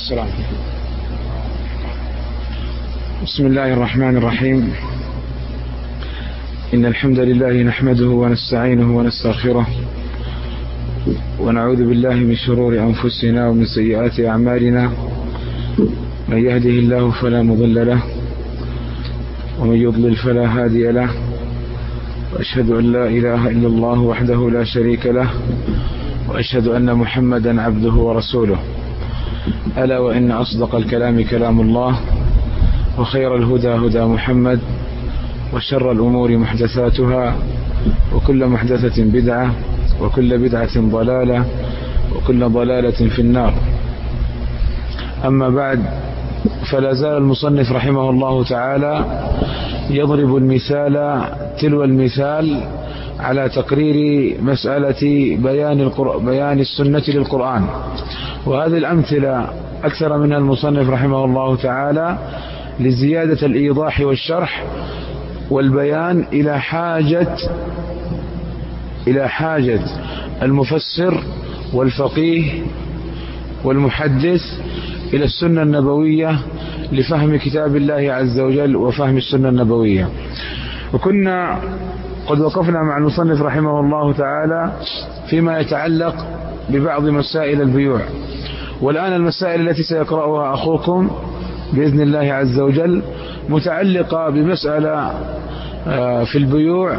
السلام. بسم الله الرحمن الرحيم. إن الحمد لله نحمده ونستعينه ونستغفره ونعوذ بالله من شرور أنفسنا ومن سيئات أعمالنا. من يهده الله فلا مضل له ومن يضلل فلا هادي له، وأشهد أن لا إله إلا الله وحده لا شريك له، وأشهد أن محمدا عبده ورسوله. ألا وإن أصدق الكلام كلام الله، وخير الهدى هدى محمد، وشر الأمور محدثاتها، وكل محدثة بدعة، وكل بدعة ضلالة، وكل ضلالة في النار. أما بعد، فلا زال المصنف رحمه الله تعالى يضرب المثال تلو المثال على تقرير مسألة بيان السنة للقرآن. وهذه الأمثلة أكثر منها المصنف رحمه الله تعالى لزيادة الإيضاح والشرح والبيان إلى حاجة المفسر والفقيه والمحدث إلى السنة النبوية لفهم كتاب الله عز وجل وفهم السنة النبوية. وكنا قد وقفنا مع المصنف رحمه الله تعالى فيما يتعلق ببعض مسائل البيوع، والآن المسائل التي سيقرأها أخوكم بإذن الله عز وجل متعلقة بمسألة في البيوع،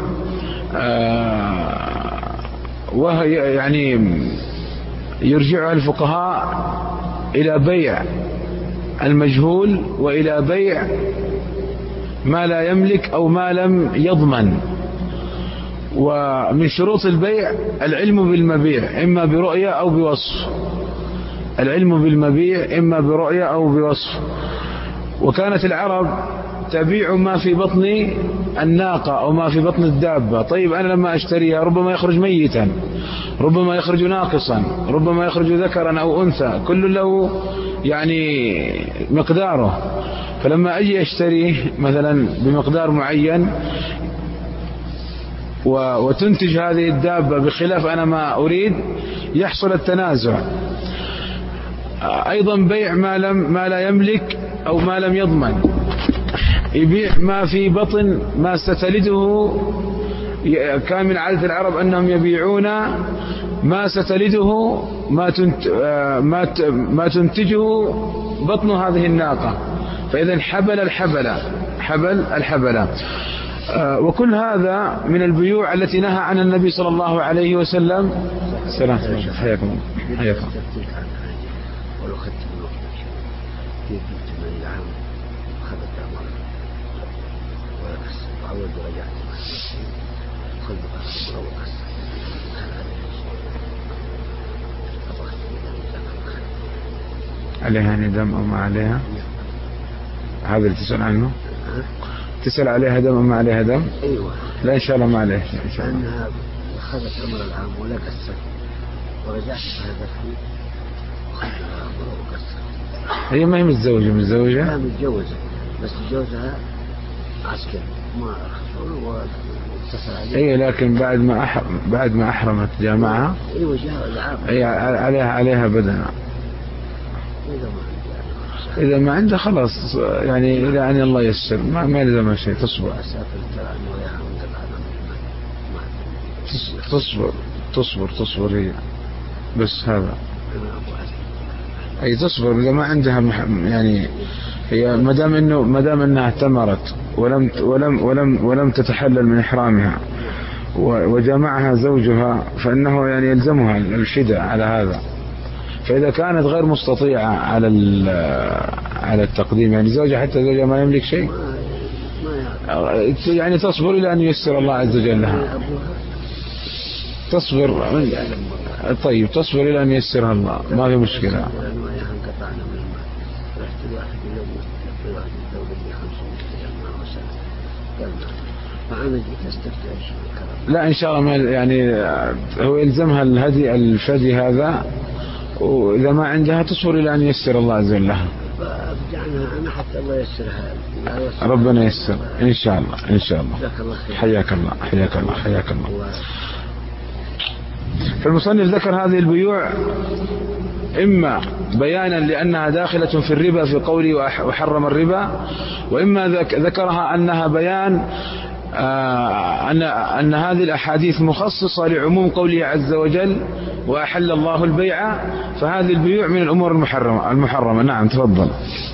وهي يعني يرجعها الفقهاء إلى بيع المجهول وإلى بيع ما لا يملك أو ما لم يضمن. ومن شروط البيع العلم بالمبيع إما برؤية أو بوصف، العلم بالمبيع إما برؤية أو بوصف. وكانت العرب تبيع ما في بطن الناقة أو ما في بطن الدابة. طيب أنا لما أشتريها ربما يخرج ميتا، ربما يخرج ناقصا، ربما يخرج ذكرا أو أنثى، كل له يعني مقداره. فلما أجي أشتريه مثلا بمقدار معين وتنتج هذه الدابة بخلاف أنا ما أريد، يحصل التنازع. أيضا بيع ما لا يملك أو ما لم يضمن، يبيع ما في بطن ما ستلده. كان من عادة العرب أنهم يبيعون ما ستلده ما تنتجه بطن هذه الناقة، فإذا حبل الحبل. وكل هذا من البيوع التي نهى عنها النبي صلى الله عليه وسلم. سلام. حياكم. عليها ندم أو ما عليها؟ هذا اللي تسأل عنه؟ تسأل عليها دم أو ما عليها دم؟ أيوة. لا إن شاء الله ما عليها إن شاء الله. لأنها أخذت أمر العام ولا قصت، ورجعت هذا فيه وأخذت الأمر وقصت. هي ما هي متزوجة؟ لا متجوزة، بس جوزها عسكري ما رسول واتصل عليه. أي لكن بعد ما أحرمت جامعها. أيوة جاء العام. أي عليها بدنة. إذا ما عنده خلاص يعني إلى أن الله يسر ما يلزم شيء. تصبر هي بس هذا. أي تصبر إذا ما عندها يعني هي ما دام أنها اعتمرت ولم تتحلل من إحرامها وجامعها زوجها، فإنه يعني يلزمها الفداء على هذا. فإذا كانت غير مستطيعة على التقديم، يعني زوجها حتى زوجها ما يملك شيء، يعني تصبر إلى أن ييسر الله عز وجل لها. تصبر. طيب تصبر إلى أن ييسرها الله، ما في مشكلة. لا إن شاء الله يعني هو يلزمها الفدي هذا، وإذا ما عندها تصبر إلى أن ييسر الله عز وجل لها. أنا حتى الله ييسرها. ربنا ييسر إن شاء الله. حياك الله. فالمصنف ذكر هذه البيوع إما بيانا لأنها داخلة في الربا في قوله وحرم الربا، وإما ذكرها أنها بيان أن هذه الأحاديث مخصصة لعموم قوله عز وجل وأحل الله البيع، فهذه البيوع من الأمور المحرمة. نعم تفضل.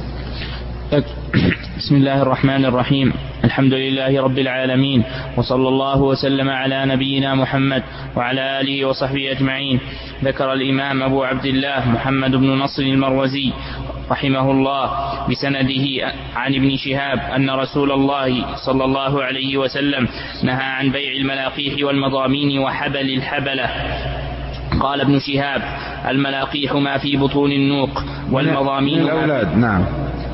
بسم الله الرحمن الرحيم. الحمد لله رب العالمين، وصلى الله وسلم على نبينا محمد وعلى آله وصحبه أجمعين. ذكر الإمام أبو عبد الله محمد بن نصر المروزي رحمه الله بسنده عن ابن شهاب أن رسول الله صلى الله عليه وسلم نهى عن بيع الملاقيح والمضامين وحبل الحبلة. قال ابن شهاب: الملاقيح ما في بطون النوق، والمضامين الأولاد. نعم.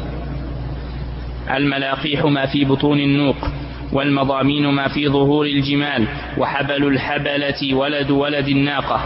الملاقيح ما في بطون النوق، والمضامين ما في ظهور الجمال، وحبل الحبلة ولد الناقة.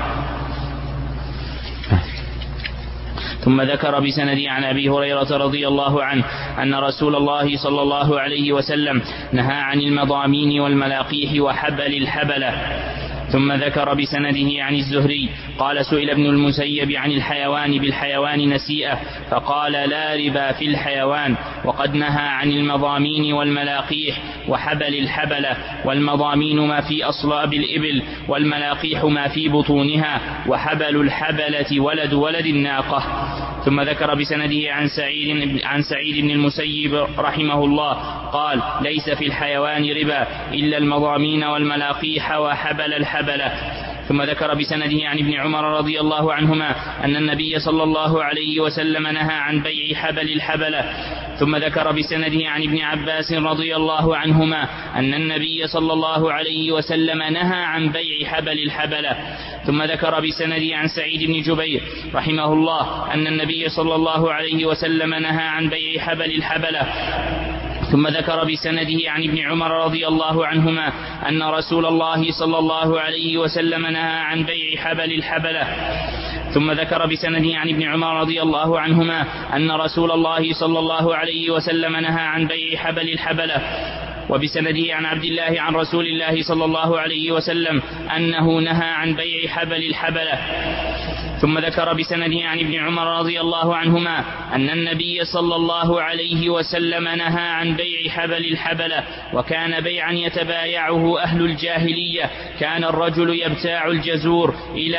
ثم ذكر بسند عن أبي هريرة رضي الله عنه أن رسول الله صلى الله عليه وسلم نهى عن المضامين والملاقيح وحبل الحبلة. ثم ذكر بسنده عن الزهري قال: سئل ابن المسيب عن الحيوان بالحيوان نسيئة، فقال: لا ربا في الحيوان، وقد نهى عن المضامين والملاقيح وحبل الحبلة. والمضامين ما في أصلاب الإبل، والملاقيح ما في بطونها، وحبل الحبلة ولد الناقة. ثم ذكر بسنده عن سعيد بن المسيب رحمه الله قال: ليس في الحيوان ربا إلا المضامين والملاقيح وحبل الحبلة. ثم ذكر بسنده عن ابن عمر رضي الله عنهما أن النبي صلى الله عليه وسلم نهى عن بيع حبل الحبلة. ثم ذكر بسنده عن ابن عباس رضي الله عنهما أن النبي صلى الله عليه وسلم نهى عن بيع حبل الحبلة. ثم ذكر بسنده عن سعيد بن جبير رحمه الله أن النبي صلى الله عليه وسلم نهى عن بيع حبل الحبلة. ثم ذكر بسنده عن ابن عمر رضي الله عنهما أن رسول الله صلى الله عليه وسلم نهى عن بيع حبل الحبلة. ثم ذكر بسنده عن ابن عمر رضي الله عنهما أن رسول الله صلى الله عليه وسلم نهى عن بيع حبل الحبلة. وبسنده عن عبد الله عن رسول الله صلى الله عليه وسلم أنه نهى عن بيع حبل الحبلة. ثم ذكر بسنده عن ابن عمر رضي الله عنهما أن النبي صلى الله عليه وسلم نهى عن بيع حبل الحبلة، وكان بيعا يتبايعه أهل الجاهلية. كان الرجل يبتاع الجزور إلى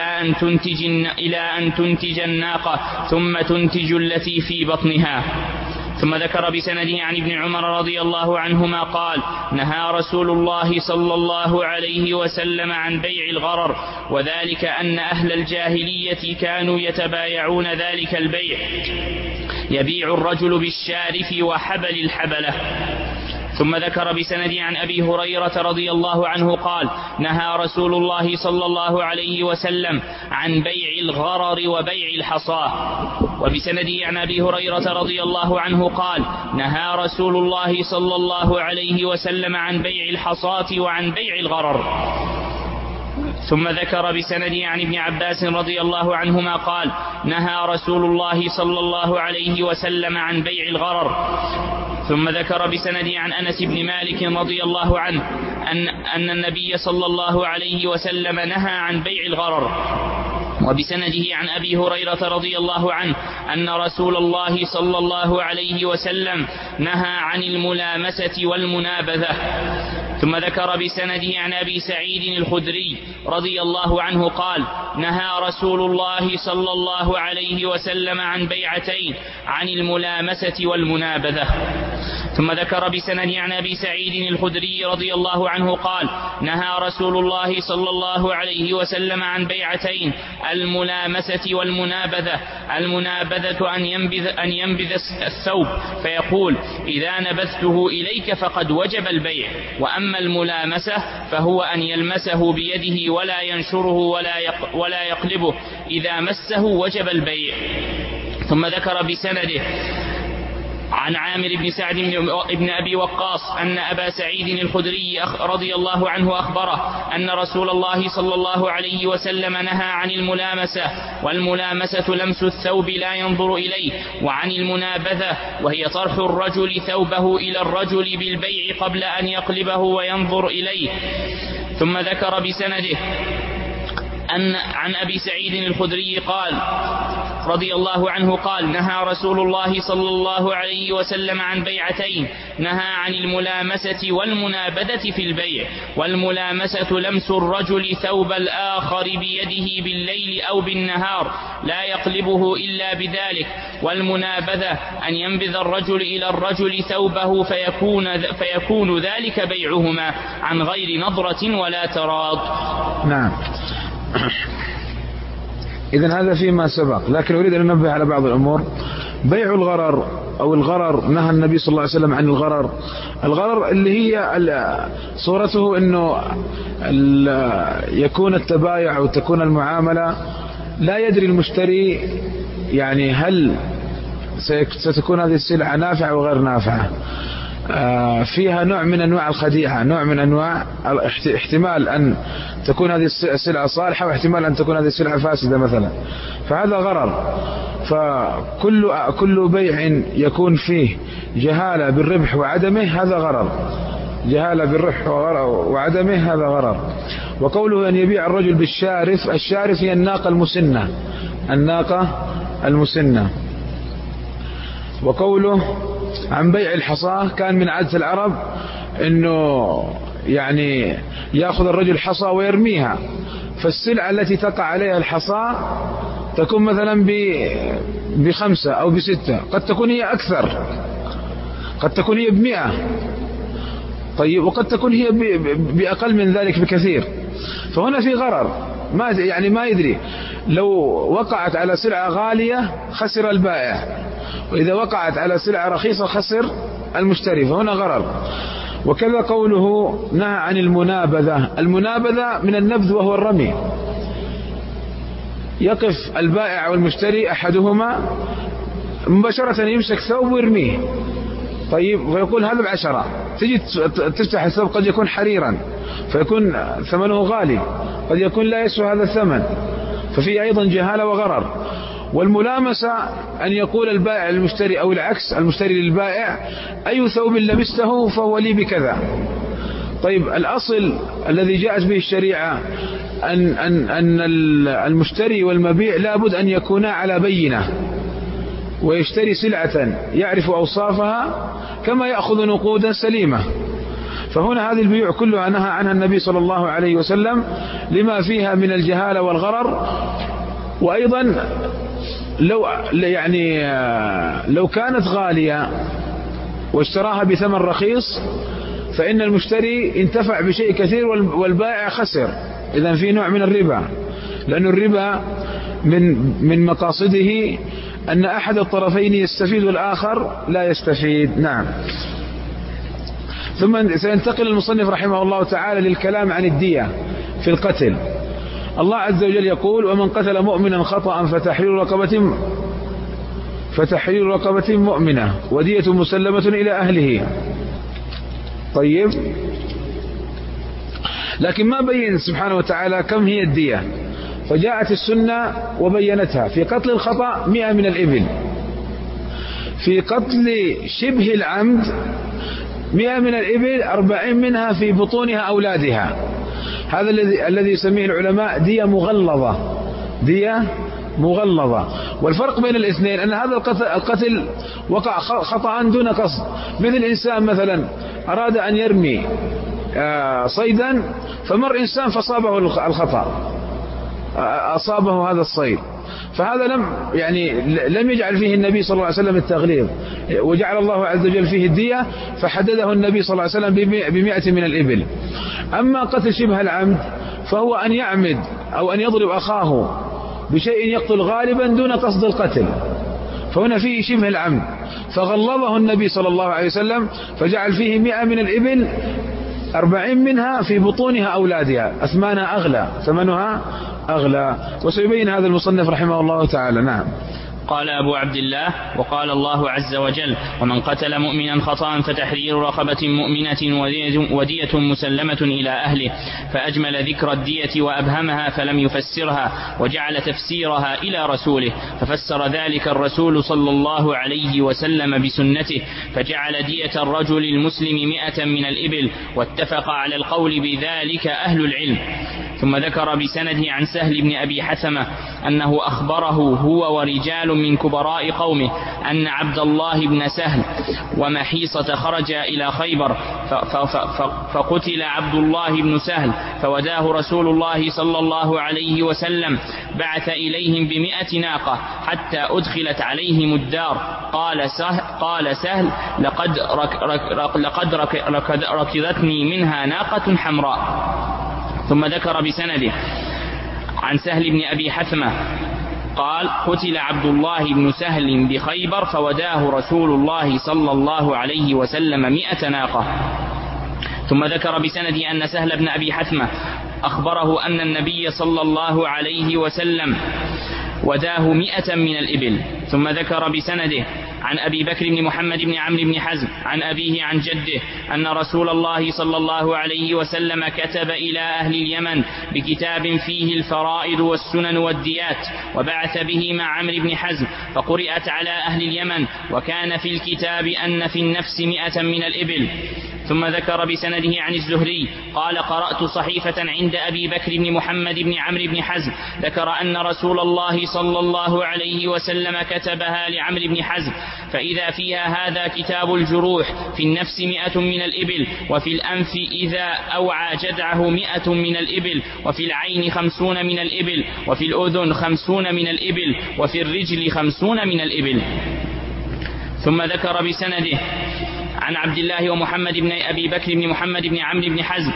أن تنتج الناقة، ثم تنتج التي في بطنها. ثم ذكر بسنده عن ابن عمر رضي الله عنهما قال: نهى رسول الله صلى الله عليه وسلم عن بيع الغرر، وذلك أن أهل الجاهلية كانوا يتبايعون ذلك البيع، يبيع الرجل بالشارف وحبل الحبلة. ثم ذكر بسند عن أبي هريرة رضي الله عنه قال: نهى رسول الله صلى الله عليه وسلم عن بيع الغرر وبيع الحصى. وبسنده عن أبي هريرة رضي الله عنه قال: نهى رسول الله صلى الله عليه وسلم عن بيع الحصاة وعن بيع الغرر. ثم ذكر بسنده عن ابن عباس رضي الله عنهما قال: نهى رسول الله صلى الله عليه وسلم عن بيع الغرر. ثم ذكر بسنده عن أنس بن مالك رضي الله عنه أن النبي صلى الله عليه وسلم نهى عن بيع الغرر. وبسنده عن أبي هريرة رضي الله عنه أن رسول الله صلى الله عليه وسلم نهى عن الملامسة والمنابذة. ثم ذكر بسنده عن أبي سعيد الخدري رضي الله عنه قال: نهى رسول الله صلى الله عليه وسلم عن بيعتين، عن الملامسة والمنابذة. ثم ذكر بسنده عن أبي سعيد الخدري رضي الله عنه قال: نهى رسول الله صلى الله عليه وسلم عن بيعتين، الملامسة والمنابذة. المنابذة أن ينبذ الثوب فيقول: إذا نبذته إليك فقد وجب البيع. وأما الملامسة فهو أن يلمسه بيده ولا ينشره ولا يقلبه، إذا مسه وجب البيع. ثم ذكر بسنده عن عامر بن سعد بن أبي وقاص أن أبا سعيد الخدري رضي الله عنه أخبره أن رسول الله صلى الله عليه وسلم نهى عن الملامسة. والملامسة لمس الثوب لا ينظر إليه، وعن المنابذة وهي طرح الرجل ثوبه إلى الرجل بالبيع قبل أن يقلبه وينظر إليه. ثم ذكر بسنده عن أبي سعيد الخدري قال: رضي الله عنه قال: نهى رسول الله صلى الله عليه وسلم عن بيعتين: نهى عن الملامسة والمنابذة في البيع. والملامسة لمس الرجل ثوب الآخر بيده بالليل أو بالنهار لا يقلبه إلا بذلك. والمنابذة أن ينبذ الرجل إلى الرجل ثوبه فيكون ذلك بيعهما عن غير نظرة ولا تراض. نعم. إذن هذا فيما سبق، لكن أريد أن ننبه على بعض الأمور. بيع الغرر أو الغرر، نهى النبي صلى الله عليه وسلم عن الغرر. الغرر اللي هي صورته أنه يكون التبايع أو تكون المعاملة لا يدري المشتري يعني هل ستكون هذه السلعة نافعة أو غير نافعة، فيها نوع من أنواع الخديعة، نوع من أنواع احتمال أن تكون هذه السلعة صالحة واحتمال أن تكون هذه السلعة فاسدة مثلا، فهذا غرر. فكل بيع يكون فيه جهالة بالربح وعدمه هذا غرر، جهالة بالربح وعدمه هذا غرر. وقوله أن يبيع الرجل بالشارف، الشارف هي الناقة المسنة، الناقة المسنة. وقوله عن بيع الحصاة، كان من عادة العرب انه يعني ياخذ الرجل حصى ويرميها، فالسلعة التي تقع عليها الحصى تكون مثلا ب5 أو ب6، قد تكون هي أكثر، قد تكون هي ب100، طيب، وقد تكون هي بأقل من ذلك بكثير. فهنا في غرر، ما يدري، لو وقعت على سلعة غالية خسر البائع، وإذا وقعت على سلعة رخيصة خسر المشتري، فهنا غرر. وكذا قوله نهى عن المنابذة، المنابذة من النبذ وهو الرمي، يقف البائع والمشتري أحدهما مباشرة يمسك ثوب ويرميه، طيب، ويقول هذا ب10، تجي تفتح الثوب قد يكون حريرا فيكون ثمنه غالي، قد يكون لا يسوى هذا الثمن، ففي أيضا جهالة وغرر. والملامسة أن يقول البائع للمشتري أو العكس، المشتري للبائع: أي ثوب لبسته فهو لي بكذا. طيب، الأصل الذي جاءت به الشريعة أن المشتري والمبيع لابد أن يكونا على بينة، ويشتري سلعة يعرف أوصافها كما يأخذ نقودا سليمة. فهنا هذه البيوع كلها نهى عنها النبي صلى الله عليه وسلم لما فيها من الجهالة والغرر. وأيضا لو كانت غالية واشتراها بثمن رخيص فإن المشتري انتفع بشيء كثير والبائع خسر، إذن في نوع من الربا، لأن الربا من مقاصده أن أحد الطرفين يستفيد والآخر لا يستفيد. نعم. ثم سينتقل المصنف رحمه الله تعالى للكلام عن الدية في القتل. الله عز وجل يقول: ومن قتل مؤمنا خطأ فتحرير رقبة مؤمنة ودية مسلمة إلى أهله. طيب، لكن ما بين سبحانه وتعالى كم هي الدية، فجاءت السنة وبينتها. في قتل الخطأ 100 من الإبل، في قتل شبه العمد 100 من الإبل، 40 منها في بطونها أولادها. هذا الذي يسميه العلماء دية مغلظة، دية مغلظة. والفرق بين الاثنين أن هذا القتل وقع خطأ دون قصد، مثل إنسان مثلا أراد أن يرمي صيدا فمر إنسان فصابه الخطأ، أصابه هذا الصيد، فهذا لم يجعل فيه النبي صلى الله عليه وسلم التغليظ، وجعل الله عز وجل فيه الدية، فحدده النبي صلى الله عليه وسلم ب100 من الإبل. أما قتل شبه العمد فهو أن يعمد أو أن يضرب أخاه بشيء يقتل غالبا دون قصد القتل، فهنا فيه شبه العمد، فغلظه النبي صلى الله عليه وسلم فجعل فيه 100 من الإبل، 40 منها في بطونها أولادها، أثمانها أغلى، ثمنها أغلى. وسيبين هذا المصنف رحمه الله تعالى. نعم. قال أبو عبد الله: وقال الله عز وجل: ومن قتل مؤمنا خطأ فتحرير رقبة مؤمنة ودية مسلمة إلى أهله، فأجمل ذكر الدية وأبهمها فلم يفسرها، وجعل تفسيرها إلى رسوله، ففسر ذلك الرسول صلى الله عليه وسلم بسنته، فجعل دية الرجل المسلم 100 من الإبل، واتفق على القول بذلك أهل العلم. ثم ذكر بسنده عن سهل بن أبي حثمة أنه أخبره هو ورجال من كبراء قومه أن عبد الله بن سهل ومحيصة خرج إلى خيبر، فقتل عبد الله بن سهل، فوداه رسول الله صلى الله عليه وسلم، بعث إليهم ب100 ناقة حتى أدخلت عليهم الدار. قال سهل: لقد ركضتني منها ناقة حمراء. ثم ذكر بسنده عن سهل بن أبي حثمة قال: قتل عبد الله بن سهل بخيبر، فوداه رسول الله صلى الله عليه وسلم 100 ناقة. ثم ذكر بسنده أن سهل بن أبي حثمة أخبره أن النبي صلى الله عليه وسلم وداه 100 من الإبل. ثم ذكر بسنده عن أبي بكر بن محمد بن عمرو بن حزم عن أبيه عن جده أن رسول الله صلى الله عليه وسلم كتب إلى أهل اليمن بكتاب فيه الفرائض والسنن والديات، وبعث به مع عمرو بن حزم، فقرأت على أهل اليمن، وكان في الكتاب أن في النفس 100 من الإبل. ثم ذكر بسنده عن الزهري قال: قرأت صحيفة عند أبي بكر بن محمد بن عمرو بن حزم ذكر أن رسول الله صلى الله عليه وسلم كتبها لعمرو بن حزم، فإذا فيها: هذا كتاب الجروح، في النفس 100 من الإبل، وفي الأنف إذا أوعى جدعه 100 من الإبل، وفي العين 50 من الإبل، وفي الأذن 50 من الإبل، وفي الرجل 50 من الإبل. ثم ذكر بسنده عن عبد الله ومحمد بن أبي بكر بن محمد بن عمرو بن حزم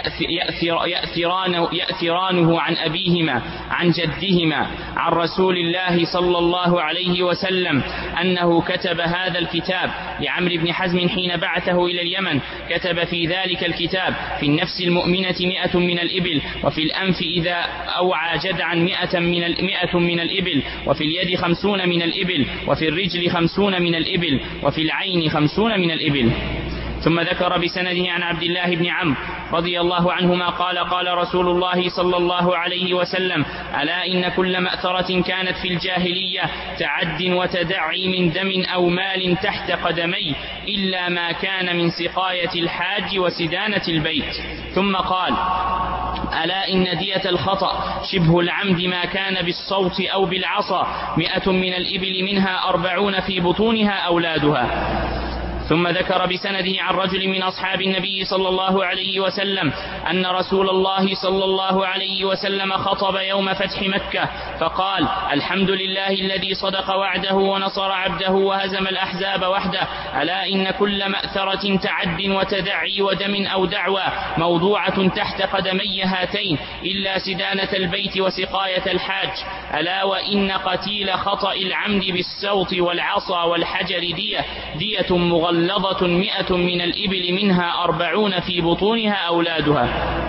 يأثرانه عن أبيهما عن جدهما عن رسول الله صلى الله عليه وسلم أنه كتب هذا الكتاب لعمرو بن حزم حين بعثه إلى اليمن. كتب في ذلك الكتاب: في النفس المؤمنة 100 من الإبل، وفي الأنف إذا أوعى جدعا 100 من الإبل، وفي اليد 50 من الإبل، وفي الرجل 50 من الإبل، وفي العين 50 من الإبل. ثم ذكر بسنده عن عبد الله بن عمرو رضي الله عنهما قال: قال رسول الله صلى الله عليه وسلم: ألا إن كل مأثرة كانت في الجاهلية تعد وتدعي من دم أو مال تحت قدمي، إلا ما كان من سقاية الحاج وسدانة البيت. ثم قال: ألا إن دية الخطأ شبه العمد ما كان بالصوت أو بالعصا، 100 من الإبل، منها 40 في بطونها أولادها. ثم ذكر بسنده عن رجل من أصحاب النبي صلى الله عليه وسلم أن رسول الله صلى الله عليه وسلم خطب يوم فتح مكة فقال: الحمد لله الذي صدق وعده ونصر عبده وهزم الأحزاب وحده. ألا إن كل مأثرة تعد وتدعي ودم أو دعوى موضوعة تحت قدمي هاتين، إلا سدانة البيت وسقاية الحاج. ألا وإن قتيل خطأ العمد بالسوط والعصا والحجر دية مغلظة 100 من الإبل، منها 40 في بطونها أولادها.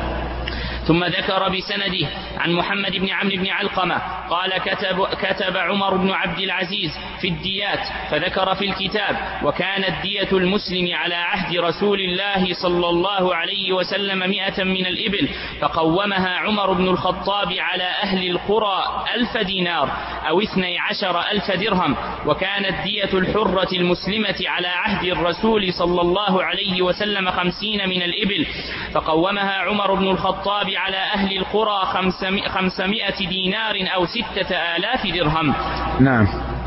ثم ذكر بسنده عن محمد بن عمرو بن علقمة قال: كتب عمر بن عبد العزيز في الديات، فذكر في الكتاب: وكانت دية المسلم على عهد رسول الله صلى الله عليه وسلم 100 من الإبل، فقومها عمر بن الخطاب على أهل القرى 1000 دينار أو 12,000 درهم. وكانت دية الحرة المسلمة على عهد الرسول صلى الله عليه وسلم 50 من الإبل، فقومها عمر بن الخطاب على أهل القرى 500 دينار أو 6,000 درهم. نعم.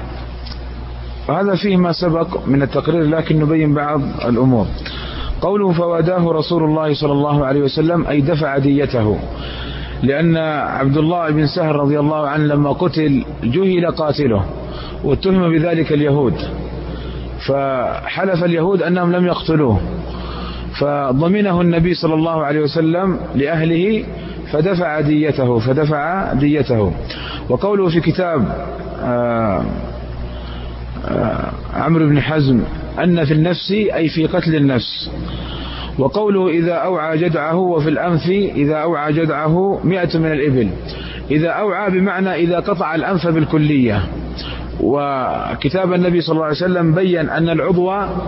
وهذا فيه ما سبق من التقرير، لكن نبين بعض الأمور. قوله: فواداه رسول الله صلى الله عليه وسلم، أي دفع ديته، لأن عبد الله بن سهل رضي الله عنه لما قتل جهل قاتله واتهم بذلك اليهود، فحلف اليهود أنهم لم يقتلوه، فضمنه النبي صلى الله عليه وسلم لأهله فدفع ديته. وقوله في كتاب عمرو بن حزم أن في النفس أي في قتل النفس. وقوله: إذا أوعى جدعه، وفي الأنف إذا أوعى جدعه 100 من الإبل. إذا أوعى بمعنى إذا قطع الأنف بالكلية، وكتاب النبي صلى الله عليه وسلم بين أن العضو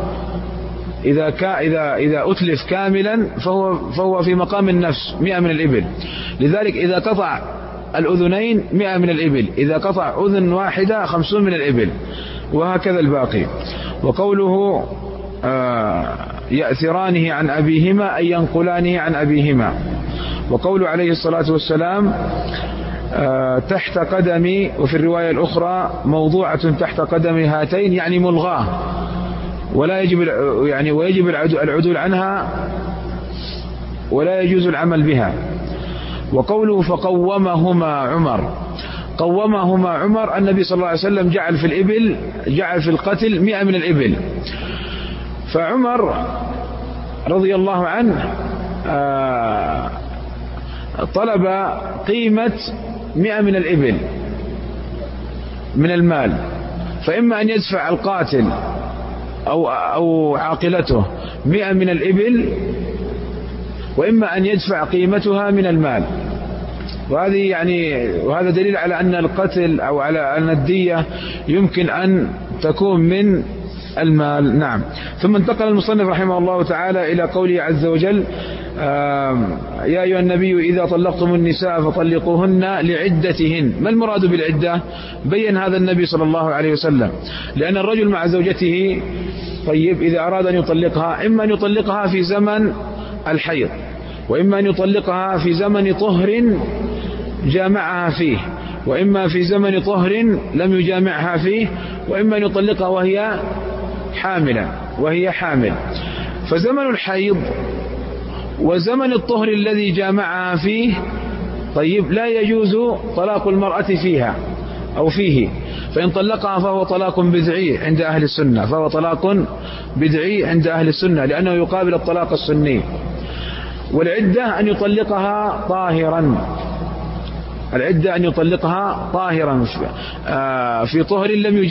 إذا أتلف كاملا فهو في مقام النفس 100 من الإبل. لذلك إذا قطع الأذنين 100 من الإبل، إذا قطع أذن واحدة 50 من الإبل، وهكذا الباقي. وقوله يأثرانه عن أبيهما أي ينقلانه عن أبيهما. وقول عليه الصلاة والسلام تحت قدمي، وفي الرواية الأخرى موضوعة تحت قدم هاتين، يعني ملغاه ولا يجب ويجب العدول عنها ولا يجوز العمل بها. وقوله فقومهما عمر، قومهما عمر النبي صلى الله عليه وسلم جعل في القتل 100 من الإبل. فعمر رضي الله عنه طلب قيمة 100 من الإبل من المال، فإما أن يدفع القاتل أو عاقلته 100 من الإبل، وإما أن يدفع قيمتها من المال. وهذا دليل على أن القتل أو على أن الدية يمكن أن تكون من المال. نعم. ثم انتقل المصنف رحمه الله تعالى إلى قوله عز وجل يا أيها النبي إذا طلقتم النساء فطلقوهن لعدتهن. ما المراد بالعدة؟ بين هذا النبي صلى الله عليه وسلم، لأن الرجل مع زوجته طيب إذا أراد أن يطلقها إما أن يطلقها في زمن الحيض، وإما أن يطلقها في زمن طهر جامعها فيه، وإما في زمن طهر لم يجامعها فيه، وإما أن يطلقها وهي حامل. فزمن الحيض وزمن الطهر الذي جامعها فيه طيب لا يجوز طلاق المرأة فيها أو فيه، فإن طلقها فهو طلاق بدعي عند أهل السنة، لأنه يقابل الطلاق السني. والعدة أن يطلقها طاهرا في طهر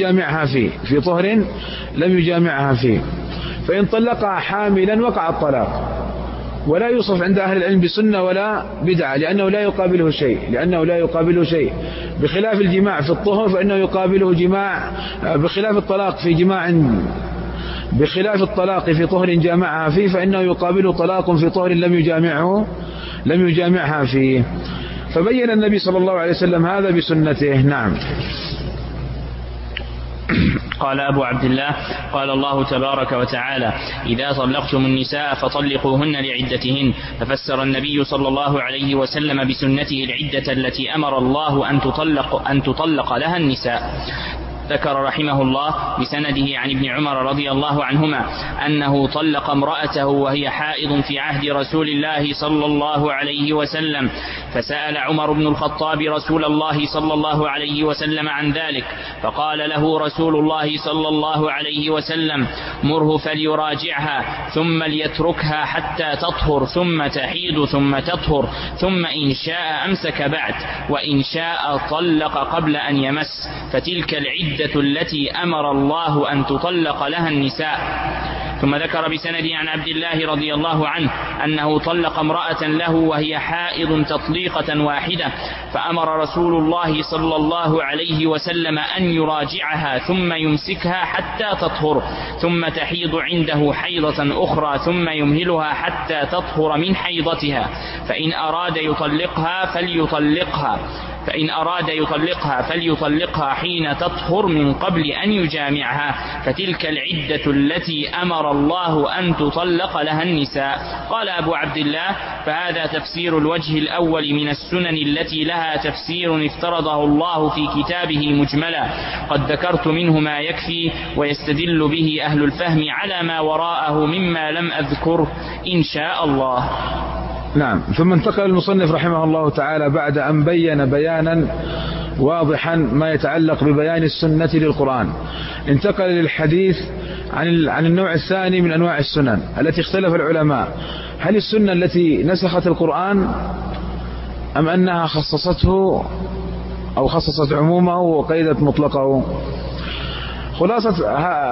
لم يجامعها فيه، فإن طلقها حاملا وقع الطلاق. ولا يوصف عند أهل العلم بسنة ولا بدعة، لأنه لا يقابله شيء، بخلاف الجماع في الطهر فإنه يقابله جماع، بخلاف الطلاق في طهر جامعها فيه فإنه يقابله طلاق في طهر لم يجامعها فيه. فبين النبي صلى الله عليه وسلم هذا بسنته. نعم. قال أبو عبد الله قال الله تبارك وتعالى إذا طلقتم النساء فطلقوهن لعدتهن، ففسر النبي صلى الله عليه وسلم بسنته العدة التي أمر الله أن تطلق لها النساء. ذكر رحمه الله بسنده عن ابن عمر رضي الله عنهما أنه طلق امرأته وهي حائض في عهد رسول الله صلى الله عليه وسلم، فسأل عمر بن الخطاب رسول الله صلى الله عليه وسلم عن ذلك، فقال له رسول الله صلى الله عليه وسلم مره فليراجعها ثم ليتركها حتى تطهر ثم تحيض ثم تطهر، ثم إن شاء أمسك بعد، وإن شاء طلق قبل أن يمس، فتلك العدة التي أمر الله أن تطلق لها النساء. ثم ذكر بسنده عن عبد الله رضي الله عنه أنه طلق امرأة له وهي حائض تطليقة واحدة، فأمر رسول الله صلى الله عليه وسلم أن يراجعها ثم يمسكها حتى تطهر، ثم تحيض عنده حيضة أخرى ثم يمهلها حتى تطهر من حيضتها، فإن أراد يطلقها فليطلقها حين تطهر من قبل أن يجامعها، فتلك العدة التي أمر الله أن تطلق لها النساء. قال أبو عبد الله فهذا تفسير الوجه الأول من السنن التي لها تفسير افترضه الله في كتابه مجملا، قد ذكرت منه ما يكفي ويستدل به أهل الفهم على ما وراءه مما لم أذكره إن شاء الله. نعم. ثم انتقل المصنف رحمه الله تعالى بعد أن بين بيانا واضحا ما يتعلق ببيان السنة للقرآن، انتقل للحديث عن النوع الثاني من أنواع السنن التي اختلف العلماء، هل السنة التي نسخت القرآن أم أنها خصصته أو خصصت عمومه وقيدت مطلقه؟ خلاصة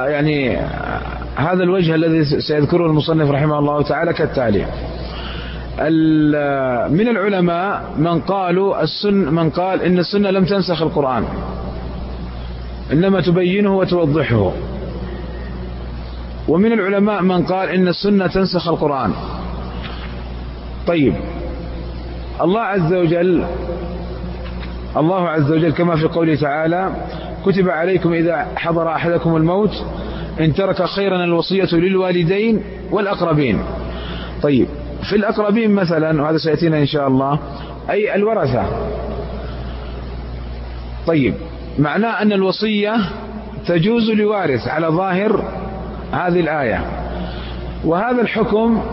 هذا الوجه الذي سيذكره المصنف رحمه الله تعالى كالتالي: من العلماء من قال إن السنة لم تنسخ القرآن، إنما تبينه وتوضحه. ومن العلماء من قال إن السنة تنسخ القرآن. طيب، الله عز وجل كما في قوله تعالى: كتب عليكم إذا حضر أحدكم الموت إن ترك خيرا الوصية للوالدين والأقربين. طيب، في الأقربين مثلا، وهذا سيأتينا إن شاء الله، أي الورثة. طيب، معناه أن الوصية تجوز لوارث على ظاهر هذه الآية، وهذا الحكم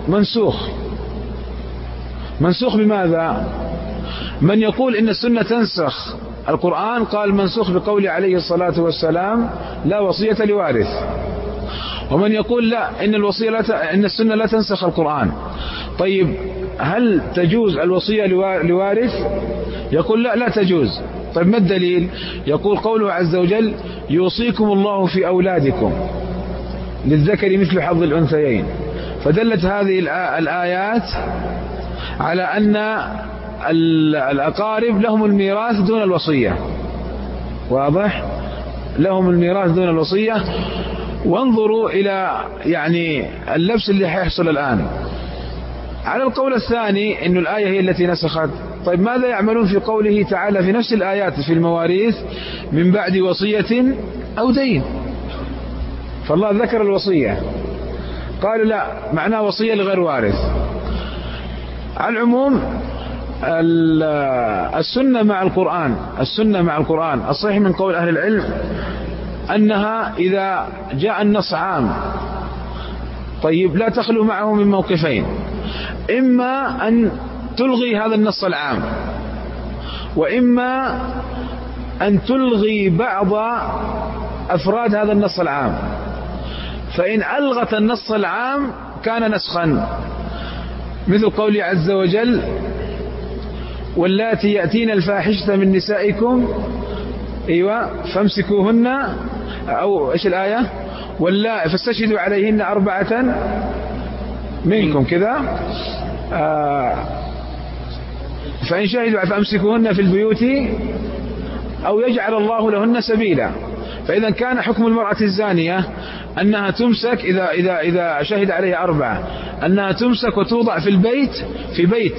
منسوخ بماذا؟ من يقول إن السنة تنسخ القرآن قال منسوخ بقول عليه الصلاة والسلام: لا وصية لوارث. ومن يقول لا، إن السنة لا تنسخ القرآن. طيب، هل تجوز الوصية لوارث؟ يقول لا تجوز. طيب، ما الدليل؟ يقول قوله عز وجل: يوصيكم الله في أولادكم للذكر مثل حظ الأنثيين. فدلت هذه الآيات على أن الأقارب لهم الميراث دون الوصية. واضح؟ لهم الميراث دون الوصية. وانظروا إلى اللبس اللي حيحصل الآن. على القول الثاني إن الآية هي التي نسخت. طيب، ماذا يعملون في قوله تعالى في نفس الآيات في المواريث: من بعد وصية أو دين؟ فالله ذكر الوصية، قالوا لا، معناه وصية لغير وارث. على العموم، السنة مع القرآن الصحيح من قول أهل العلم أنها إذا جاء النص عام، طيب، لا تخلو معه من موقفين: إما أن تلغي هذا النص العام، وإما أن تلغي بعض أفراد هذا النص العام. فإن ألغت النص العام كان نسخا، مثل قوله عز وجل: واللاتي يأتين الفاحشة من نسائكم فامسكوهن، أو إيش الآية؟ فاستشهدوا عليهن 4 منكم كذا، فإن شهدوا فامسكوهن في البيوت أو يجعل الله لهن سبيلا. فإذا كان حكم المرأة الزانية أنها تمسك إذا شهد عليها 4، أنها تمسك وتوضع في بيت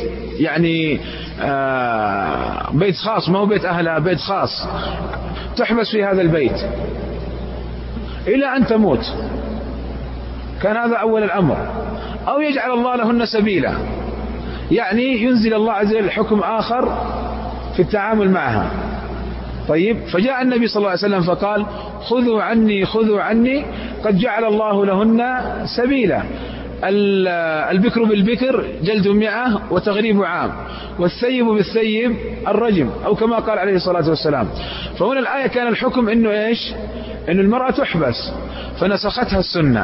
بيت خاص، ما هو بيت أهلها، بيت خاص، تحبس في هذا البيت إلى أن تموت. كان هذا أول الأمر. أو يجعل الله لهن سبيلا، ينزل الله عز وجل حكم آخر في التعامل معها. طيب، فجاء النبي صلى الله عليه وسلم فقال: خذوا عني قد جعل الله لهن سبيلا. البكر بالبكر جلد 100 وتغريب عام، والثيب بالثيب الرجم، أو كما قال عليه الصلاة والسلام. فهنا الآية كان الحكم إنه إيش؟ إن المرأة تحبس، فنسختها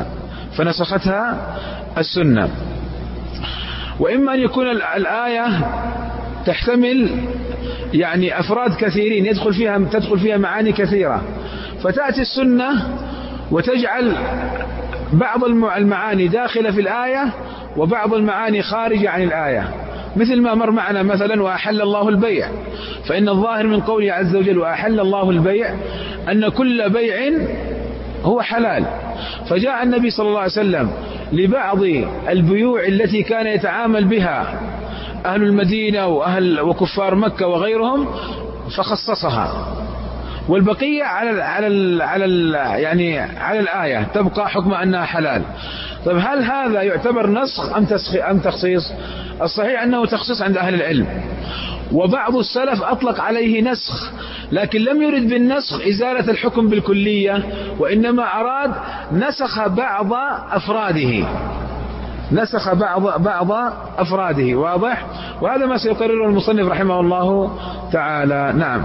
السنة. وإما أن يكون الآية تحتمل أفراد كثيرين تدخل فيها معاني كثيرة، فتأتي السنة وتجعل بعض المعاني داخلة في الآية وبعض المعاني خارجة عن الآية، مثل ما مر معنا مثلا: وأحل الله البيع. فإن الظاهر من قوله عز وجل: وأحل الله البيع، أن كل بيع هو حلال. فجاء النبي صلى الله عليه وسلم لبعض البيوع التي كان يتعامل بها أهل المدينة وكفار مكة وغيرهم فخصصها، والبقية على الآية تبقى حكم أنها حلال. طيب، هل هذا يعتبر نسخ أم تخصيص؟ الصحيح أنه تخصيص عند أهل العلم، وبعض السلف أطلق عليه نسخ، لكن لم يرد بالنسخ إزالة الحكم بالكلية، وإنما أراد نسخ بعض أفراده. واضح؟ وهذا ما سيقرره المصنف رحمه الله تعالى. نعم.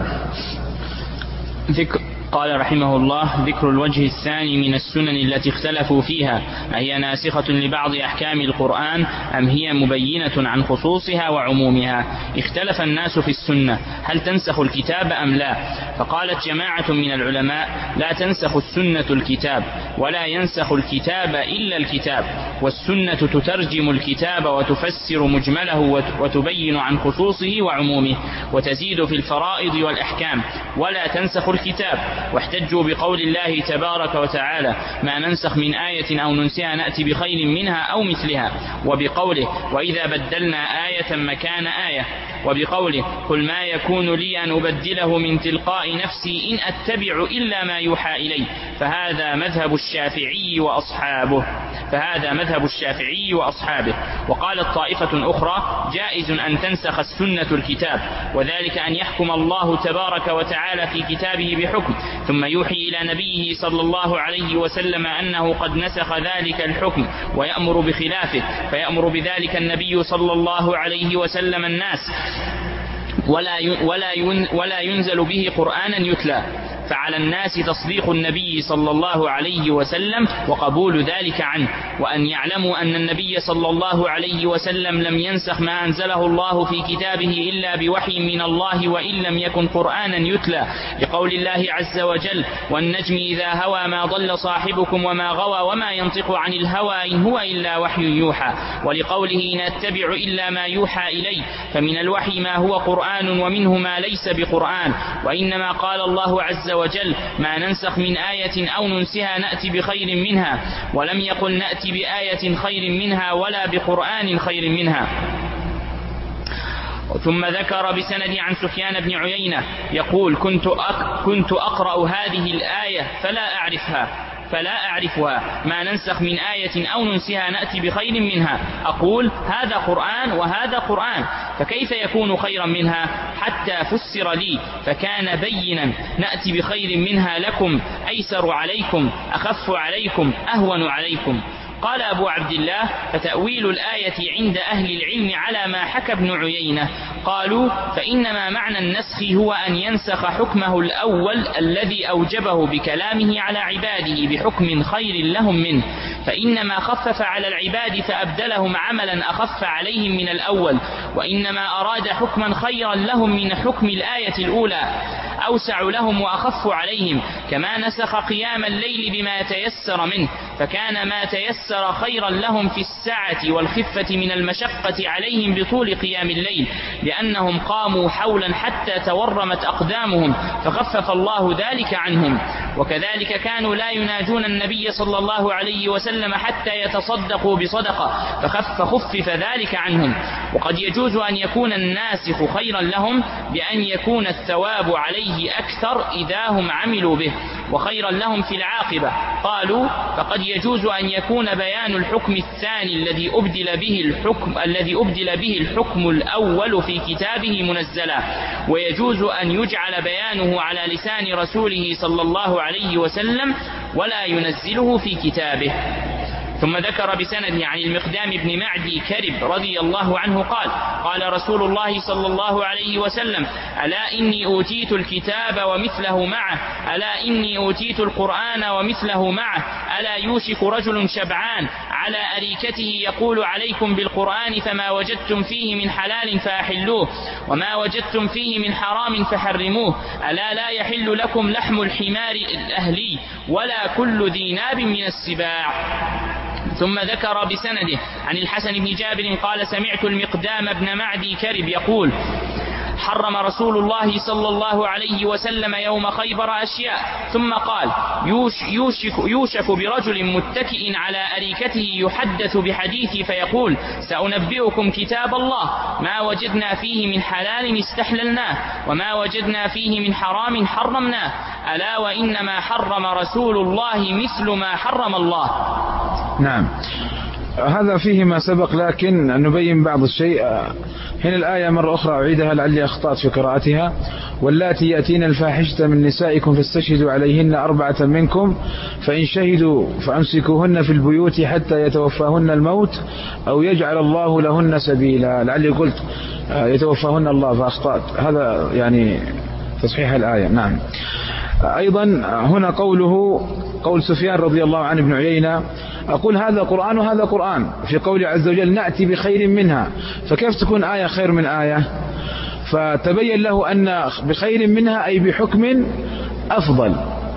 قال رحمه الله: ذكر الوجه الثاني من السنن التي اختلفوا فيها، أهي ناسخة لبعض أحكام القرآن أم هي مبينة عن خصوصها وعمومها؟ اختلف الناس في السنة هل تنسخ الكتاب أم لا، فقالت جماعة من العلماء: لا تنسخ السنة الكتاب، ولا ينسخ الكتاب إلا الكتاب، والسنة تترجم الكتاب وتفسر مجمله وتبين عن خصوصه وعمومه، وتزيد في الفرائض والأحكام، ولا تنسخ الكتاب. واحتجوا بقول الله تبارك وتعالى: ما ننسخ من آية أو ننسها نأتي بخير منها أو مثلها، وبقوله: وإذا بدلنا آية مكان آية، وبقوله: قل ما يكون لي أن أبدله من تلقاء نفسي إن أتبع إلا ما يوحى إلي. فهذا مذهب الشافعي وأصحابه. وقالت طائفة أخرى: جائز أن تنسخ السنة الكتاب، وذلك أن يحكم الله تبارك وتعالى في كتابه بحكم، ثم يوحي إلى نبيه صلى الله عليه وسلم أنه قد نسخ ذلك الحكم ويأمر بخلافه، فيأمر بذلك النبي صلى الله عليه وسلم الناس، ولا ينزل به قرآنا يتلى، فعلى الناس تصديق النبي صلى الله عليه وسلم وقبول ذلك عنه، وأن يعلموا أن النبي صلى الله عليه وسلم لم ينسخ ما أنزله الله في كتابه إلا بوحي من الله، وإن لم يكن قرآنا يتلى، لقول الله عز وجل: والنجم إذا هوى ما ضل صاحبكم وما غوى وما ينطق عن الهوى إن هو إلا وحي يوحى، ولقوله: إن أتبع إلا ما يوحى إلي، فمن الوحي ما هو قرآن ومنه ما ليس بقرآن. وإنما قال الله عز وجل: ما ننسخ من آية أو ننسها نأتي بخير منها، ولم يقل نأتي بآية خير منها ولا بقرآن خير منها. ثم ذكر بسند عن سفيان بن عيينة يقول: كنت أقرأ هذه الآية فلا أعرفها، ما ننسخ من آية أو ننسها نأتي بخير منها، أقول: هذا قرآن وهذا قرآن، فكيف يكون خيرا منها؟ حتى فسر لي فكان بينا: نأتي بخير منها لكم أيسر عليكم، أخف عليكم، أهون عليكم. قال أبو عبد الله: فتأويل الآية عند أهل العلم على ما حكى ابن عيينة. قالوا: فإنما معنى النسخ هو أن ينسخ حكمه الأول الذي أوجبه بكلامه على عباده بحكم خير لهم منه، فإنما خفف على العباد فأبدلهم عملا أخف عليهم من الأول، وإنما أراد حكما خيرا لهم من حكم الآية الأولى، أوسع لهم وأخف عليهم، كما نسخ قيام الليل بما تيسر منه، فكان ما تيسر خيرا لهم في السعة والخفة من المشقة عليهم بطول قيام الليل، لأنهم قاموا حولا حتى تورمت أقدامهم فخفف الله ذلك عنهم. وكذلك كانوا لا يناجون النبي صلى الله عليه وسلم حتى يتصدقوا بصدقة فخفف ذلك عنهم. وقد يجوز أن يكون الناسخ خيرا لهم بأن يكون الثواب عليه أكثر إذا هم عملوا به، وخيرا لهم في العاقبة. قالوا: فقد يجوز أن يكون بيان الحكم الثاني الذي أبدل به الحكم الأول في كتابه منزلا، ويجوز أن يجعل بيانه على لسان رسوله صلى الله عليه وسلم ولا ينزله في كتابه. ثم ذكر بسند عن المقدام بن معدي كرب رضي الله عنه قال: قال رسول الله صلى الله عليه وسلم: ألا إني أوتيت الكتاب ومثله معه، ألا إني أوتيت القرآن ومثله معه، ألا يوشك رجل شبعان على أريكته يقول: عليكم بالقرآن، فما وجدتم فيه من حلال فأحلوه، وما وجدتم فيه من حرام فحرموه، ألا لا يحل لكم لحم الحمار الأهلي ولا كل ذي ناب من السباع. ثم ذكر بسنده عن الحسن بن جابر قال: سمعت المقدام بن معدي كرب يقول: حرم رسول الله صلى الله عليه وسلم يوم خيبر أشياء، ثم قال: يوشك برجل متكئ على أريكته يحدث بحديث فيقول: سأنبئكم كتاب الله، ما وجدنا فيه من حلال استحللناه، وما وجدنا فيه من حرام حرمناه، ألا وإنما حرم رسول الله مثل ما حرم الله. نعم، هذا فيه ما سبق، لكن نبين بعض الشيء. هنا الآية مرة أخرى أعيدها لعلي أخطأت في قراءتها: واللاتي يأتين الفاحشة من نسائكم فاستشهدوا عليهن 4 منكم فإن شهدوا فأمسكوهن في البيوت حتى يتوفاهن الموت أو يجعل الله لهن سبيلا. لعلي قلت يتوفاهن الله فأخطأت، هذا يعني تصحيح الآية. نعم. أيضا هنا قول سفيان رضي الله عنه ابن عيينة: أقول هذا قرآن وهذا قرآن، في قول عز وجل: نأتي بخير منها، فكيف تكون آية خير من آية؟ فتبين له أن بخير منها أي بحكم أفضل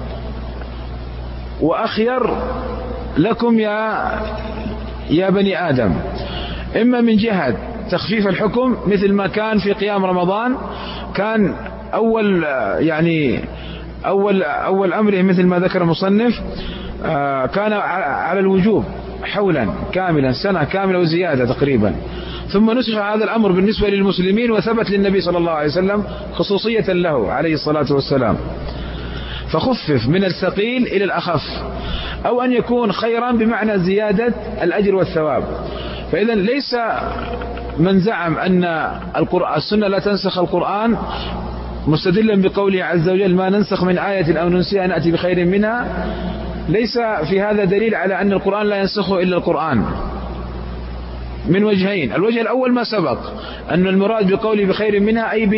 وأخير لكم يا بني آدم، إما من جهة تخفيف الحكم مثل ما كان في قيام رمضان، كان أول أمره مثل ما ذكر المصنف كان على الوجوب حولا كاملا، سنة كاملة وزيادة تقريبا، ثم نسخ هذا الأمر بالنسبة للمسلمين وثبت للنبي صلى الله عليه وسلم خصوصية له عليه الصلاة والسلام، فخفف من الثقيل إلى الأخف، أو أن يكون خيرا بمعنى زيادة الأجر والثواب. فإذا ليس من زعم أن السنة لا تنسخ القرآن مستدلا بقوله عز وجل ما ننسخ من آية أو ننسيها نأتي بخير منها، ليس في هذا دليل على أن القرآن لا ينسخه إلا القرآن من وجهين. الوجه الأول ما سبق أن المراد بقوله بخير منها أي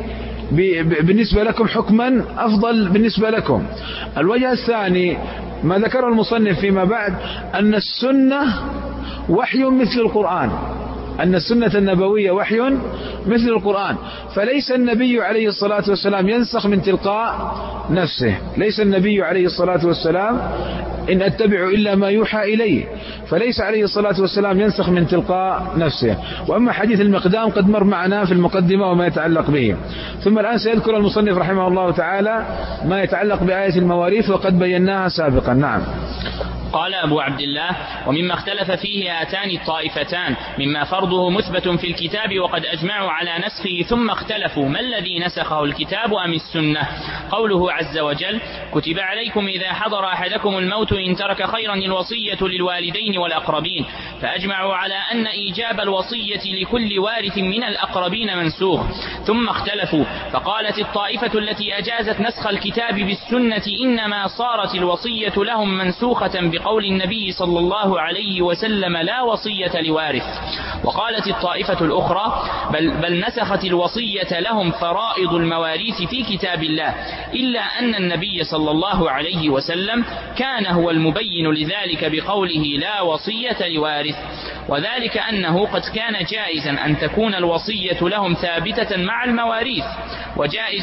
بالنسبة لكم حكما أفضل بالنسبة لكم. الوجه الثاني ما ذكر المصنف فيما بعد أن السنة وحي مثل القرآن، أن السنة النبوية وحي مثل القرآن، فليس النبي عليه الصلاة والسلام ينسخ من تلقاء نفسه، ليس النبي عليه الصلاة والسلام إن أتبع إلا ما يوحى إليه، فليس عليه الصلاة والسلام ينسخ من تلقاء نفسه. وأما حديث المقدام قد مر معنا في المقدمة وما يتعلق به. ثم الآن سيذكر المصنف رحمه الله تعالى ما يتعلق بآية المواريث وقد بيناها سابقا. نعم. قال أبو عبد الله: ومما اختلف فيه هاتان الطائفتان مما فرضه مثبت في الكتاب وقد أجمعوا على نسخه ثم اختلفوا ما الذي نسخه الكتاب أم السنة. قوله عز وجل: كتب عليكم إذا حضر أحدكم الموت إن ترك خيرا الوصية للوالدين والأقربين، فأجمعوا على أن إيجاب الوصية لكل وارث من الأقربين منسوخ. ثم اختلفوا فقالت الطائفة التي أجازت نسخ الكتاب بالسنة إنما صارت الوصية لهم منسوخة بقول النبي صلى الله عليه وسلم لا وصية لوارث. وقالت الطائفة الأخرى بل نسخت الوصية لهم فرائض المواريث في كتاب الله، إلا أن النبي صلى الله عليه وسلم كان هو المبين لذلك بقوله لا وصية لوارث، وذلك أنه قد كان جائزا أن تكون الوصية لهم ثابتة مع المواريث، وجائز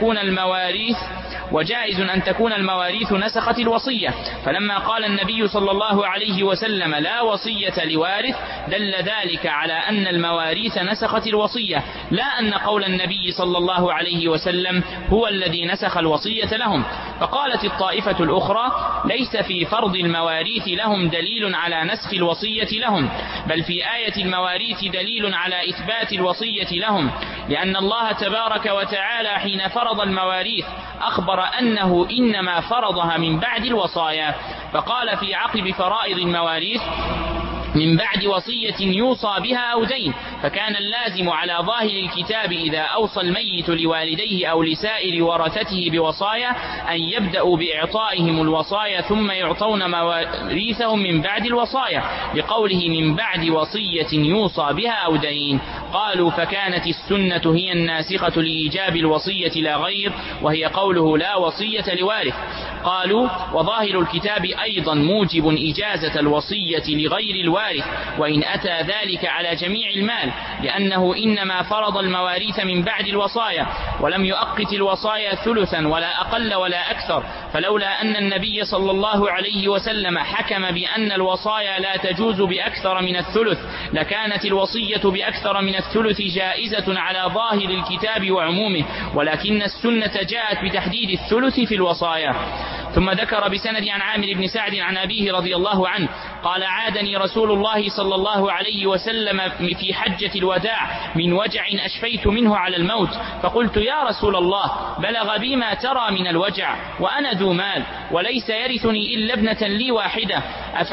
أن تكون المواريث نسخت الوصية. فلما قال النبي صلى الله عليه وسلم لا وصية لوارث دل ذلك على أن المواريث نسخت الوصية، لا أن قول النبي صلى الله عليه وسلم هو الذي نسخ الوصية لهم. فقالت الطائفة الأخرى ليس في فرض المواريث لهم دليل على نسخ الوصية لهم، بل في آية المواريث دليل على إثبات الوصية لهم، لأن الله تبارك وتعالى حين فرض المواريث أخبر أنه إنما فرضها من بعد الوصايا، فقال في عقب فرائض المواريث من بعد وصية يوصى بها أو دين، فكان اللازم على ظاهر الكتاب إذا أوصى الميت لوالديه أو لسائر ورثته بوصايا أن يبدأوا بإعطائهم الوصايا ثم يعطون مواريثهم من بعد الوصايا، لقوله من بعد وصية يوصى بها أو دين. قالوا فكانت السنة هي الناسخة لإيجاب الوصية لا غير، وهي قوله لا وصية لوارث. قالوا وظاهر الكتاب أيضا موجب إجازة الوصية لغير الوارث وإن أتى ذلك على جميع المال، لأنه إنما فرض المواريث من بعد الوصايا ولم يؤقت الوصايا ثلثا ولا أقل ولا أكثر، فلولا أن النبي صلى الله عليه وسلم حكم بأن الوصايا لا تجوز بأكثر من الثلث لكانت الوصية بأكثر من الثلث جائزة على ظاهر الكتاب وعمومه، ولكن السنة جاءت بتحديد الثلث في الوصايا. ثم ذكر بسند عن عامر بن سعد عن أبيه رضي الله عنه قال عادني رسول الله صلى الله عليه وسلم في حجة الوداع من وجع أشفيت منه على الموت، فقلت يا رسول الله بلغ بي ما ترى من الوجع وأنا ذو مال وليس يرثني إلا ابنة لي واحدة،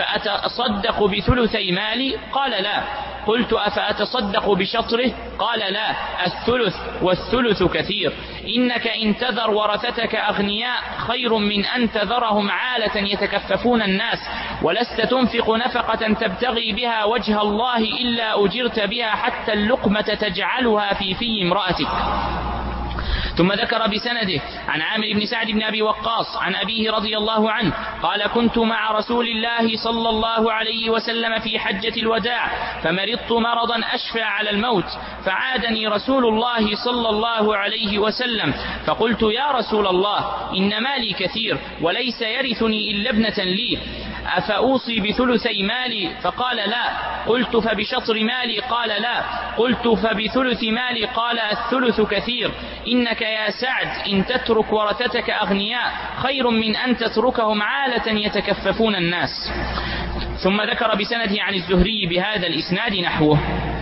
أفأتصدق بثلثي مالي؟ قال لا. قلت أفأتصدق بشطره؟ قال لا، الثلث والثلث كثير، إنك إن تذر ورثتك أغنياء خير من أن تذرهم عالة يتكففون الناس، ولست تنفق نفقة تبتغي بها وجه الله إلا أجرت بها حتى اللقمة تجعلها في امرأتك. ثم ذكر بسنده عن عامر بن سعد بن أبي وقاص عن أبيه رضي الله عنه قال كنت مع رسول الله صلى الله عليه وسلم في حجة الوداع فمرضت مرضا أشفى على الموت فعادني رسول الله صلى الله عليه وسلم فقلت يا رسول الله إن مالي كثير وليس يرثني إلا ابنة لي أفأوصي بثلثي مالي؟ فقال لا. قلت فبشطر مالي؟ قال لا. قلت فبثلث مالي؟ قال الثلث كثير. إنك يا سعد إن تترك ورثتك أغنياء خير من أن تتركهم عالة يتكففون الناس. ثم ذكر بسنده عن الزهري بهذا الإسناد نحوه.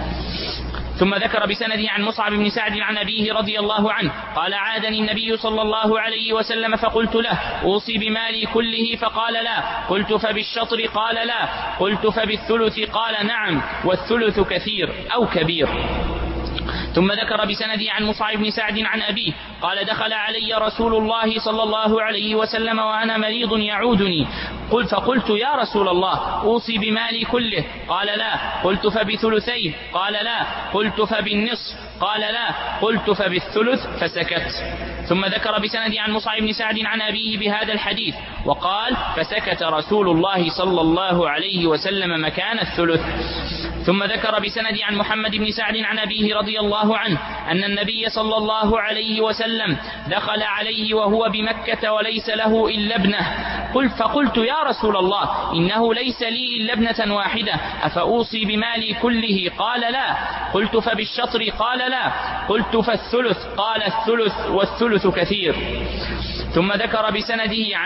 ثم ذكر بسنده عن مصعب بن سعد عن أبيه رضي الله عنه قال عادني النبي صلى الله عليه وسلم فقلت له أوصي بمالي كله؟ فقال لا. قلت فبالشطر؟ قال لا. قلت فبالثلث؟ قال نعم والثلث كثير أو كبير. ثم ذكر بسنده عن مصعب بن سعد عن أبيه قال دخل علي رسول الله صلى الله عليه وسلم وأنا مريض يعودني فقلت يا رسول الله أوصي بمالي كله؟ قال لا. قلت فبثلثيه؟ قال لا. قلت فبالنصف؟ قال لا. قلت فبالثلث؟ فسكت. ثم ذكر بسنده عن مصعب بن سعد عن أبيه بهذا الحديث وقال فسكت رسول الله صلى الله عليه وسلم مكان الثلث. ثم ذكر بسنده عن محمد بن سعد عن أبيه رضي الله عنه أن النبي صلى الله عليه وسلم دخل عليه وهو بمكة وليس له إلا ابنه فقلت يا رسول الله إنه ليس لي إلا ابنة واحدة أفأوصي بمالي كله؟ قال لا. قلت فبالشطر؟ قال لا. قلت فالثلث؟ قال الثلث والثلث كثير. ثم ذكر بسنده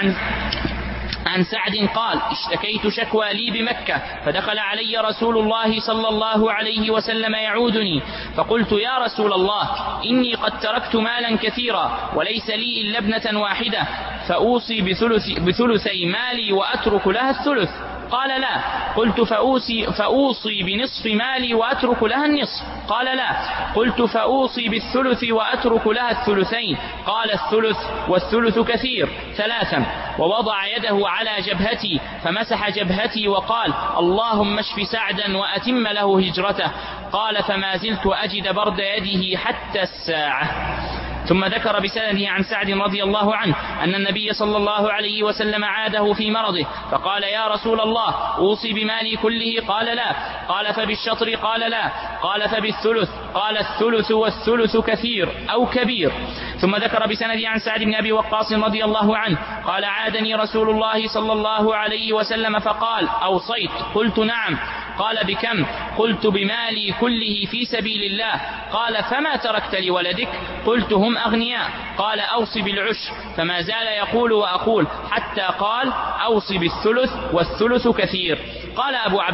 عن سعد قال اشتكيت شكوى لي بمكة فدخل علي رسول الله صلى الله عليه وسلم يعودني فقلت يا رسول الله إني قد تركت مالا كثيرا وليس لي إلا ابنة واحدة فأوصي بثلثي مالي وأترك لها الثلث؟ قال لا. قلت فأوصي بنصف مالي وأترك لها النصف؟ قال لا. قلت فأوصي بالثلث وأترك لها الثلثين؟ قال الثلث والثلث كثير. 3. ووضع يده على جبهتي فمسح جبهتي وقال اللهم اشف سعدا وأتم له هجرته. قال فما زلت أجد برد يده حتى الساعة. ثم ذكر بسنده عن سعد رضي الله عنه أن النبي صلى الله عليه وسلم عاده في مرضه فقال يا رسول الله أوصي بمالي كله؟ قال لا. قال فبالشطر؟ قال لا. قال فبالثلث؟ قال الثلث والثلث كثير أو كبير. ثم ذكر بسنده عن سعد بن أبي وقاص رضي الله عنه قال عادني رسول الله صلى الله عليه وسلم فقال أوصيت؟ قلت نعم. قال بكم؟ قلت بمالي كله في سبيل الله. قال فما تركت لولدك؟ قلت هم أغنياء. قال أوصي بالعشر. فما زال يقول وأقول حتى قال أوصي بالثلث والثلث كثير. قال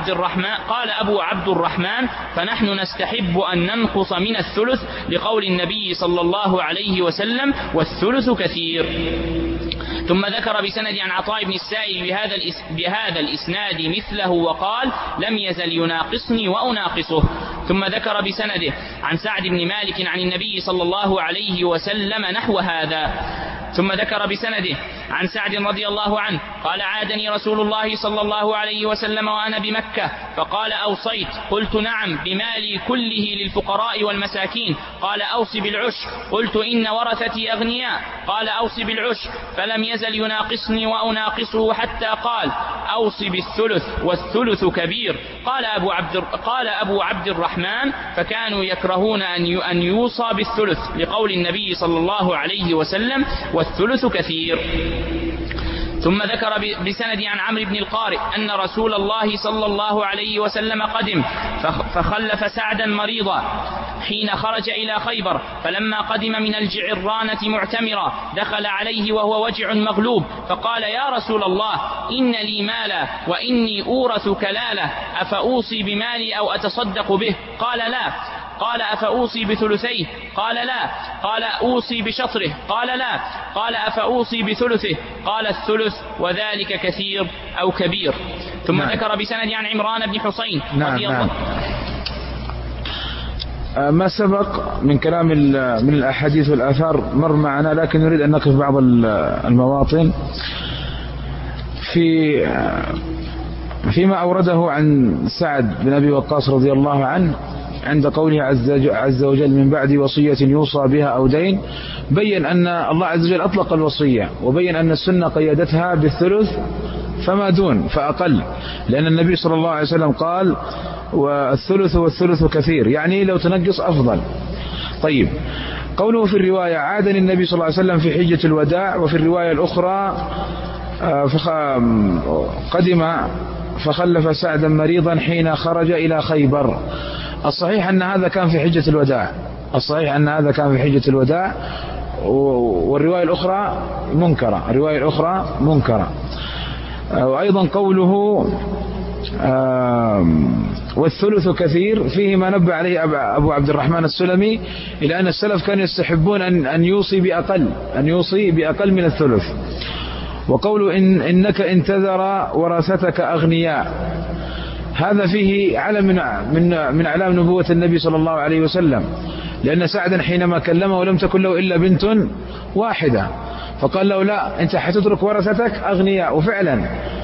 أبو عبد الرحمن فنحن نستحب أن ننقص من الثلث لقول النبي صلى الله عليه وسلم والثلث كثير. ثم ذكر بسند عن عطاء بن السائب بهذا الإسناد مثله وقال لم يزل يناقصني وأناقصه. ثم ذكر بسنده عن سعد بن مالك عن النبي صلى الله عليه وسلم نحو هذا. ثم ذكر بسنده عن سعد رضي الله عنه قال عادني رسول الله صلى الله عليه وسلم وأنا بمكة فقال أوصيت؟ قلت نعم بمالي كله للفقراء والمساكين. قال أوصي بالعشر. قلت إن ورثتي أغنياء. قال أوصي بالعشر. فلم يزل يناقصني وأناقصه حتى قال أوصي بالثلث والثلث كبير. قال أبو عبد الرحمن فكانوا يكرهون أن يوصى بالثلث لقول النبي صلى الله عليه وسلم والثلث كثير. ثم ذكر بسند عن عمرو بن القارئ أن رسول الله صلى الله عليه وسلم قدم فخلف سعدا مريضا حين خرج إلى خيبر فلما قدم من الجعرانة معتمرا دخل عليه وهو وجع مغلوب فقال يا رسول الله إن لي مالا وإني أورث كلالة أفأوصي بمالي أو أتصدق به؟ قال لا. قال أفأوصي بثلثيه؟ قال لا. قال أوصي بشطره؟ قال لا. قال أفأوصي بثلثه؟ قال الثلث وذلك كثير أو كبير. ثم ذكر بسند عن عمران بن حسين رضي الله ما سبق من كلام من الأحاديث والآثار مر معنا، لكن نريد أن نقف بعض المواطن فيما أورده عن سعد بن أبي وقاص رضي الله عنه عند قوله عز وجل من بعد وصية يوصى بها أو دين، بين أن الله عز وجل أطلق الوصية، وبين أن السنة قيدتها بالثلث فما دون فأقل، لأن النبي صلى الله عليه وسلم قال والثلث والثلث كثير، يعني لو تنقص أفضل. طيب، قوله في الرواية عادني النبي صلى الله عليه وسلم في حجة الوداع، وفي الرواية الأخرى قدم فخلف سعدا مريضا حين خرج إلى خيبر. الصحيح أن هذا كان في حجة الوداع، الصحيح أن هذا كان في حجة الوداع، والرواية الأخرى منكرة، الرواية الأخرى منكرة. وأيضا قوله والثلث كثير، فيه ما نبه عليه أبو عبد الرحمن السلمي إلى أن السلف كانوا يستحبون أن يوصي بأقل من الثلث. وقوله إنك انتذر ورثتك أغنياء، هذا فيه علم من أعلام نبوة النبي صلى الله عليه وسلم، لأن سعدا حينما كلمه ولم تكن له إلا بنت واحدة فقال له لا، أنت حتترك ورثتك أغنياء. وفعلا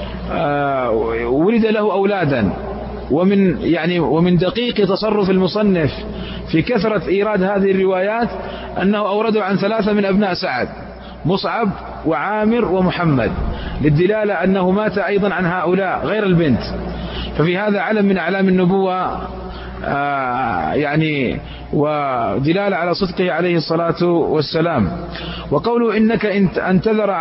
ولد له أولادا. ومن دقيق تصرف المصنف في كثرة إيراد هذه الروايات أنه أورده عن 3 من أبناء سعد، مصعب وعامر ومحمد، للدلالة أنه مات أيضا عن هؤلاء غير البنت. ففي هذا علم من أعلام النبوة ودلالة على صدقه عليه الصلاة والسلام. وقوله إنك انتذر،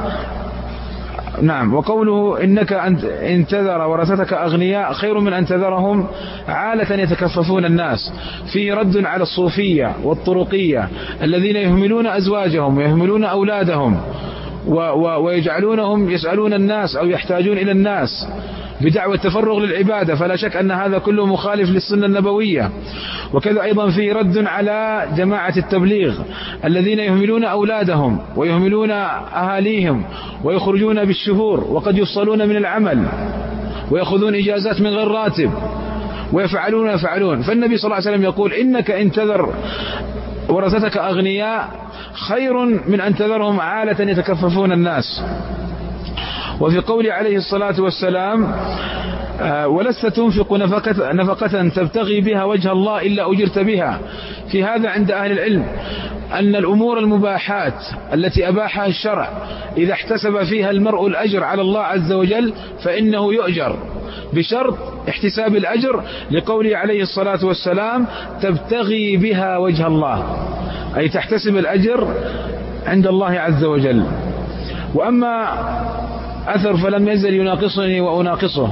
نعم، وقوله إنك انتذر ورثتك أغنياء خير من انتذرهم عالة يتكففون الناس، فيه رد على الصوفية والطرقية الذين يهملون أزواجهم ويهملون أولادهم ويجعلونهم يسألون الناس أو يحتاجون إلى الناس بدعوى التفرغ للعبادة، فلا شك أن هذا كله مخالف للسنة النبوية. وكذا أيضا فيه رد على جماعة التبليغ الذين يهملون أولادهم ويهملون أهاليهم ويخرجون بالشهور وقد يفصلون من العمل ويأخذون إجازات من غير راتب ويفعلون. فالنبي صلى الله عليه وسلم يقول إنك انتذر ورثتك أغنياء خير من أن تذرهم عالة يتكففون الناس. وفي قول عليه الصلاة والسلام ولست تنفق نفقة تبتغي بها وجه الله إلا أجرت بها، في هذا عند أهل العلم أن الأمور المباحات التي أباحها الشرع إذا احتسب فيها المرء الأجر على الله عز وجل فإنه يؤجر، بشرط احتساب الأجر، لقوله عليه الصلاة والسلام تبتغي بها وجه الله، أي تحتسب الأجر عند الله عز وجل. وأما أثر فلم يزل يناقصني وأناقصه،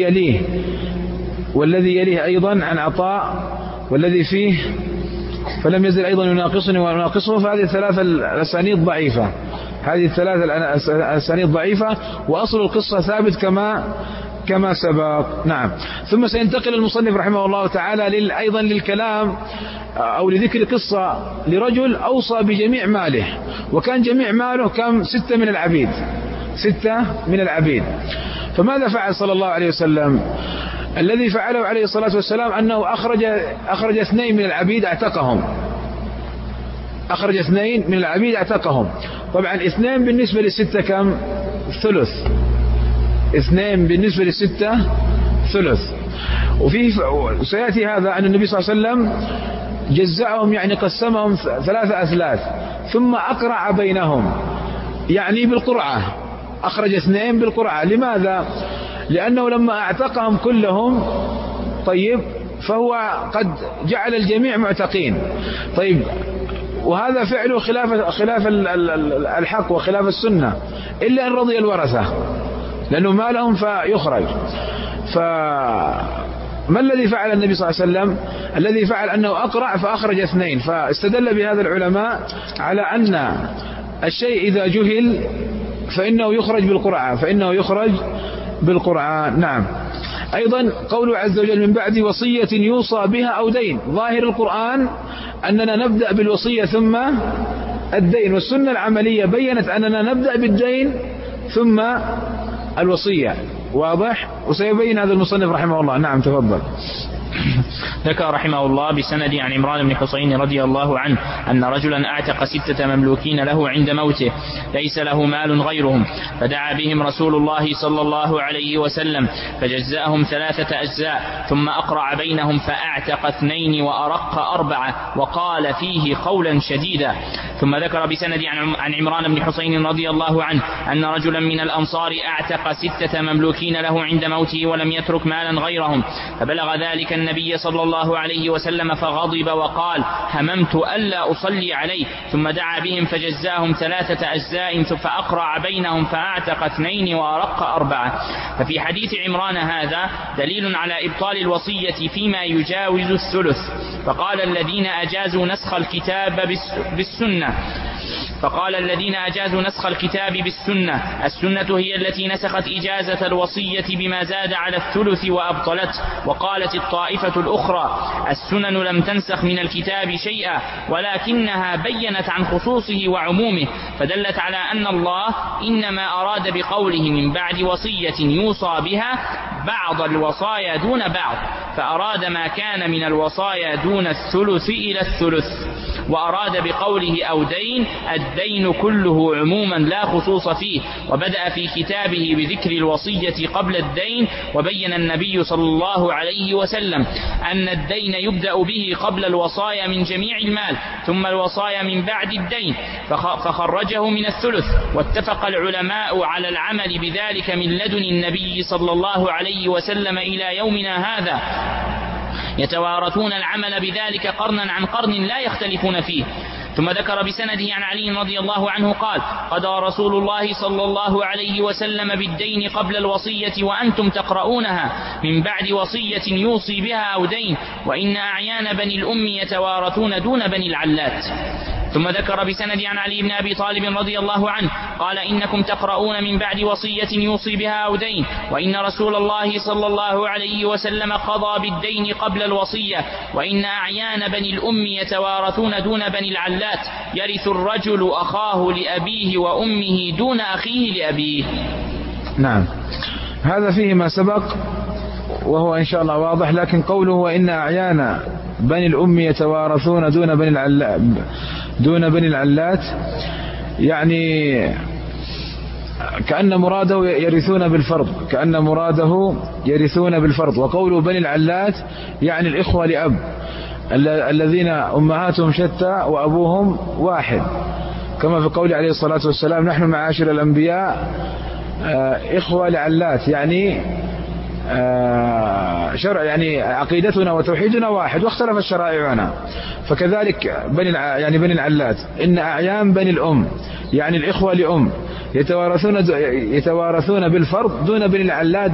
والذي يليه أيضا عن عطاء، والذي فيه فلم يزل أيضا يناقصني وأناقصه، فهذه الثلاثة الأسانيد ضعيفة، وأصل القصة ثابت كما سبق. نعم. ثم سينتقل المصنف رحمه الله تعالى أيضا للكلام أو لذكر قصة لرجل أوصى بجميع ماله، وكان جميع ماله كم 6 من العبيد. فماذا فعل صلى الله عليه وسلم؟ الذي فعله عليه الصلاة والسلام أنه أخرج 2 من العبيد اعتقهم. طبعا 2 بالنسبة ل6 كم؟ ثلث. 2 بالنسبة ل6 ثلث. سيأتي هذا أن النبي صلى الله عليه وسلم جزعهم، يعني قسمهم 3 أثلاث، ثم أقرع بينهم، يعني بالقرعة، أخرج 2 بالقرعة. لماذا؟ لأنه لما أعتقهم كلهم طيب فهو قد جعل الجميع معتقين. طيب، وهذا فعله خلاف الحق وخلاف السنة، إلا أن رضي الورثة لأنه ما لهم فيخرج. فما الذي فعل النبي صلى الله عليه وسلم؟ الذي فعل أنه أقرع فأخرج 2. فاستدل بهذا العلماء على أن الشيء إذا جهل فإنه يخرج بالقرعة. نعم. أيضا قوله عز وجل من بعد وصية يوصى بها أو دين، ظاهر القرآن أننا نبدأ بالوصية ثم الدين، والسنة العملية بيّنت أننا نبدأ بالدين ثم الوصية. واضح؟ وسيبين هذا المصنف رحمه الله. نعم، تفضل. ذكر رحمه الله بسند عن عمران بن حسين رضي الله عنه أن رجلا أعتق 6 مملوكين له عند موته ليس له مال غيرهم، فدعا بهم رسول الله صلى الله عليه وسلم فجزأهم 3 أجزاء، ثم أقرع بينهم فأعتق 2 وأرق 4 وقال فيه قولا شديدا. ثم ذكر بسند عن عمران بن حسين رضي الله عنه أن رجلا من الأنصار أعتق 6 مملوكين له عند موته ولم يترك مالا غيرهم، فبلغ ذلك النبي صلى الله عليه وسلم فغضب وقال هممت ألا أصلي عليه، ثم دعا بهم فجزاهم 3 أجزاء فأقرع بينهم فأعتق 2 وأرق 4. ففي حديث عمران هذا دليل على إبطال الوصية فيما يجاوز الثلث. فقال الذين أجازوا نسخ الكتاب بالسنة السنة هي التي نسخت إجازة الوصية بما زاد على الثلث وأبطلته. وقالت الطائفة الأخرى السنن لم تنسخ من الكتاب شيئا ولكنها بينت عن خصوصه وعمومه، فدلت على أن الله إنما أراد بقوله من بعد وصية يوصى بها بعض الوصايا دون بعض، فأراد ما كان من الوصايا دون الثلث إلى الثلث، وأراد بقوله أو دين الدين كله عموما لا خصوص فيه، وبدأ في كتابه بذكر الوصية قبل الدين. وبين النبي صلى الله عليه وسلم أن الدين يبدأ به قبل الوصايا من جميع المال، ثم الوصايا من بعد الدين، فخرجه من الثلث. واتفق العلماء على العمل بذلك من لدن النبي صلى الله عليه وسلم إلى يومنا هذا، يتوارثون العمل بذلك قرنا عن قرن لا يختلفون فيه. ثم ذكر بسنده عن علي رضي الله عنه قال قضى رسول الله صلى الله عليه وسلم بالدين قبل الوصية وأنتم تقرؤونها من بعد وصية يوصي بها أو دين، وإن أعيان بني الأم يتوارثون دون بني العلات. ثم ذكر بسند عن علي بن أبي طالب رضي الله عنه قال إنكم تقرؤون من بعد وصية يوصي بها أو دين، وإن رسول الله صلى الله عليه وسلم قضى بالدين قبل الوصية، وإن أعيان بني الأم يتوارثون دون بني العلات، يرث الرجل أخاه لأبيه وأمه دون أخيه لأبيه. نعم، هذا فيه ما سبق وهو إن شاء الله واضح، لكن قوله وإن أعيان بني الأم يتوارثون دون بني العلات يعني كأن مراده يرثون بالفرض، وقوله بني العلات يعني الإخوة لأب الذين أمهاتهم شتى وأبوهم واحد، كما في قوله عليه الصلاة والسلام نحن معاشر الأنبياء إخوة لعلات، يعني شرع يعني عقيدتنا وتوحيدنا واحد واختلف شرائعنا. فكذلك بني العلات إن أعيان بني الأم يعني الإخوة لأم يتوارثون بالفرض دون بني العلات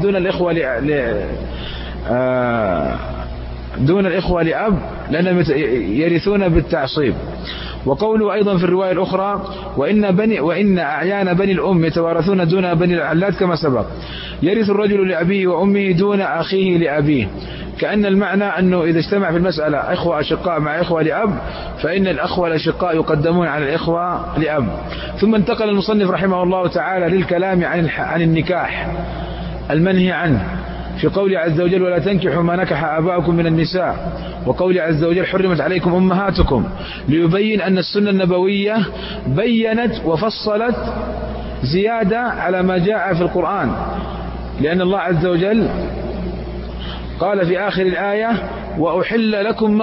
دون الإخوة لأب لأنهم يرثون بالتعصيب. وقوله أيضا في الرواية الأخرى وإن أعيان بني الأم يتوارثون دون بني العلات كما سبق، يرث الرجل لأبيه وأمه دون أخيه لأبيه، كأن المعنى أنه إذا اجتمع في المسألة إخوة أشقاء مع إخوة لأب فإن الأخوة الأشقاء يقدمون على الإخوة لأب. ثم انتقل المصنف رحمه الله تعالى للكلام عن النكاح المنهي عنه في قوله عز وجل ولا تنكحوا ما نكح آباؤكم من النساء، وقوله عز وجل حرمت عليكم أمهاتكم، ليبين أن السنة النبوية بينت وفصلت زيادة على ما جاء في القرآن، لأن الله عز وجل قال في آخر الآية وأحل لكم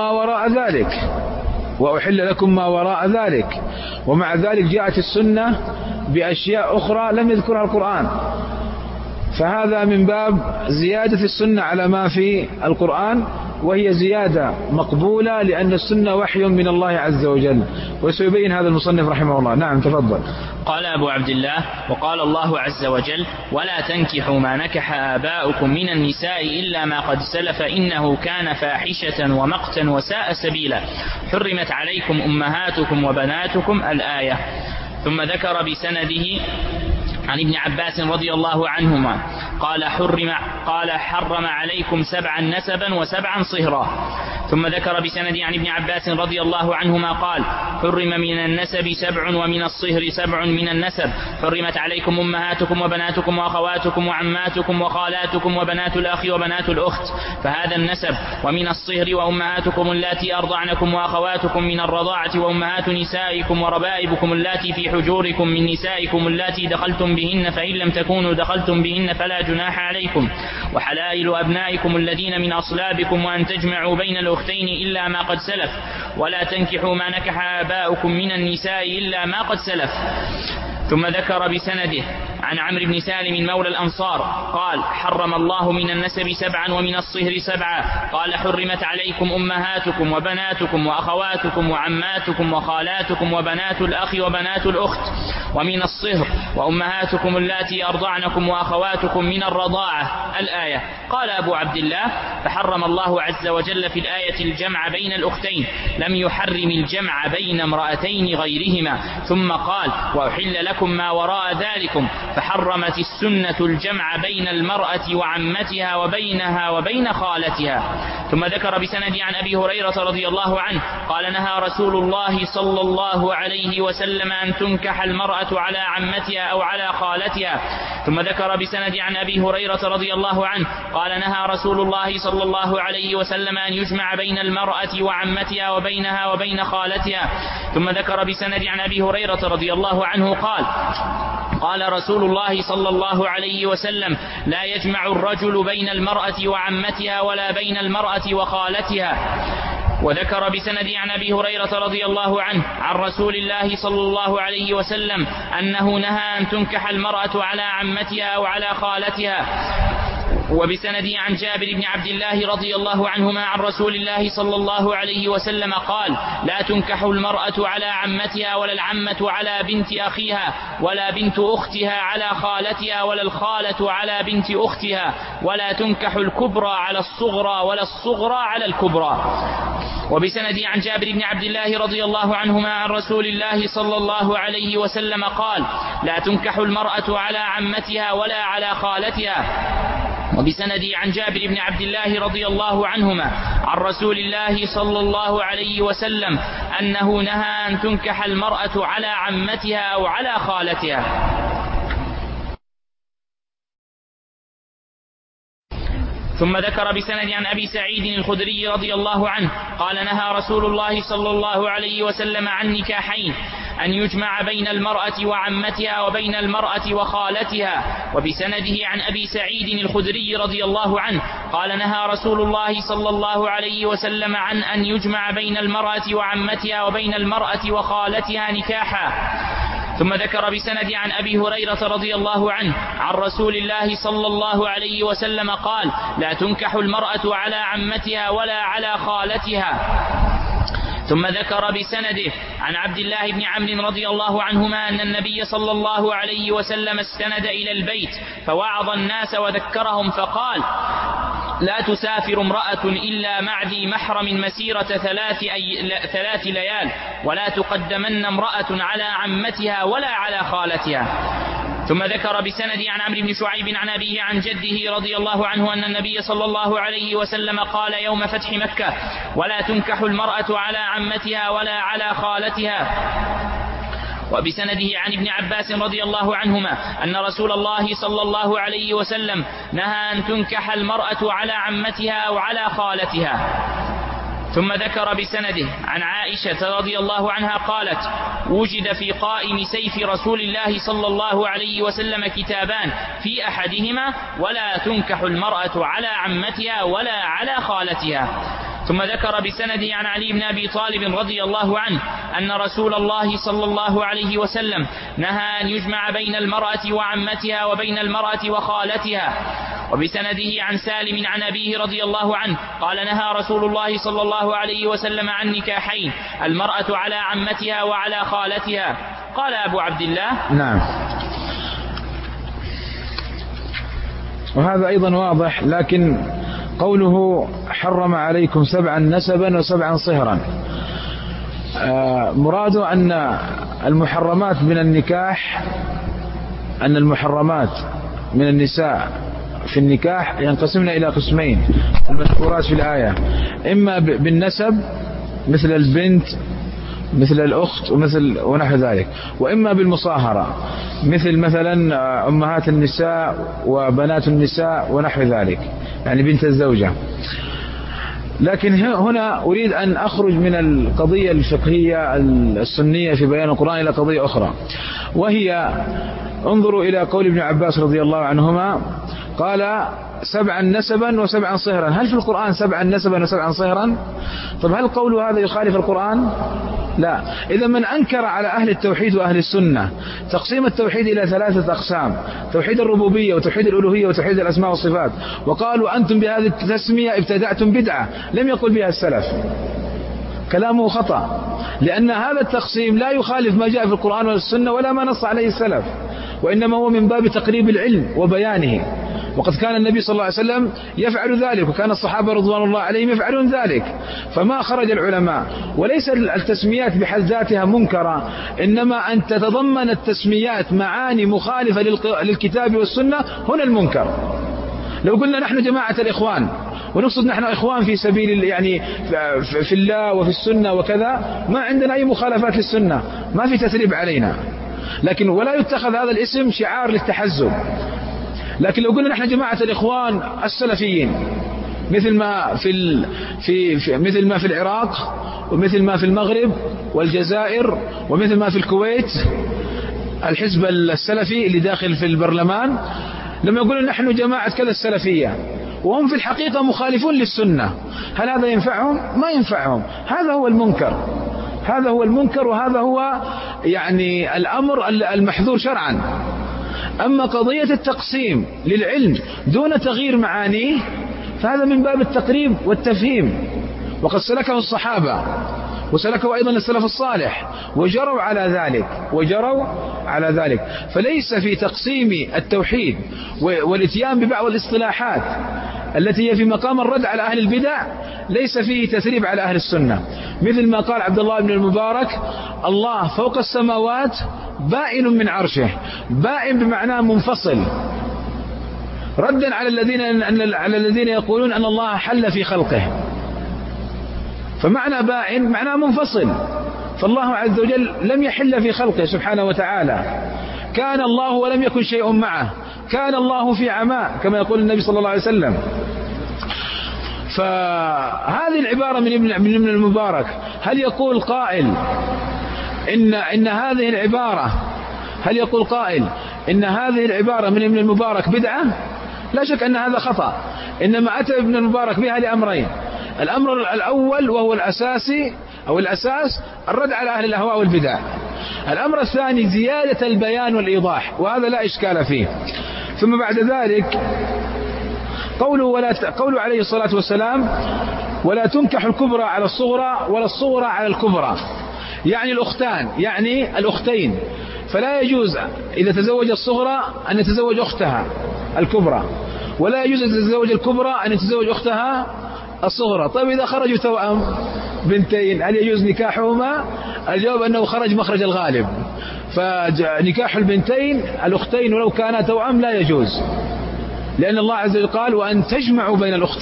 ما وراء ذلك، ومع ذلك جاءت السنة بأشياء أخرى لم يذكرها القرآن، فهذا من باب زيادة السنة على ما في القرآن، وهي زيادة مقبولة لأن السنة وحي من الله عز وجل، وسيبين هذا المصنف رحمه الله. نعم تفضل. قال أبو عبد الله وقال الله عز وجل ولا تنكحوا ما نكح آباؤكم من النساء إلا ما قد سلف إنه كان فاحشة ومقتا وساء سبيلا، حرمت عليكم أمهاتكم وبناتكم الآية. ثم ذكر بسنده عن ابن عباس رضي الله عنهما قال حرم عليكم 7 نسبا و7 صهرا. ثم ذكر بسند عن ابن عباس رضي الله عنهما قال: حرم من النسب 7 ومن الصهر 7 من النسب، حرمت عليكم أمهاتكم وبناتكم وأخواتكم وعماتكم وخالاتكم وبنات الأخ وبنات الأخت، فهذا النسب. ومن الصهر وأمهاتكم اللاتي أرضعنكم وأخواتكم من الرضاعة وأمهات نسائكم وربائبكم اللاتي في حجوركم من نسائكم اللاتي دخلتم بهن، فإن لم تكونوا دخلتم بهن فلا جناح عليكم، وحلائل أبنائكم الذين من أصلابكم، وأن تجمعوا بين الأختين إلا ما قد سلف، ولا تنكحوا ما نكح آباؤكم من النساء إلا ما قد سلف. ثم ذكر بسنده عن عمرو بن سالم مولى الأنصار قال: حرم الله من النسب 7 ومن الصهر 7. قال: حرمت عليكم أمهاتكم وبناتكم وأخواتكم وعماتكم وخالاتكم وبنات الأخ وبنات الأخت، ومن الصهر وأمهاتكم اللاتي أرضعنكم وأخواتكم من الرضاعة. الآية. قال أبو عبد الله: فحرم الله عز وجل في الآية الجمع بين الأختين، لم يحرم الجمع بين امرأتين غيرهما. ثم قال: وأحل لكم ما وراء ذلكم، فحرمت السنة الجمع بين المرأة وعمتها وبينها وبين خالتها. ثم ذكر بسند عن أبي هريرة رضي الله عنه قال: نهى رسول الله صلى الله عليه وسلم أن تنكح المرأة على عمتها أو على خالتها. ثم ذكر بسند عن أبي هريرة رضي الله عنه قال: نهى رسول الله صلى الله عليه وسلم أن يجمع بين المرأة وعمتها وبينها وبين خالتها. ثم ذكر بسند عن أبي هريرة رضي الله عنه قال رسول الله صلى الله عليه وسلم: لا يجمع الرجل بين المرأة وعمتها ولا بين المرأة وخالتها. وذكر بسند عن أبي هريرة رضي الله عنه عن رسول الله صلى الله عليه وسلم أنه نهى أن تنكح المرأة على عمتها أو على خالتها. وبسنده عن جابر بن عبد الله رضي الله عنهما عن رسول الله صلى الله عليه وسلم قال: لا تنكح المرأة على عمتها ولا العمة على بنت أخيها ولا بنت أختها على خالتها ولا الخالة على بنت أختها، ولا تنكح الكبرى على الصغرى ولا الصغرى على الكبرى. وبسنده عن جابر بن عبد الله رضي الله عنهما عن رسول الله صلى الله عليه وسلم قال: لا تنكح المرأة على عمتها ولا على خالتها. وبسنده عن جابر بن عبد الله رضي الله عنهما عن رسول الله صلى الله عليه وسلم أنه نهى أن تنكح المرأة على عمتها أو على خالتها. ثم ذكر بسند عن أبي سعيد الخدري رضي الله عنه قال: نهى رسول الله صلى الله عليه وسلم عن نكاحين: أن يجمع بين المرأة وعمتها وبين المرأة وخالتها. وبسنده عن أبي سعيد الخدري رضي الله عنه قال: نهى رسول الله صلى الله عليه وسلم عن أن يجمع بين المرأة وعمتها وبين المرأة وخالتها نكاحا. ثم ذكر بسند عن أبي هريرة رضي الله عنه عن رسول الله صلى الله عليه وسلم قال: لا تنكح المرأة على عمتها ولا على خالتها. ثم ذكر بسنده عن عبد الله بن عمرو رضي الله عنهما أن النبي صلى الله عليه وسلم استند إلى البيت فوعظ الناس وذكرهم فقال: لا تسافر امرأة إلا مع ذي محرم مسيرة 3 ليال، ولا تقدمن امرأة على عمتها ولا على خالتها. ثم ذكر بسند عن عمرو بن شعيب عن أبيه عن جده رضي الله عنه أن النبي صلى الله عليه وسلم قال يوم فتح مكة: ولا تنكح المرأة على عمتها ولا على خالتها. وبسنده عن ابن عباس رضي الله عنهما أن رسول الله صلى الله عليه وسلم نهى أن تنكح المرأة على عمتها أو على خالتها. ثم ذكر بسنده عن عائشة رضي الله عنها قالت: وجد في قائم سيف رسول الله صلى الله عليه وسلم كتابان، في أحدهما: ولا تنكح المرأة على عمتها ولا على خالتها. ثم ذكر بسنده عن علي بن أبي طالب رضي الله عنه أن رسول الله صلى الله عليه وسلم نهى أن يجمع بين المرأة وعمتها وبين المرأة وخالتها. وبسنده عن سالم عن أبيه رضي الله عنه قال: نهى رسول الله صلى الله عليه وسلم عن نكاحين: المرأة على عمتها وعلى خالتها. قال أبو عبد الله: نعم. وهذا أيضا واضح، لكن قوله حرم عليكم 7 نسبا و7 صهرا، مراده أن المحرمات من النكاح، أن المحرمات من النساء في النكاح ينقسمن إلى قسمين المذكورات في الآية، إما بالنسب مثل البنت مثل الأخت ونحو ذلك، وإما بالمصاهرة مثلا أمهات النساء وبنات النساء ونحو ذلك، يعني بنت الزوجة. لكن هنا أريد أن أخرج من القضية الفقهية السنية في بيان القرآن إلى قضية أخرى، وهي انظروا إلى قول ابن عباس رضي الله عنهما قال 7 نسبا و7 صهرا. هل في القرآن 7 نسبا و7 صهرا؟ طب هل قول هذا يخالف القرآن؟ لا. إذا من أنكر على أهل التوحيد وأهل السنة تقسيم التوحيد إلى 3 أقسام، توحيد الربوبية وتوحيد الألوهية وتوحيد الأسماء والصفات، وقالوا أنتم بهذه التسمية ابتدعتم بدعة لم يقل بها السلف، كلامه خطأ، لأن هذا التقسيم لا يخالف ما جاء في القرآن والسنة ولا ما نص عليه السلف، وإنما هو من باب تقريب العلم وبيانه، وقد كان النبي صلى الله عليه وسلم يفعل ذلك، وكان الصحابة رضوان الله عليهم يفعلون ذلك، فما خرج العلماء. وليس التسميات بحد ذاتها منكرة، إنما أن تتضمن التسميات معاني مخالفة للكتاب والسنة هنا المنكر. لو قلنا نحن جماعة الإخوان ونقصد نحن إخوان في سبيل يعني في الله وفي السنة وكذا، ما عندنا أي مخالفات للسنة، ما في تثريب علينا، لكن ولا يتخذ هذا الاسم شعار للتحزب. لكن لو قلنا نحن جماعة الإخوان السلفيين مثل ما في العراق ومثل ما في المغرب والجزائر ومثل ما في الكويت الحزب السلفي اللي داخل في البرلمان، لما يقولون نحن جماعة كذا السلفية وهم في الحقيقة مخالفون للسنة، هل هذا ينفعهم؟ ما ينفعهم. هذا هو المنكر، وهذا هو يعني الأمر المحظور شرعا. أما قضية التقسيم للعلم دون تغيير معانيه فهذا من باب التقريب والتفهيم، وقد سلكه الصحابة وسلكه أيضا السلف الصالح وجروا على ذلك. فليس في تقسيم التوحيد والاتيان ببعض الاصطلاحات التي هي في مقام الرد على أهل البدع ليس فيه تثريب على أهل السنة، مثل ما قال عبد الله بن المبارك: الله فوق السماوات بائن من عرشه. بائن بمعنى منفصل، ردا على الذين يقولون أن الله حل في خلقه، فمعنى بائن معناه منفصل، فالله عز وجل لم يحل في خلقه سبحانه وتعالى، كان الله ولم يكن شيء معه، كان الله في عماء كما يقول النبي صلى الله عليه وسلم. فهذه العبارة من ابن المبارك، هل يقول قائل إن هذه العبارة من ابن المبارك بدعة؟ لا شك أن هذا خطأ، إنما أتى ابن المبارك بها لأمرين: الأمر الأول وهو الأساسي أو الأساس الرد على أهل الأهواء والبدع، الأمر الثاني زيادة البيان والإيضاح، وهذا لا إشكال فيه. ثم بعد ذلك قوله عليه الصلاة والسلام: ولا تنكح الكبرى على الصغرى ولا الصغرى على الكبرى، يعني الأختين، فلا يجوز إذا تزوج الصغرى أن يتزوج أختها الكبرى، ولا يجوز إذا تزوج الكبرى أن يتزوج أختها الصغرى. طيب إذا خرجوا توأم بنتين هل يجوز نكاحهما؟ الجواب أنه خرج مخرج الغالب، فنكاح البنتين الأختين ولو كانا توأم لا يجوز، لأن الله عز وجل قال: وأن تجمعوا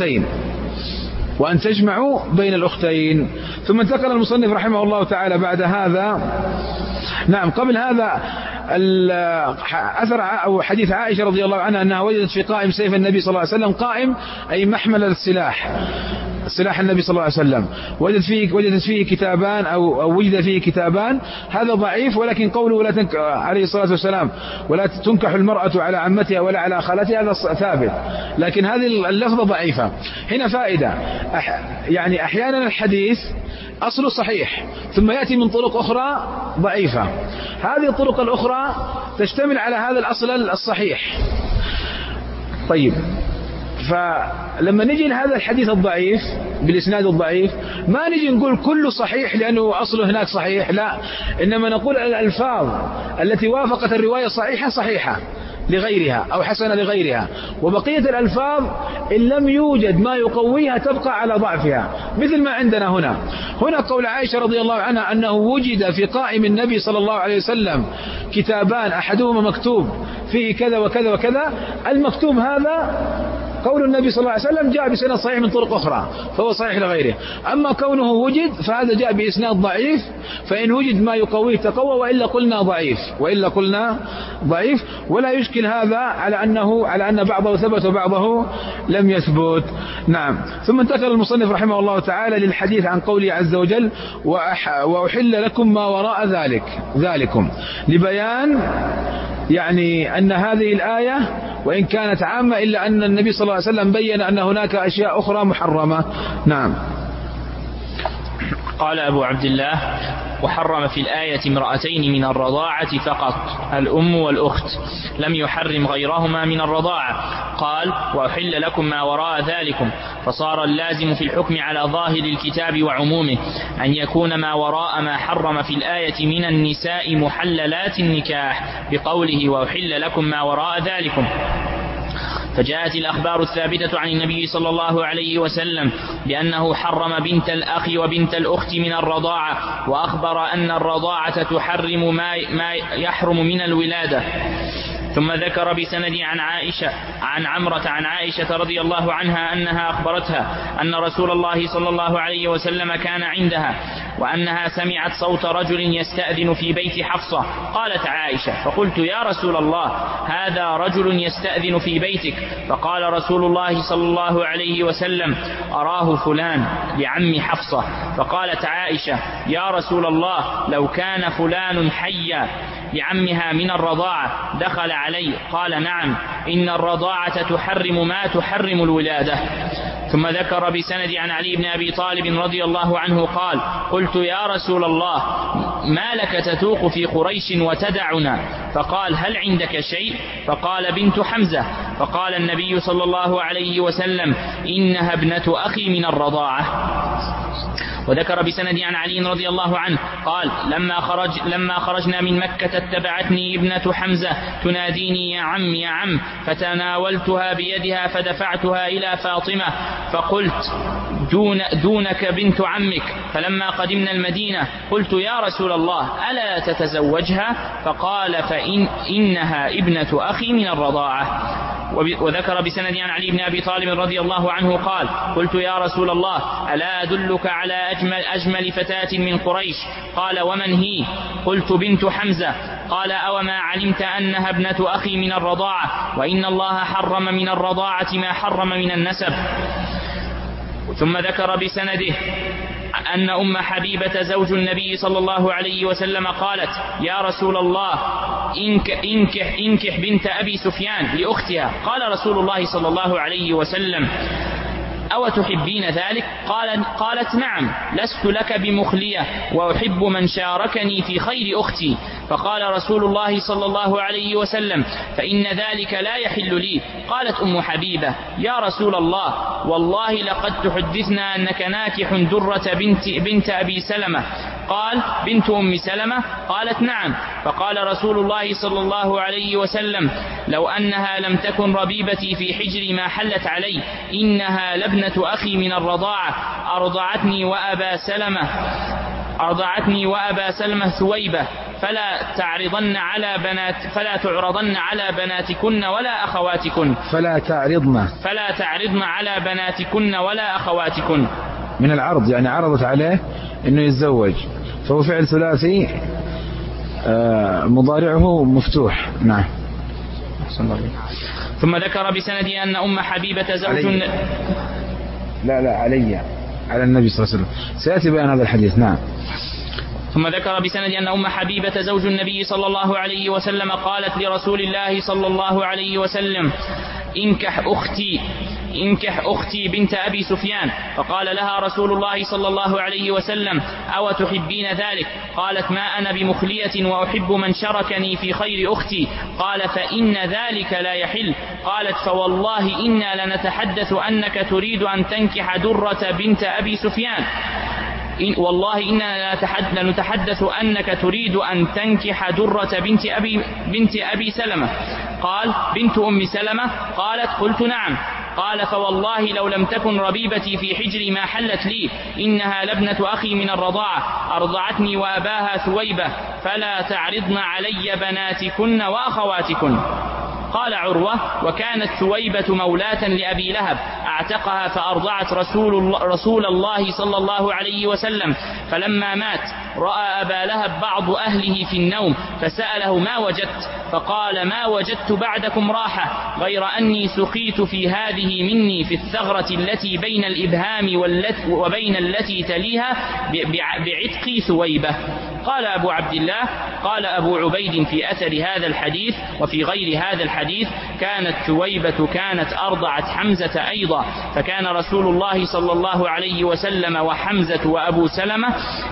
بين الأختين. ثم انتقل المصنف رحمه الله تعالى بعد هذا، قبل هذا أثر أو حديث عائشة رضي الله عنها أنها وجدت في قائم سيف النبي صلى الله عليه وسلم، قائم أي محمل السلاح النبي صلى الله عليه وسلم، وجدت فيه كتابان أو وجد فيه كتابان. هذا ضعيف، ولكن قوله عليه الصلاة والسلام: ولا تنكح المرأة على عمتها ولا على خالتها، هذا ثابت، لكن هذه اللفظة ضعيفة. هنا فائدة، يعني أحيانا الحديث أصله صحيح ثم يأتي من طرق أخرى ضعيفة، هذه الطرق الأخرى تشتمل على هذا الأصل الصحيح. طيب، فلما نجي لهذا الحديث الضعيف بالإسناد الضعيف ما نجي نقول كله صحيح لأنه أصله هناك صحيح، لا، إنما نقول الألفاظ التي وافقت الرواية صحيحة لغيرها أو حسنة لغيرها، وبقية الألفاظ إن لم يوجد ما يقويها تبقى على ضعفها، مثل ما عندنا هنا قول عائشة رضي الله عنها أنه وجد في قائم النبي صلى الله عليه وسلم كتابان أحدهما مكتوب فيه كذا وكذا وكذا. المكتوب هذا قول النبي صلى الله عليه وسلم جاء بسند صحيح من طرق أخرى فهو صحيح لغيره. أما كونه وجد فهذا جاء بإسناد ضعيف، فإن وجد ما يقويه تقوى، وإلا قلنا ضعيف. ولا يشكل هذا على أن بعضه ثبت وبعضه لم يثبت. نعم. ثم انتقل المصنف رحمه الله تعالى للحديث عن قوله عز وجل وأحل لكم ما وراء ذلكم، لبيان يعني أن هذه الآية وإن كانت عامة إلا أن النبي صلى الله عليه وسلم بين أن هناك أشياء أخرى محرمة. نعم. قال أبو عبد الله: وحرم في الآية امرأتين من الرضاعة فقط، الأم والأخت، لم يحرم غيرهما من الرضاعة. قال: وأحل لكم ما وراء ذلكم، فصار اللازم في الحكم على ظاهر الكتاب وعمومه أن يكون ما وراء ما حرم في الآية من النساء محللات النكاح بقوله وأحل لكم ما وراء ذلكم. فجاءت الأخبار الثابتة عن النبي صلى الله عليه وسلم بأنه حرم بنت الأخ وبنت الأخت من الرضاعة، وأخبر أن الرضاعة تحرم ما يحرم من الولادة. ثم ذكر بسند عن عمرة عن عائشة رضي الله عنها أنها أخبرتها أن رسول الله صلى الله عليه وسلم كان عندها وأنها سمعت صوت رجل يستأذن في بيت حفصة. قالت عائشة: فقلت يا رسول الله هذا رجل يستأذن في بيتك. فقال رسول الله صلى الله عليه وسلم: أراه فلان لعم حفصة. فقالت عائشة: يا رسول الله لو كان فلان حيا لعمها من الرضاعة دخل علي. قال: نعم، إن الرضاعة تحرم ما تحرم الولادة. ثم ذكر بسند عن علي بن أبي طالب رضي الله عنه قال: قلت يا رسول الله ما لك تتوق في قريش وتدعنا؟ فقال: هل عندك شيء؟ فقال: بنت حمزة. فقال النبي صلى الله عليه وسلم: إنها ابنة أخي من الرضاعة. وذكر بسند عن علي رضي الله عنه قال: لما خرجنا من مكة اتبعتني ابنة حمزة تناديني يا عم يا عم، فتناولتها بيدها فدفعتها إلى فاطمة فقلت: دونك بنت عمك. فلما قدمنا المدينة قلت: يا رسول الله ألا تتزوجها؟ فقال: إنها ابنة أخي من الرضاعة. وذكر بسند عن علي بن أبي طالب رضي الله عنه قال: قلت يا رسول الله ألا أدلك على أجمل فتاة من قريش؟ قال: ومن هي؟ قلت: بنت حمزة. قال: أوما علمت أنها ابنة أخي من الرضاعة، وإن الله حرم من الرضاعة ما حرم من النسب. ثم ذكر بسنده أن أم حبيبة زوج النبي صلى الله عليه وسلم قالت: يا رسول الله انكح بنت أبي سفيان لأختها. قال رسول الله صلى الله عليه وسلم: أو تحبين ذلك؟ قالت: نعم، لست لك بمخلية، وأحب من شاركني في خير أختي. فقال رسول الله صلى الله عليه وسلم: فإن ذلك لا يحل لي. قالت أم حبيبة: يا رسول الله والله لقد تحدثنا أنك ناكح درة بنت أبي سلمة. قال: بنت أم سلمة؟ قالت: نعم. فقال رسول الله صلى الله عليه وسلم: لو أنها لم تكن ربيبتي في حجري ما حلت علي، إنها لابنة أخي من الرضاعة، أرضعتني وأبا سلمة ثويبة، فلا تعرضن على بناتكن ولا أخواتكن. فلا تعرضن على بناتكن ولا أخواتكن. من العرض يعني عرضت عليه إنه يتزوج، فهو فعل ثلاثي مضارعه مفتوح. نعم. ثم ذكر بسنده أن أم حبيبة زوج على النبي صلى الله عليه وسلم، سيأتي بيان هذا الحديث. نعم. ثم ذكر بسند أن أم حبيبة زوج النبي صلى الله عليه وسلم قالت لرسول الله صلى الله عليه وسلم: انكح أختي بنت أبي سفيان. فقال لها رسول الله صلى الله عليه وسلم: أو تحبين ذلك؟ قالت: ما أنا بمخلية، وأحب من شركني في خير أختي. قال: فإن ذلك لا يحل. قالت: فوالله إنا لنتحدث أنك تريد أن تنكح درة بنت أبي سفيان. والله إننا لنتحدث أنك تريد أن تنكح درة بنت أبي سلمة. قال: بنت أم سلمة؟ قالت: قلت: نعم. قال: فوالله لو لم تكن ربيبتي في حجري ما حلت لي، إنها لابنة أخي من الرضاعة، أرضعتني وأباها ثويبة، فلا تعرضن علي بناتكن وأخواتكن. قال عروة: وكانت ثويبة مولاة لأبي لهب، اعتقها فأرضعت رسول الله صلى الله عليه وسلم، فلما مات رأى أبا لهب بعض أهله في النوم فسأله: ما وجدت؟ فقال: ما وجدت بعدكم راحة، غير أني سقيت في هذه مني في الثغرة التي بين الإبهام وبين التي تليها بعتق ثويبة. قال أبو عبد الله: قال أبو عبيد في أثر هذا الحديث وفي غير هذا الحديث: كانت ثويبة كانت أرضعت حمزة أيضا، فكان رسول الله صلى الله عليه وسلم وحمزة وأبو سلمة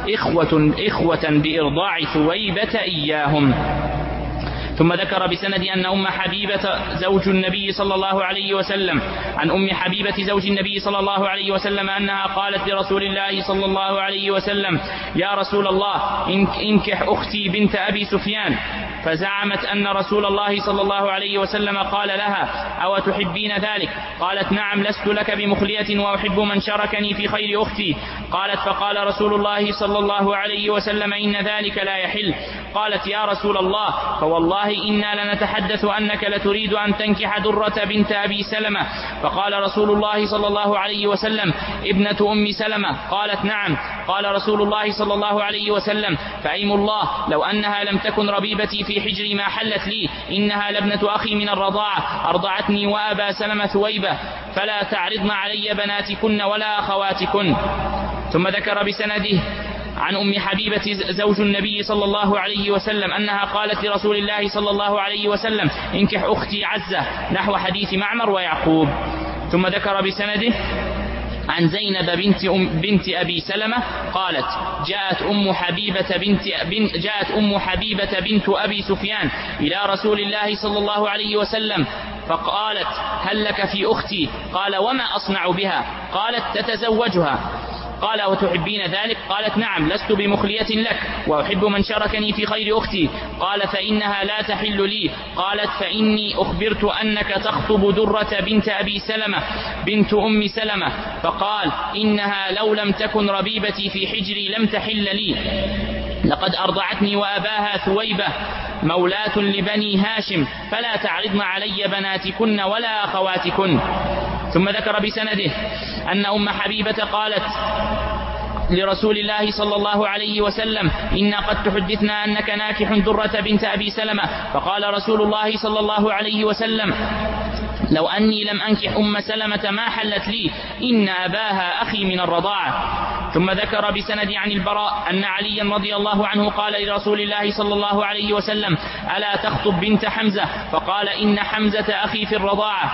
إخوة بإرضاع ثويبة إياهم. ثم ذكر بسند أن أم حبيبة زوج النبي صلى الله عليه وسلم عن أم حبيبة زوج النبي صلى الله عليه وسلم أنها قالت لرسول الله صلى الله عليه وسلم: يا رسول الله، انكح أختي بنت أبي سفيان. فزعمت أن رسول الله صلى الله عليه وسلم قال لها: أو تحبين ذلك؟ قالت: نعم، لست لك بمخلية وأحب من شاركني في خير أختي. قالت: فقال رسول الله صلى الله عليه وسلم: إن ذلك لا يحل. قالت: يا رسول الله، فوالله إنا لنتحدث أنك لتريد أن تنكح درة بنت أبي سلمة. فقال رسول الله صلى الله عليه وسلم: ابنة أم سلمة؟ قالت: نعم. قال رسول الله صلى الله عليه وسلم: فأيم الله لو أنها لم تكن ربيبتي في حجري ما حلت لي، إنها لابنة أخي من الرضاعة، أرضعتني وأبا سلمة ثويبة، فلا تعرضن علي بناتكن ولا أخواتكن. ثم ذكر بسنده عن أم حبيبة زوج النبي صلى الله عليه وسلم أنها قالت لرسول الله صلى الله عليه وسلم: انكح أختي عزة، نحو حديث معمر ويعقوب. ثم ذكر بسنده عن زينب بنت أبي سلمة قالت: جاءت أم حبيبة بنت أبي سفيان إلى رسول الله صلى الله عليه وسلم فقالت: هل لك في أختي؟ قال: وما أصنع بها؟ قالت: تتزوجها. قال: وتحبين ذلك؟ قالت: نعم، لست بمخلية لك وأحب من شاركني في خير أختي. قال: فإنها لا تحل لي. قالت: فإني أخبرت أنك تخطب درة بنت أبي سلمة بنت أم سلمة. فقال: إنها لو لم تكن ربيبتي في حجري لم تحل لي، لقد أرضعتني وأباها ثويبة، مولاة لبني هاشم، فلا تعرضن علي بناتكن ولا أخواتكن. ثم ذكر بسنده أن أم حبيبة قالت لرسول الله صلى الله عليه وسلم: إنا قد تحدثنا أنك ناكح درة بنت أبي سلمة. فقال رسول الله صلى الله عليه وسلم: لو أني لم أنكح أم سلمة ما حلت لي، إن أباها أخي من الرضاعة. ثم ذكر بسند عن البراء أن عليا رضي الله عنه قال لرسول الله صلى الله عليه وسلم: ألا تخطب بنت حمزة؟ فقال: إن حمزة أخي في الرضاعة.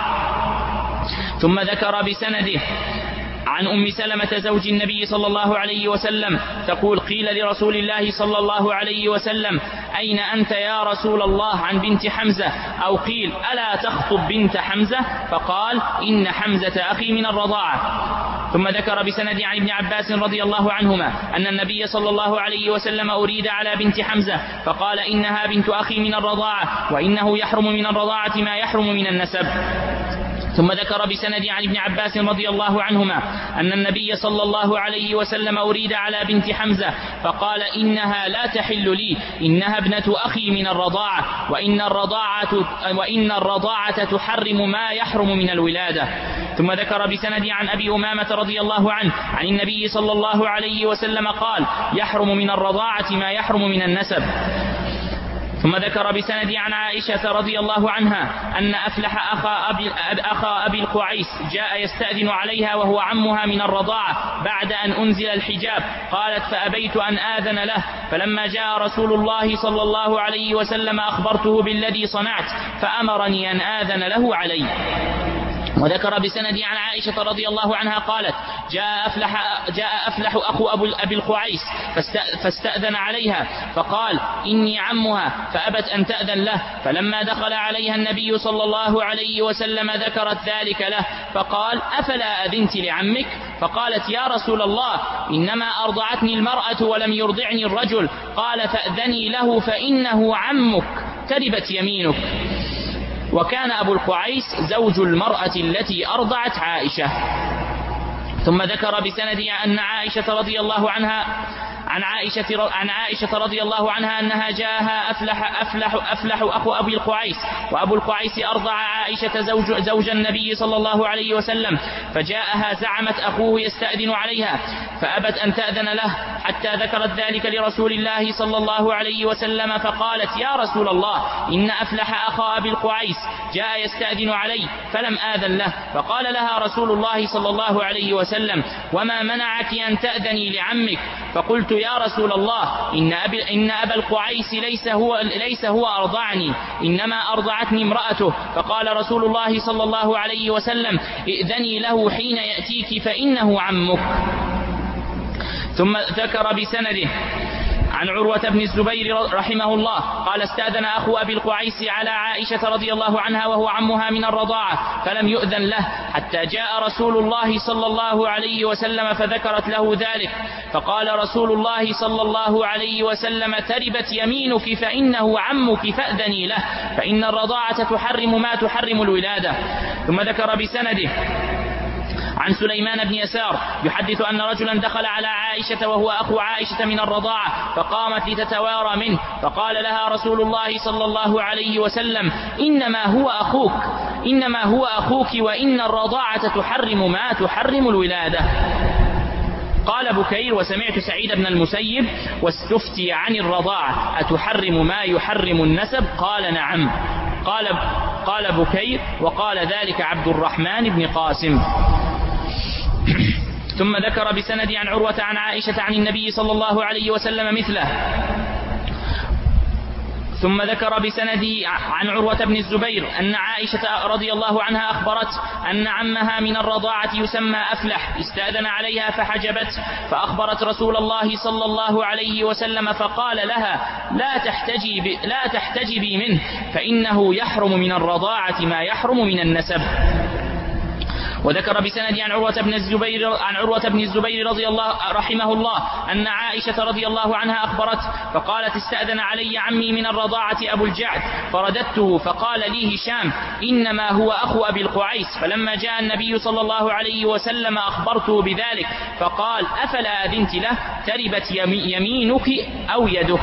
ثم ذكر بسنده عن أم سلمة زوج النبي صلى الله عليه وسلم تقول: قيل لرسول الله صلى الله عليه وسلم: أين أنت يا رسول الله عن بنت حمزة؟ أو قيل: ألا تخطب بنت حمزة؟ فقال: إن حمزة أخي من الرضاعة. ثم ذكر بسند عن ابن عباس رضي الله عنهما أن النبي صلى الله عليه وسلم أريد على بنت حمزة فقال: إنها بنت أخي من الرضاعة، وإنه يحرم من الرضاعة ما يحرم من النسب. ثم ذكر بسند عن ابن عباس رضي الله عنهما أن النبي صلى الله عليه وسلم أريد على بنت حمزة فقال: إنها لا تحل لي، إنها ابنة أخي من الرضاعة، وإن الرضاعة تحرم ما يحرم من الولادة. ثم ذكر بسند عن أبي أمامة رضي الله عنه عن النبي صلى الله عليه وسلم قال: يحرم من الرضاعة ما يحرم من النسب. ثم ذكر بسند عن عائشة رضي الله عنها أن أفلح أخا أبي القعيس جاء يستأذن عليها وهو عمها من الرضاعة بعد أن أنزل الحجاب. قالت: فأبيت أن آذن له، فلما جاء رسول الله صلى الله عليه وسلم أخبرته بالذي صنعت فأمرني أن آذن له عليه. وذكر بسند عن عائشة رضي الله عنها قالت: جاء أفلح أخو أبي القعيس فاستأذن عليها فقال: إني عمها، فأبت أن تأذن له، فلما دخل عليها النبي صلى الله عليه وسلم ذكرت ذلك له فقال: أفلا أذنت لعمك؟ فقالت: يا رسول الله، إنما أرضعتني المرأة ولم يرضعني الرجل. قال: فأذني له فإنه عمك، تربت يمينك. وكان أبو القعيس زوج المرأة التي أرضعت عائشة. ثم ذكر بسنده أن عائشة رضي الله عنها عن عائشة رضي الله عنها أنها جاءها أفلح أخو أبي القعيس، وأبو القعيس أرضع عائشة زوج النبي صلى الله عليه وسلم، فجاءها زعمت أخوه يستأذن عليها فأبت أن تأذن له، حتى ذكرت ذلك لرسول الله صلى الله عليه وسلم، فقالت: يا رسول الله، إن أفلح أخا أبي القعيس جاء يستأذن علي فلم آذن له. فقال لها رسول الله صلى الله عليه وسلم: وما منعك أن تأذني لعمك؟ فقلت: يا رسول الله، إن أبا القعيس ليس هو أرضعني، إنما أرضعتني امرأته. فقال رسول الله صلى الله عليه وسلم: ائذني له حين يأتيك فإنه عمك. ثم ذكر بسنده عن عروة بن الزبير رحمه الله قال: استأذن أخو أبي القعيس على عائشة رضي الله عنها وهو عمها من الرضاعة فلم يؤذن له، حتى جاء رسول الله صلى الله عليه وسلم فذكرت له ذلك، فقال رسول الله صلى الله عليه وسلم: تربت يمينك فإنه عمك فأذني له، فإن الرضاعة تحرم ما تحرم الولادة. ثم ذكر بسنده عن سليمان بن يسار يحدث أن رجلا دخل على عائشة وهو أخو عائشة من الرضاعة، فقامت لتتوارى منه، فقال لها رسول الله صلى الله عليه وسلم: إنما هو أخوك وإن الرضاعة تحرم ما تحرم الولادة. قال بكير: وسمعت سعيد بن المسيب: واستفتي عن الرضاعة أتحرم ما يحرم النسب؟ قال: نعم. قال بكير: وقال ذلك عبد الرحمن بن قاسم. ثم ذكر بسند عن عروة عن عائشة عن النبي صلى الله عليه وسلم مثله. ثم ذكر بسنده عن عروة بن الزبير أن عائشة رضي الله عنها أخبرت أن عمها من الرضاعة يسمى أفلح استأذن عليها فحجبت، فأخبرت رسول الله صلى الله عليه وسلم فقال لها: لا تحتجبي منه، فإنه يحرم من الرضاعة ما يحرم من النسب. وذكر بسند عن عروة بن الزبير رضي الله رحمه الله أن عائشة رضي الله عنها أخبرت فقالت: استأذن علي عمي من الرضاعة أبو الجعد فرددته، فقال لي هشام: إنما هو أخو أبي القعيس. فلما جاء النبي صلى الله عليه وسلم أخبرته بذلك فقال: أفلا أذنت له؟ تربت يمينك أو يدك.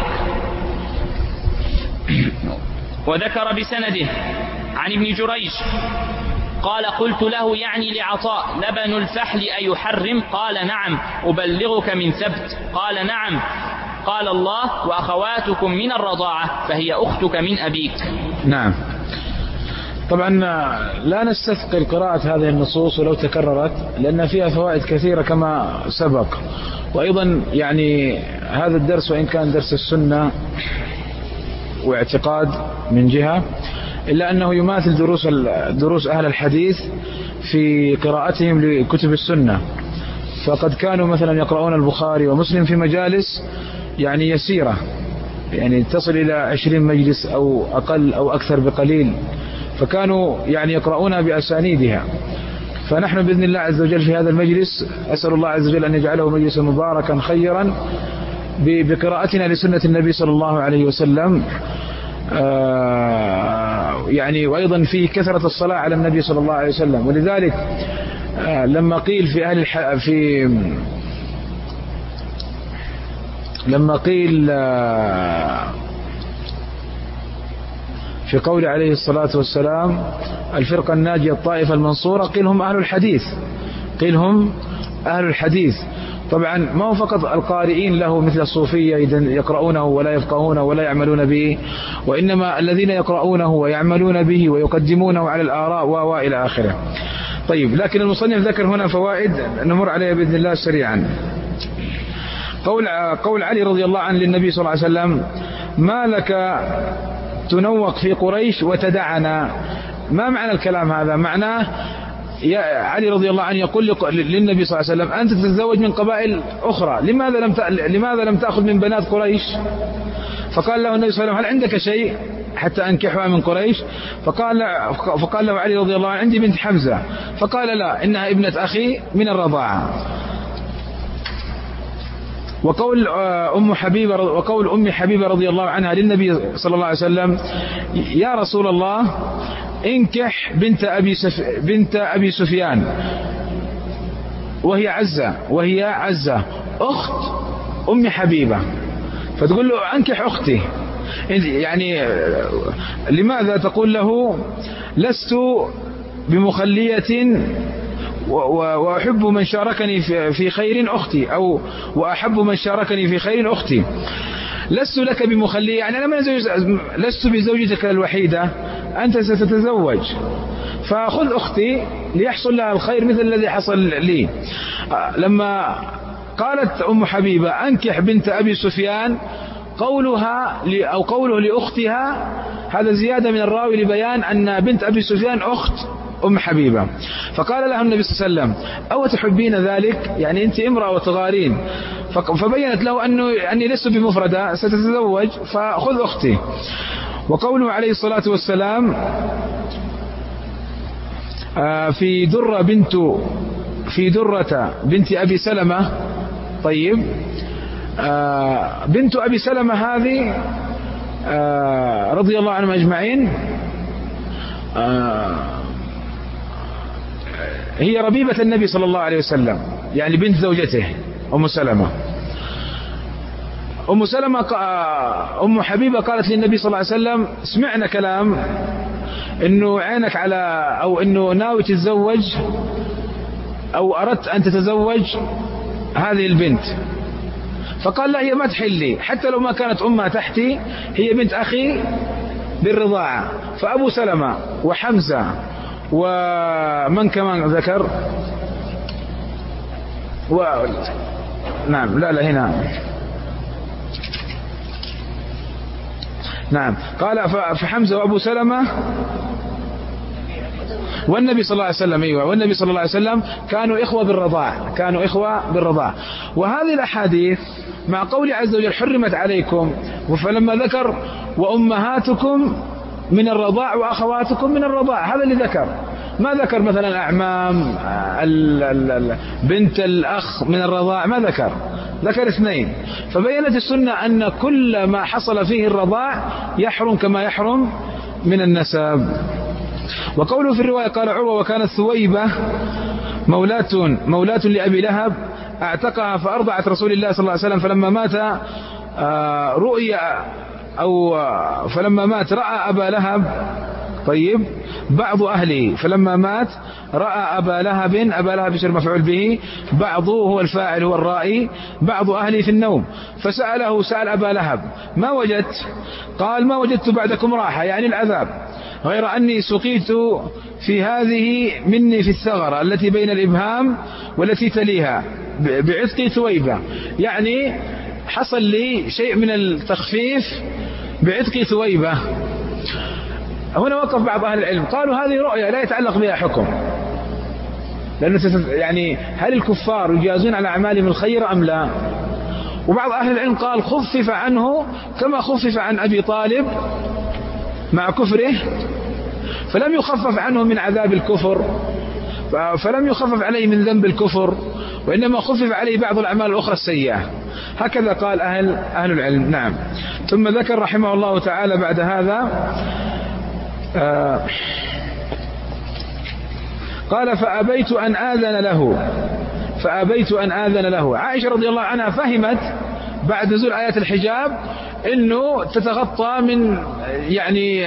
وذكر بسنده عن ابن جريج قال: قلت له يعني لعطاء: لبن الفحل أيحرم؟ قال: نعم. أبلغك من ثبت؟ قال: نعم. قال الله: وأخواتكم من الرضاعة فهي أختك من أبيك. نعم. طبعا لا نستثقل قراءة هذه النصوص ولو تكررت، لأن فيها فوائد كثيرة كما سبق. وأيضا يعني هذا الدرس وإن كان درس السنة واعتقاد من جهة، إلا أنه يماثل دروس أهل الحديث في قراءتهم لكتب السنة. فقد كانوا مثلا يقرؤون البخاري ومسلم في مجالس يعني يسيرة، يعني تصل إلى 20 مجلس أو أقل أو أكثر بقليل، فكانوا يعني يقرؤونها بأسانيدها. فنحن بإذن الله عز وجل في هذا المجلس أسأل الله عز وجل أن يجعله مجلسا مباركا خيرا بقراءتنا لسنة النبي صلى الله عليه وسلم، يعني وأيضا في كثرة الصلاة على النبي صلى الله عليه وسلم. ولذلك لما قيل في قول عليه الصلاة والسلام: الفرقة الناجية الطائفة المنصورة، قيل هم أهل الحديث. طبعا ما هو فقط القارئين له مثل الصوفية يقرؤونه ولا يفقهونه ولا يعملون به، وإنما الذين يقرؤونه ويعملون به ويقدمونه على الآراء وإلى آخره. طيب، لكن المصنف ذكر هنا فوائد نمر عليها بإذن الله سريعا. قول علي رضي الله عنه للنبي صلى الله عليه وسلم: ما لك تنوق في قريش وتدعنا؟ ما معنى الكلام هذا؟ معناه يا علي رضي الله عنه يقول للنبي صلى الله عليه وسلم: أنت تتزوج من قبائل أخرى، لماذا لم تأخذ من بنات قريش؟ فقال له النبي صلى الله عليه وسلم: هل عندك شيء حتى أنكحها من قريش؟ فقال له علي رضي الله عنه: عندي بنت حمزة. فقال: لا، إنها ابنة أخي من الرضاعة. وقول أم حبيبة رضي الله عنها للنبي صلى الله عليه وسلم: يا رسول الله، انكح بنت أبي سفيان وهي عزة أخت أم حبيبة، فتقول له أنكح أختي. يعني لماذا تقول له لست بمخلية وأحب من شاركني في خير أختي، أو وأحب من شاركني في خير أختي. لست لك بمخلية، يعني أنا لست بزوجتك الوحيدة، أنت ستتزوج، فخذ أختي ليحصل لها الخير مثل الذي حصل لي. لما قالت أم حبيبة أنكح بنت أبي سفيان، قوله لأختها هذا زيادة من الراوي لبيان أن بنت أبي سفيان أخت أم حبيبة. فقال لها النبي صلى الله عليه وسلم أو تحبين ذلك، يعني أنت امرأة وتغارين. فبينت له أني لست بمفردة، ستتزوج، فخذ أختي. وقوله عليه الصلاة والسلام في درة بنت أبي سلمة. طيب، بنت أبي سلمة هذه رضي الله عنهم أجمعين هي ربيبة النبي صلى الله عليه وسلم، يعني بنت زوجته أم سلمة. أم حبيبة قالت للنبي صلى الله عليه وسلم سمعنا كلام إنه عينك أو إنه ناوي تتزوج أو أردت أن تتزوج هذه البنت. فقال لا، هي ما تحل لي، حتى لو ما كانت أمها تحتي، هي بنت أخي بالرضاعة. فأبو سلمة وحمزة ومن كمان ذكر نعم لا هنا نعم قال فحمزة وأبو سلمة والنبي صلى الله عليه وسلم، أيوة، والنبي صلى الله عليه وسلم كانوا إخوة بالرضاع. وهذه الأحاديث مع قول عز وجل حرمت عليكم، فلما ذكر وأمهاتكم من الرضاع وأخواتكم من الرضاع، هذا اللي ذكر، ما ذكر مثلا أعمام بنت الأخ من الرضاع، ما ذكر اثنين. فبينت السنة أن كل ما حصل فيه الرضاع يحرم كما يحرم من النسب. وقوله في الرواية قال عروة وكانت ثويبة مولاة لأبي لهب اعتقها فأرضعت رسول الله صلى الله عليه وسلم، فلما مات فلما مات رأى أبا لهب. طيب، بعض أهله فلما مات رأى أبا لهب يصير مفعول به، بعضه هو الفاعل هو الرائي، بعض أهله في النوم، سأل أبا لهب ما وجدت؟ قال ما وجدت بعدكم راحة، يعني العذاب، غير أني سقيت في هذه مني في الثغرة التي بين الإبهام والتي تليها بعتق ثويبة، يعني حصل لي شيء من التخفيف بعتق ثويبة. هنا وقف بعض أهل العلم قالوا هذه رؤية لا يتعلق بها حكم، لأنه يعني هل الكفار يجازون على أعمالهم الخير أم لا؟ وبعض أهل العلم قال خفف عنه كما خفف عن أبي طالب مع كفره، فلم يخفف عنه من عذاب الكفر، فلم يخفف عليه من ذنب الكفر، وإنما خفف عليه بعض الأعمال الأخرى السيئة. هكذا قال أهل العلم. نعم. ثم ذكر رحمه الله تعالى بعد هذا قال فأبيت أن آذن له. عائشة رضي الله عنها فهمت بعد نزول آيات الحجاب انه تتغطى من يعني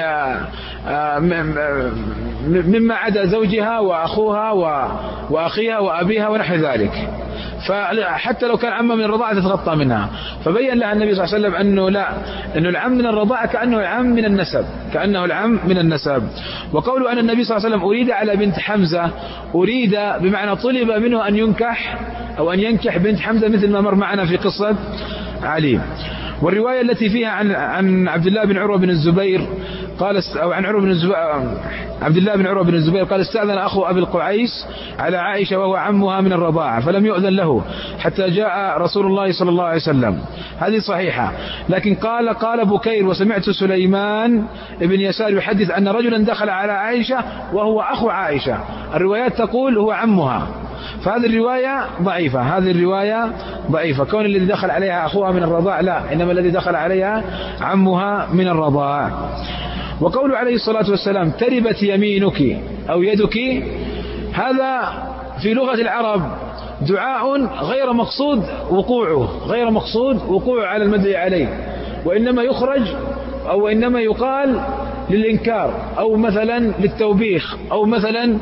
مما عدا زوجها واخوها واخيها وابيها ونحو ذلك، فحتى لو كان عم من الرضاعة تتغطى منها. فبين لها النبي صلى الله عليه وسلم انه لا، انه العم من الرضاعة كأنه العم من النسب. وقوله أن النبي صلى الله عليه وسلم أريد على بنت حمزة، أريد بمعنى طلب منه أن ينكح أو أن ينكح بنت حمزة مثل ما مر معنا في قصة علي. والرواية التي فيها عن عبد الله بن عروة بن الزبير قال، أو عن عبد الله بن عروة بن الزبير قال استأذن أخو أبي القعيس على عائشة وهو عمها من الرضاعة فلم يؤذن له حتى جاء رسول الله صلى الله عليه وسلم. هذه صحيحة، لكن قال بكير وسمعت سليمان بن يسار يحدث أن رجلا دخل على عائشة وهو أخو عائشة، الروايات تقول هو عمها، فهذه الرواية ضعيفة. كون الذي دخل عليها أخوها من الرضاع لا، إنما الذي دخل عليها عمها من الرضاع. وقوله عليه الصلاة والسلام تربت يمينك أو يدك، هذا في لغة العرب دعاء غير مقصود وقوعه على المدعي عليه، وإنما يخرج أو إنما يقال للإنكار أو مثلا للتوبيخ أو مثلا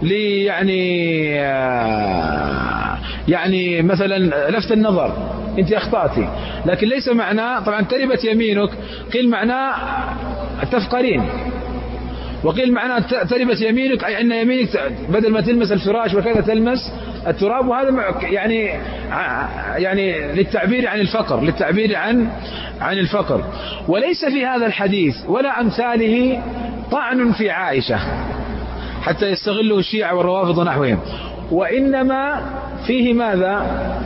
يعني مثلا لفت النظر، أنت أخطأتي. لكن ليس معناه طبعا تربت يمينك، قيل معناه تفقرين، وقيل معناه تربت يمينك أي أن يمينك بدل ما تلمس الفراش وكذا تلمس التراب، وهذا يعني للتعبير عن الفقر. وليس في هذا الحديث ولا أمثاله طعن في عائشة حتى يستغله الشيعة والروافض ونحوهم، وإنما فيه ماذا؟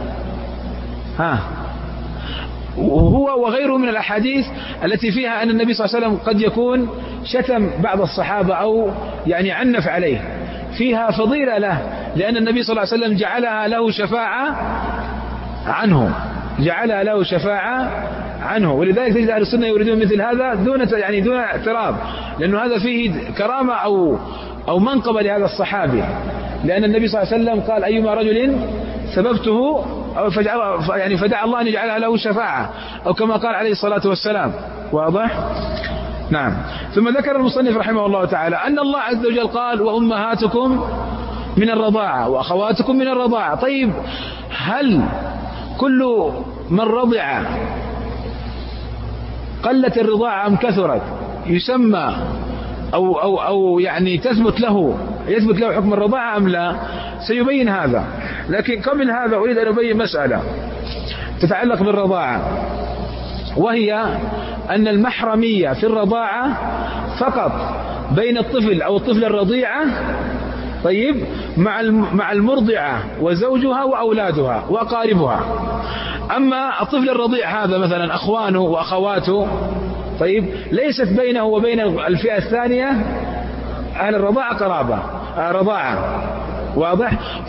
وهو وغيره من الأحاديث التي فيها أن النبي صلى الله عليه وسلم قد يكون شتم بعض الصحابة أو يعني عنف عليه، فيها فضيلة له، لأن النبي صلى الله عليه وسلم جعلها له شفاعة عنه. ولذلك تجد أهل السنة يريدون مثل هذا دون اعتراض، لأنه هذا فيه كرامة أو منقبة لهذا الصحابي، لأن النبي صلى الله عليه وسلم قال أيما رجل سببته فدعا الله أن يجعلها له شفاعة، أو كما قال عليه الصلاة والسلام. واضح؟ نعم. ثم ذكر المصنف رحمه الله تعالى أن الله عز وجل قال وأمهاتكم من الرضاعة وأخواتكم من الرضاعة. طيب هل كل من رضع قلت الرضاعة أم كثرت يسمى أو يعني يثبت له حكم الرضاعة أم لا؟ سيبين هذا، لكن قبل هذا أريد أن أبين مسألة تتعلق بالرضاعة، وهي أن المحرمية في الرضاعة فقط بين الطفل أو الطفلة الرضيعة، طيب، مع المرضعة وزوجها وأولادها وأقاربها. أما الطفل الرضيع هذا مثلا أخوانه وأخواته، طيب، ليست بينه وبين الفئة الثانية أهل الرضاعة رضاعة. واضح؟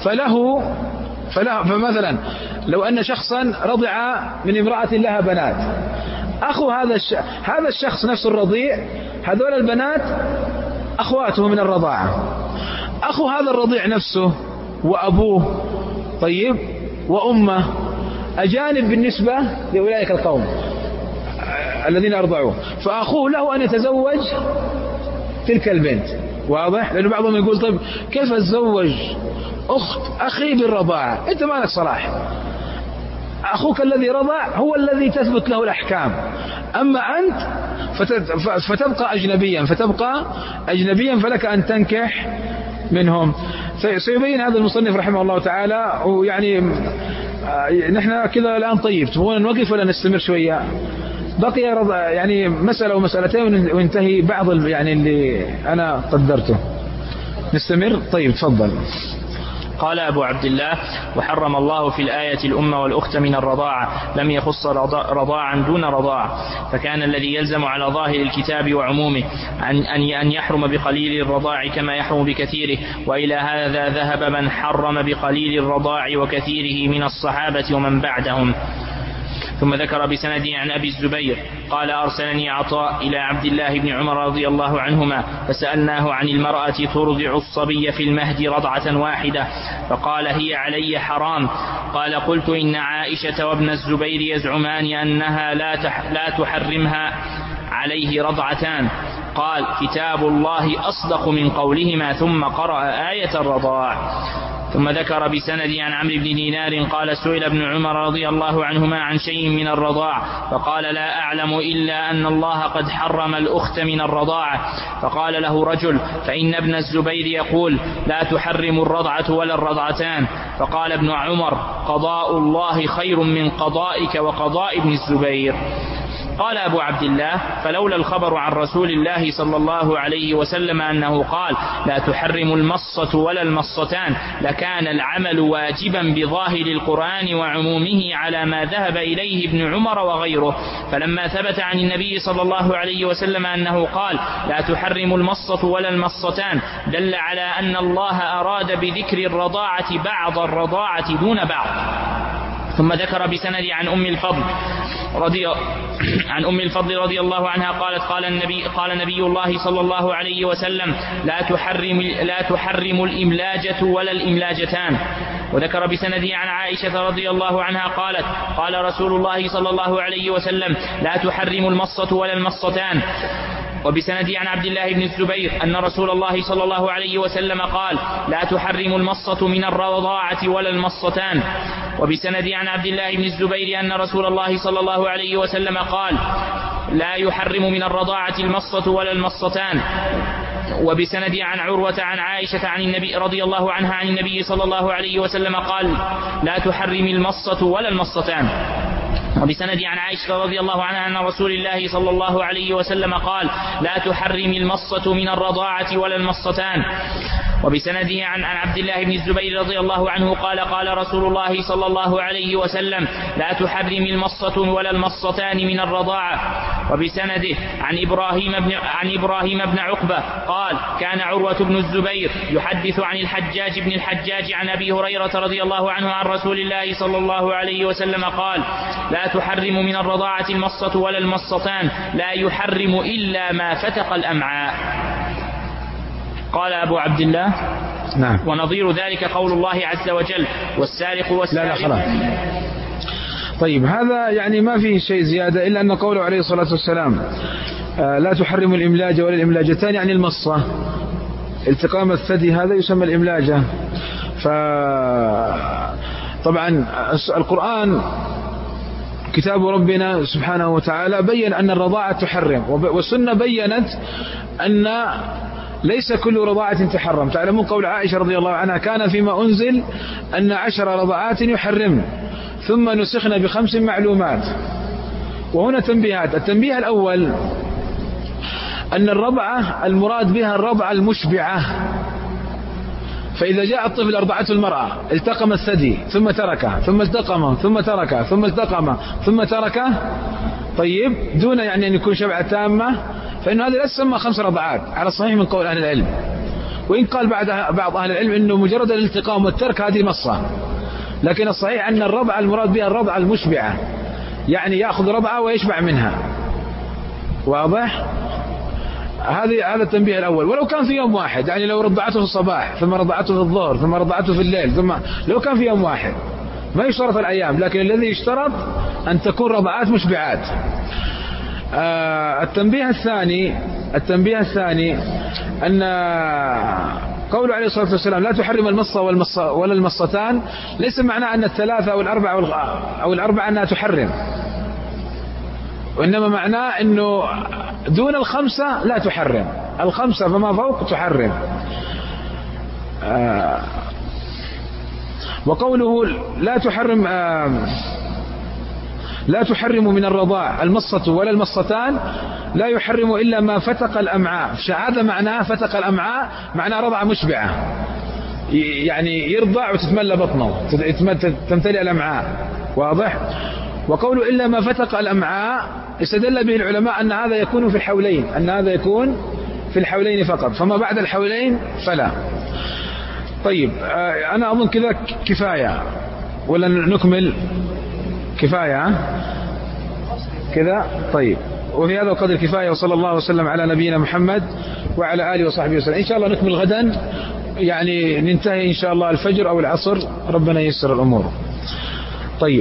فمثلا لو أن شخصا رضع من امرأة لها بنات، أخو هذا الشخص نفس الرضيع، هذول البنات أخواته من الرضاعة. أخو هذا الرضيع نفسه وأبوه، طيب، وأمه أجانب بالنسبة لأولئك القوم الذين أرضعوه، فأخوه له أن يتزوج تلك البنت. واضح؟ لأنه بعضهم يقول طيب كيف أتزوج أخت أخي بالرضاعة؟ أنت ما لك صلاح، أخوك الذي رضع هو الذي تثبت له الأحكام، أما أنت فتبقى أجنبيا فلك أن تنكح منهم. سيبين هذا المصنف رحمه الله تعالى. ويعني نحن كذا الآن طيب، تبغون نوقف ولا نستمر شوية؟ بقي يعني مسألة ومسألتين وينتهي بعض يعني اللي أنا قدرته. نستمر؟ طيب تفضل. قال أبو عبد الله: وحرم الله في الآية الأم والأخت من الرضاعة، لم يخص رضاعا دون رضاعة، فكان الذي يلزم على ظاهر الكتاب وعمومه أن يحرم بقليل الرضاع كما يحرم بكثيره، وإلى هذا ذهب من حرم بقليل الرضاع وكثيره من الصحابة ومن بعدهم. ثم ذكر بسنده عن أبي الزبير قال: أرسلني عطاء إلى عبد الله بن عمر رضي الله عنهما فسألناه عن المرأة ترضع الصبي في المهد رضعة واحدة، فقال: هي علي حرام. قال: قلت: إن عائشة وابن الزبير يزعمان أنها لا تحرمها عليه رضعتان. قال: كتاب الله أصدق من قولهما، ثم قرأ آية الرضاع. ثم ذكر بسند عن عمرو بن دينار قال: سئل ابن عمر رضي الله عنهما عن شيء من الرضاع فقال: لا أعلم إلا أن الله قد حرم الأخت من الرضاعة. فقال له رجل: فإن ابن الزبير يقول لا تحرم الرضعة ولا الرضعتان. فقال ابن عمر: قضاء الله خير من قضائك وقضاء ابن الزبير. قال أبو عبد الله: فلولا الخبر عن رسول الله صلى الله عليه وسلم أنه قال لا تحرم المصة ولا المصتان لكان العمل واجبا بظاهر القرآن وعمومه على ما ذهب إليه ابن عمر وغيره. فلما ثبت عن النبي صلى الله عليه وسلم أنه قال لا تحرم المصة ولا المصتان دل على أن الله أراد بذكر الرضاعة بعض الرضاعة دون بعض. ثم ذكر بسند عن أم الفضل عن أم الفضل رضي الله عنها قالت قال نبي الله صلى الله عليه وسلم لا تحرم الإملاجة ولا الإملاجتان. وذكر بسنده عن عائشة رضي الله عنها قالت قال رسول الله صلى الله عليه وسلم لا تحرم المصة ولا المصتان. وبسنده عن عبد الله بن الزبير أن رسول الله صلى الله عليه وسلم قال لا تحرم المصة من الرضاعة ولا المصتان. وبسنده عن عبد الله بن الزبير أن رسول الله صلى الله عليه وسلم قال لا يحرم من الرضاعة المصة ولا المصتان. وبسنده عن عروة عن عائشة عن النبي رضي الله عنها عن النبي صلى الله عليه وسلم قال لا تحرم المصة ولا المصتان. وبسند عن عائشة رضي الله عنها أن رسول الله صلى الله عليه وسلم قال لا تحرم المصة من الرضاعة ولا المصتان. وبسنده عن عبد الله بن الزبير رضي الله عنه قال قال رسول الله صلى الله عليه وسلم لا تحرم المصة ولا المصتان من الرضاعة. وبسنده عن إبراهيم بن عقبة قال كان عروة بن الزبير يحدث عن الحجاج بن الحجاج عن أبي هريرة رضي الله عنه عن رسول الله صلى الله عليه وسلم قال لا تحرم من الرضاعة المصة ولا المصتان لا يحرم إلا ما فتق الأمعاء. قال أبو عبد الله نعم. ونظير ذلك قول الله عز وجل والسارق والسارق. لا خلاص. طيب هذا يعني ما فيه شيء زيادة إلا أن قوله عليه الصلاة والسلام لا تحرم الإملاج ولا الإملاجتان يعني المصة التقام الثدي هذا يسمى الإملاجة. فطبعا القرآن كتاب ربنا سبحانه وتعالى بين أن الرضاعة تحرم والسنة بينت أن ليس كل رضاعة تحرم. تعلمون قول عائشة رضي الله عنها كان فيما أنزل أن 10 رضاعات يحرم ثم نسخنا ب5 معلومات. وهنا تنبيهات. التنبيه الأول أن الرضعة المراد بها الرضعة المشبعة. فإذا جاء الطفل أرضعته المرأة التقم الثدي ثم تركه ثم التقمه ثم تركه ثم التقمه ثم تركه طيب دون يعني أن يكون شبعة تامة فإن هذا لا تسمى 5 رضعات على الصحيح من قول أهل العلم. وإن قال بعض أهل العلم أنه مجرد الالتقام والترك هذه مصة. لكن الصحيح أن الرضعة المراد بها الرضعة المشبعة يعني يأخذ رضعة ويشبع منها. واضح؟ هذا التنبيه الأول. ولو كان في يوم واحد يعني لو رضعته في الصباح ثم رضعته في الظهر ثم رضعته في الليل ثم لو كان في يوم واحد ما يشترط الأيام. لكن الذي يشترط أن تكون رضعات مشبعات. التنبيه الثاني أن قوله عليه الصلاة والسلام لا تحرم المصة ولا المصتان ليس معناه أن 3 أو الأربعة أنها تحرم وإنما معناه أنه دون 5 لا تحرم 5 فما فوق تحرم. وقوله لا تحرم من الرضاع المصة ولا المصتان لا يحرم إلا ما فتق الأمعاء. هذا معناه فتق الأمعاء معناه رضعة مشبعة يعني يرضع وتتملى بطنه تمتلئ الأمعاء. واضح؟ وقوله إلا ما فتق الأمعاء استدل به العلماء أن هذا يكون في الحولين فقط فما بعد الحولين فلا. طيب أنا أظن كذا كفاية ولا نكمل؟ كفاية كذا. طيب وفي هذا القدر كفاية وصلى الله وسلم على نبينا محمد وعلى آله وصحبه وسلم. إن شاء الله نكمل غدا يعني ننتهي إن شاء الله الفجر أو العصر ربنا ييسر الأمور. طيب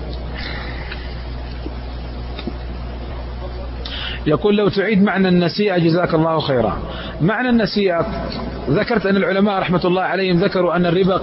يقول لو تعيد معنى النسيئة جزاك الله خيرا. معنى النسيئة ذكرت أن العلماء رحمة الله عليهم ذكروا أن الربا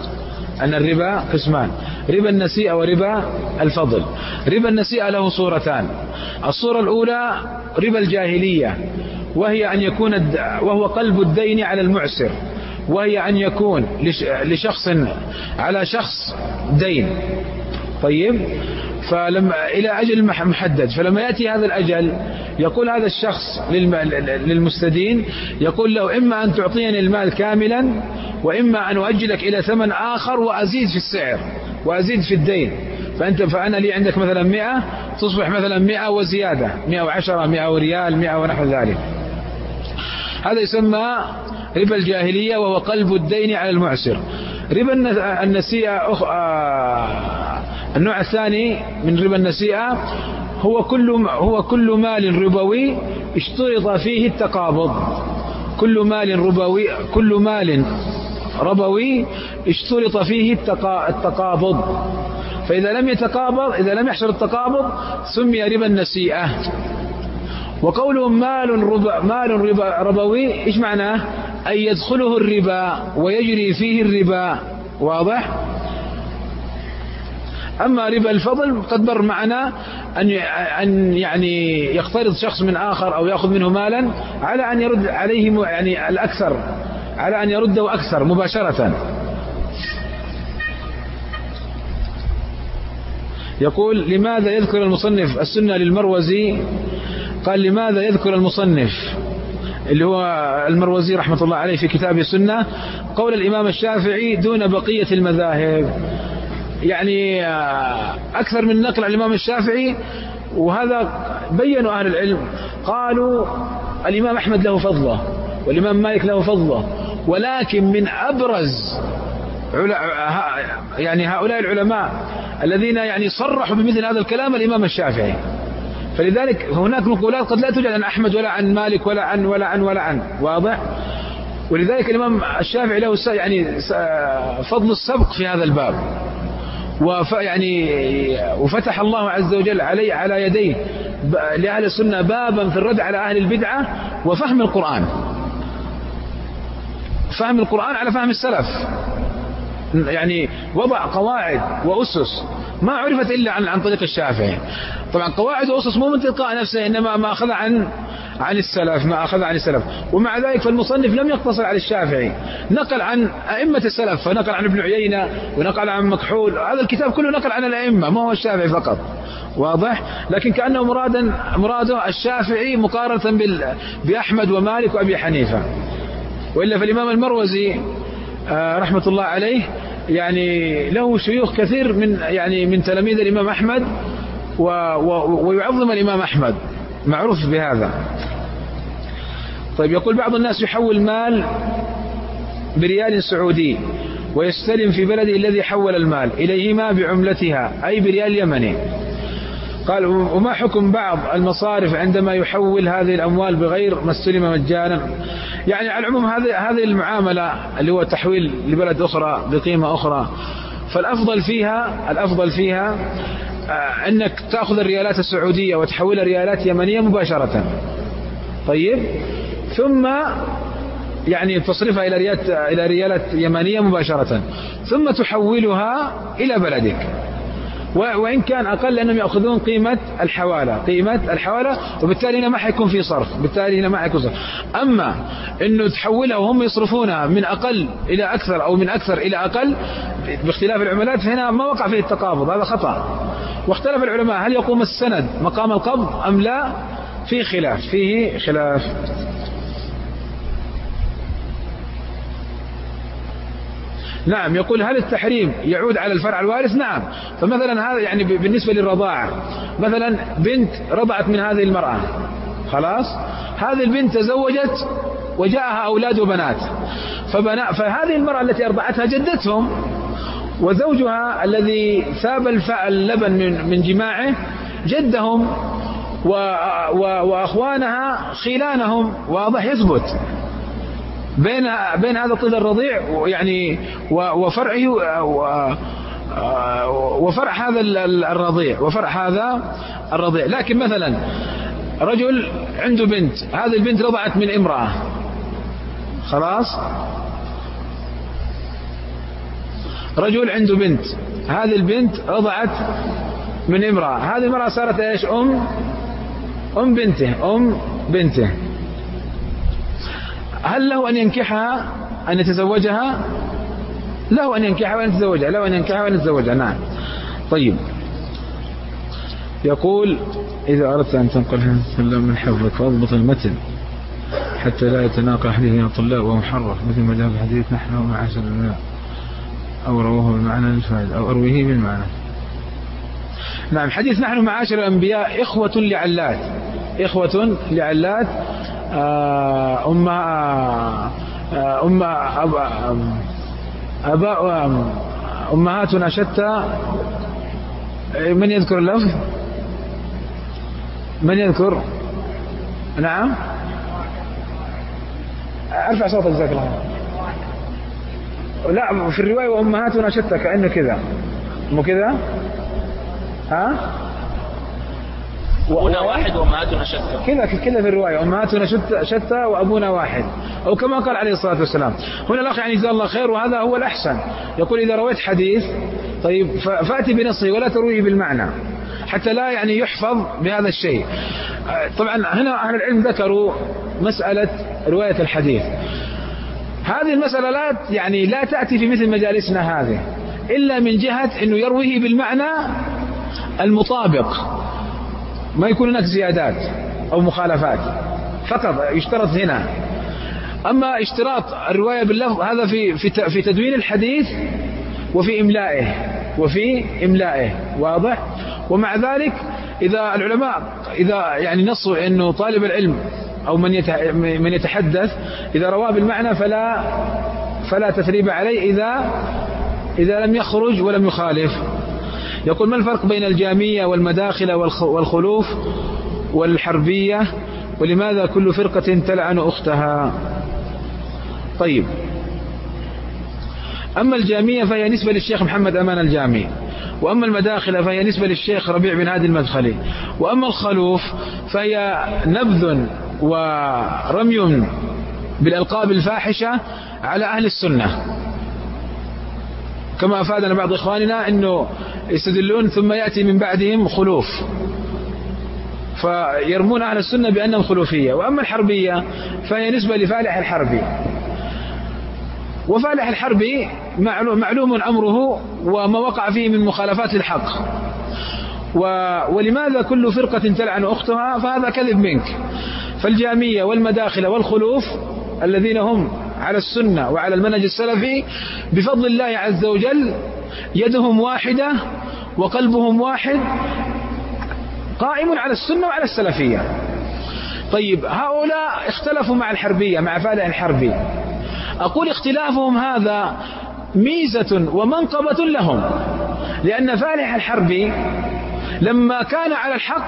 قسمان ربا النسيئة وربا الفضل. ربا النسيئة له صورتان. الصورة الأولى ربا الجاهلية وهي أن يكون وهو قلب الدين على المعسر وهي أن يكون لشخص على شخص دين طيب فلما إلى أجل محدد فلما يأتي هذا الأجل يقول هذا الشخص للمستدين يقول له إما أن تعطيني المال كاملا وإما أن أؤجلك إلى ثمن آخر وأزيد في السعر وأزيد في الدين فأنا لي عندك مثلا 100 تصبح مثلا 100 وزيادة 110 100 ريال 100 ونحو ذلك. هذا يسمى ربا الجاهلية وهو قلب الدين على المعسر. ربا النسيئة النوع الثاني من ربا النسيئة هو كل مال ربوي اشترط فيه التقابض. كل مال ربوي اشترط فيه التقابض، فإذا لم يحصل التقابض سمي ربا النسيئة. وقولهم مال ربوي إيش معناه؟ أن يدخله الربا ويجري فيه الربا. واضح؟ أما ربا الفضل قد مر معنا أن يعني يقترض شخص من آخر أو يأخذ منه مالا على أن يرد عليه يعني الأكثر، على أن يرده أكثر مباشرة. يقول لماذا يذكر المصنف السنة للمروزي؟ قال لماذا يذكر المصنف اللي هو المروزي رحمة الله عليه في كتاب السنة قول الإمام الشافعي دون بقية المذاهب، يعني أكثر من نقل عن الإمام الشافعي. وهذا بيّنوا أهل العلم، قالوا الإمام أحمد له فضله والإمام مالك له فضله، ولكن من أبرز يعني هؤلاء العلماء الذين يعني صرحوا بمثل هذا الكلام الإمام الشافعي. فلذلك هناك نقولات قد لا توجد عن أحمد ولا عن مالك ولا عن واضح. ولذلك الإمام الشافعي له يعني فضل السبق في هذا الباب، وفتح الله عز وجل على يديه لأهل السنة بابا في الرد على أهل البدعة وفهم القرآن، فهم القرآن على فهم السلف، يعني وضع قواعد وأسس ما عرفت إلا عن طريق الشافعي. طبعا قواعد وأسس مو من تلقاء نفسه، إنما ما أخذ عن السلف. ومع ذلك فالمصنف لم يقتصر على الشافعي، نقل عن أئمة السلف، فنقل عن ابن عيينة ونقل عن مكحول. هذا الكتاب كله نقل عن الأئمة، ما هو الشافعي فقط. واضح؟ لكن كأنه مراده الشافعي مقارنة بأحمد ومالك وأبي حنيفة. وإلا فالإمام المروزي رحمة الله عليه يعني له شيوخ كثير من تلاميذ الإمام أحمد، ويعظم الإمام أحمد، معروف بهذا. طيب، يقول بعض الناس يحول مال بريال سعودي ويستلم في بلده الذي حول المال إليهما بعملتها أي بريال يمني. قال وما حكم بعض المصارف عندما يحول هذه الأموال بغير ما استلم مجانا؟ يعني على العموم هذه المعاملة اللي هو تحويل لبلد أخرى بقيمة أخرى، فالأفضل فيها أنك تأخذ الريالات السعودية وتحولها ريالات يمنية مباشرة. طيب، ثم يعني تصرفها إلى ريالات يمنية مباشرة، ثم تحولها إلى بلدك، وإن كان أقل لأنهم يأخذون قيمة الحوالة، وبالتالي هنا ما حيكون في صرف. أما أنه تحولها وهم يصرفونها من أقل إلى أكثر أو من أكثر إلى أقل باختلاف العملات، فهنا ما وقع فيه التقابض، هذا خطأ. واختلف العلماء هل يقوم السند مقام القبض أم لا، فيه خلاف. نعم، يقول هل التحريم يعود على الفرع الوارث؟ نعم. فمثلا هذا يعني بالنسبة للرضاعة، مثلا بنت رضعت من هذه المرأة، خلاص هذه البنت تزوجت وجاءها أولاد وبنات، فهذه المرأة التي أرضعتها جدتهم، وزوجها الذي ثاب اللبن من جماعه جدهم، وأخوانها خيلانهم. واضح؟ يثبت بين هذا الطفل الرضيع يعني وفرعه وفرع هذا الرضيع. لكن مثلا رجل عنده بنت، هذه البنت رضعت من امرأة، خلاص رجل عنده بنت، هذه البنت رضعت من امرأة، هذه المرأة صارت ايش؟ أم بنته. هل له أن ينكحها أن يتزوجها؟ له أن ينكحها وأن يتزوجها. نعم. طيب، يقول إذا أردت أن تنقل من حفظك فاضبط المتن حتى لا يتناقض حديث الطلاب وهو محرف، مثل ما جاء في حديث نحن معاشر الأنبياء، أو رواه بالمعنى للفائدة أو أرويه بالمعنى. نعم، حديث نحن معاشر الأنبياء إخوة لعلات أمهاتنا شتى من يذكر اللفظ؟ من يذكر؟ نعم، ارفع صوتك جزاك الله. لا، في الرواية وأمهاتنا شتى، كأنه كذا، مو كذا؟ ها؟ أبونا واحد وأمهاتنا شتى، كذا في الرواية، أمهاتنا شتى وأبونا واحد، أو كما قال عليه الصلاة والسلام. هنا الأخ يعني جزاه الله خير، وهذا هو الأحسن. يقول إذا رويت حديث طيب فأتي بنصه ولا ترويه بالمعنى، حتى لا يعني يحفظ بهذا الشيء. طبعا هنا أهل العلم ذكروا مسألة رواية الحديث. هذه المسألة لا تأتي في مثل مجالسنا هذه إلا من جهة أنه يرويه بالمعنى المطابق، ما يكون هناك زيادات أو مخالفات، فقط يشترط هنا. أما اشتراط الرواية باللفظ هذا في تدوين الحديث وفي إملائه واضح. ومع ذلك إذا العلماء يعني نصوا أنه طالب العلم أو من يتحدث إذا رواه بالمعنى فلا تثريب عليه إذا لم يخرج ولم يخالف. يقول: ما الفرق بين الجامية والمداخلة والخلوف والحربية، ولماذا كل فرقة تلعن أختها؟ طيب، أما الجامية فهي نسبة للشيخ محمد أمان الجامي، وأما المداخلة فهي نسبة للشيخ ربيع بن هادي المدخلي، وأما الخلوف فهي نبذ ورمي بالألقاب الفاحشة على أهل السنة، كما أفادنا بعض إخواننا أنه يستدلون ثم يأتي من بعدهم خلوف، فيرمون أهل السنة بأنهم خلوفية. وأما الحربية فهي نسبة لفالح الحربي، وفالح الحربي معلوم أمره وما وقع فيه من مخالفات الحق. ولماذا كل فرقة تلعن أختها؟ فهذا كذب منك. فالجامية والمداخلة والخلوف الذين هم على السنة وعلى المنهج السلفي بفضل الله عز وجل يدهم واحدة وقلبهم واحد، قائم على السنة وعلى السلفية. طيب، هؤلاء اختلفوا مع الحربية، مع فالح الحربي. أقول اختلافهم هذا ميزة ومنقبة لهم، لأن فالح الحربي لما كان على الحق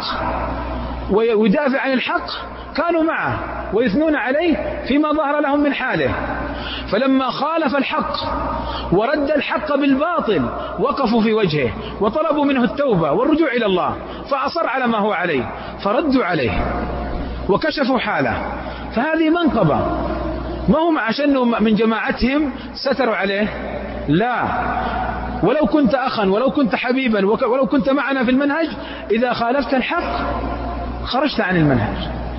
ويدافع عن الحق كانوا معه ويثنون عليه فيما ظهر لهم من حاله، فلما خالف الحق ورد الحق بالباطل وقفوا في وجهه وطلبوا منه التوبة والرجوع إلى الله، فأصر على ما هو عليه فردوا عليه وكشفوا حاله. فهذه منقبة، ما هم عشان من جماعتهم ستروا عليه، لا، ولو كنت أخا ولو كنت حبيبا ولو كنت معنا في المنهج، إذا خالفت الحق خرجت عن المنهج.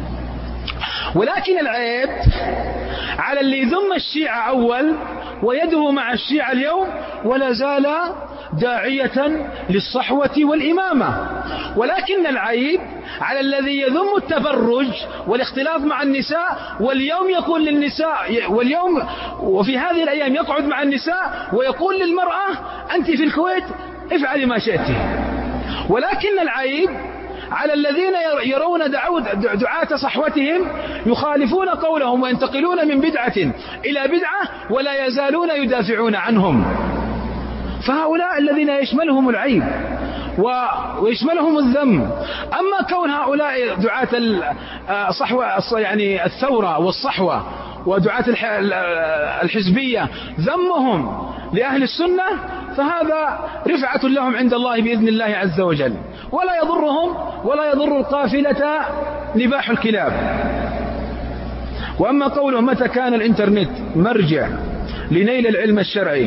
ولكن العيب على اللي يذم الشيعة أول ويده مع الشيعة اليوم ولا زال داعية للصحوة والإمامة، ولكن العيب على الذي يذم التبرج والاختلاط مع النساء، واليوم يقول للنساء، واليوم وفي هذه الأيام يقعد مع النساء ويقول للمرأة أنت في الكويت افعلي ما شئت. ولكن العيب على الذين يرون دعاة صحوتهم يخالفون قولهم وينتقلون من بدعة إلى بدعة ولا يزالون يدافعون عنهم. فهؤلاء الذين يشملهم العيب ويشملهم الذم. أما كون هؤلاء دعاة الصحوة يعني الثورة والصحوة ودعاة الحزبية ذمهم لأهل السنة فهذا رفعة لهم عند الله بإذن الله عز وجل، ولا يضرهم ولا يضر القافلة نباح الكلاب. وأما قوله متى كان الإنترنت مرجع لنيل العلم الشرعي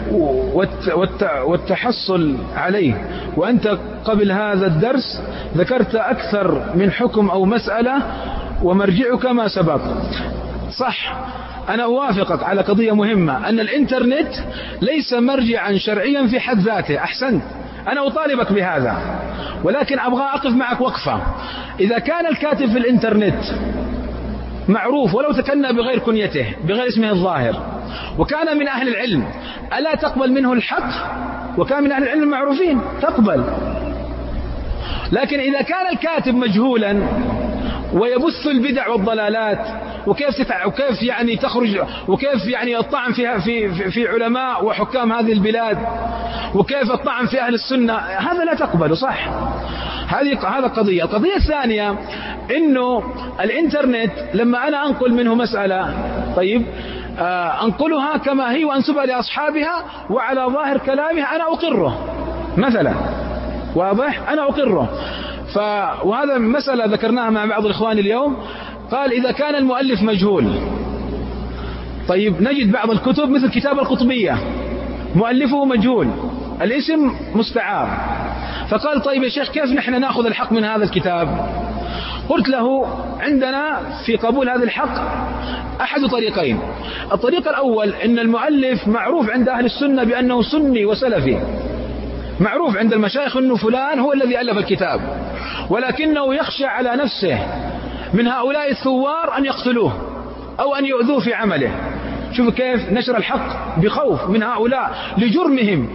والتحصل عليه، وأنت قبل هذا الدرس ذكرت أكثر من حكم أو مسألة ومرجعك ما سبق. صح، أنا أوافقك على قضية مهمة، أن الإنترنت ليس مرجعا شرعيا في حد ذاته. أحسنت، أنا أطالبك بهذا، ولكن أبغى أقف معك وقفة. إذا كان الكاتب في الإنترنت معروف ولو تكنى بغير كنيته بغير اسمه الظاهر وكان من أهل العلم، ألا تقبل منه الحق؟ وكان من أهل العلم المعروفين تقبل. لكن إذا كان الكاتب مجهولا ويبث البدع والضلالات وكيف يعني تخرج وكيف يعني الطعن فيها في علماء وحكام هذه البلاد وكيف الطعن في أهل السنة، هذا لا تقبله، صح؟ هذا قضية. القضية الثانية إنه الإنترنت لما أنا أنقل منه مسألة، طيب أنقلها كما هي وأنسبها لأصحابها وعلى ظاهر كلامها أنا أقره مثلا، واضح؟ أنا أقره. وهذا مسألة ذكرناها مع بعض الإخوان اليوم، قال إذا كان المؤلف مجهول، طيب نجد بعض الكتب مثل كتاب القطبية مؤلفه مجهول، الاسم مستعار، فقال طيب يا شيخ كيف نحن نأخذ الحق من هذا الكتاب؟ قلت له عندنا في قبول هذا الحق أحد طريقين. الطريق الأول إن المؤلف معروف عند أهل السنة بأنه سني وسلفي، معروف عند المشايخ أنه فلان هو الذي ألف الكتاب، ولكنه يخشى على نفسه من هؤلاء الثوار أن يقتلوه أو أن يؤذوه في عمله. شوف كيف نشر الحق بخوف من هؤلاء لجرمهم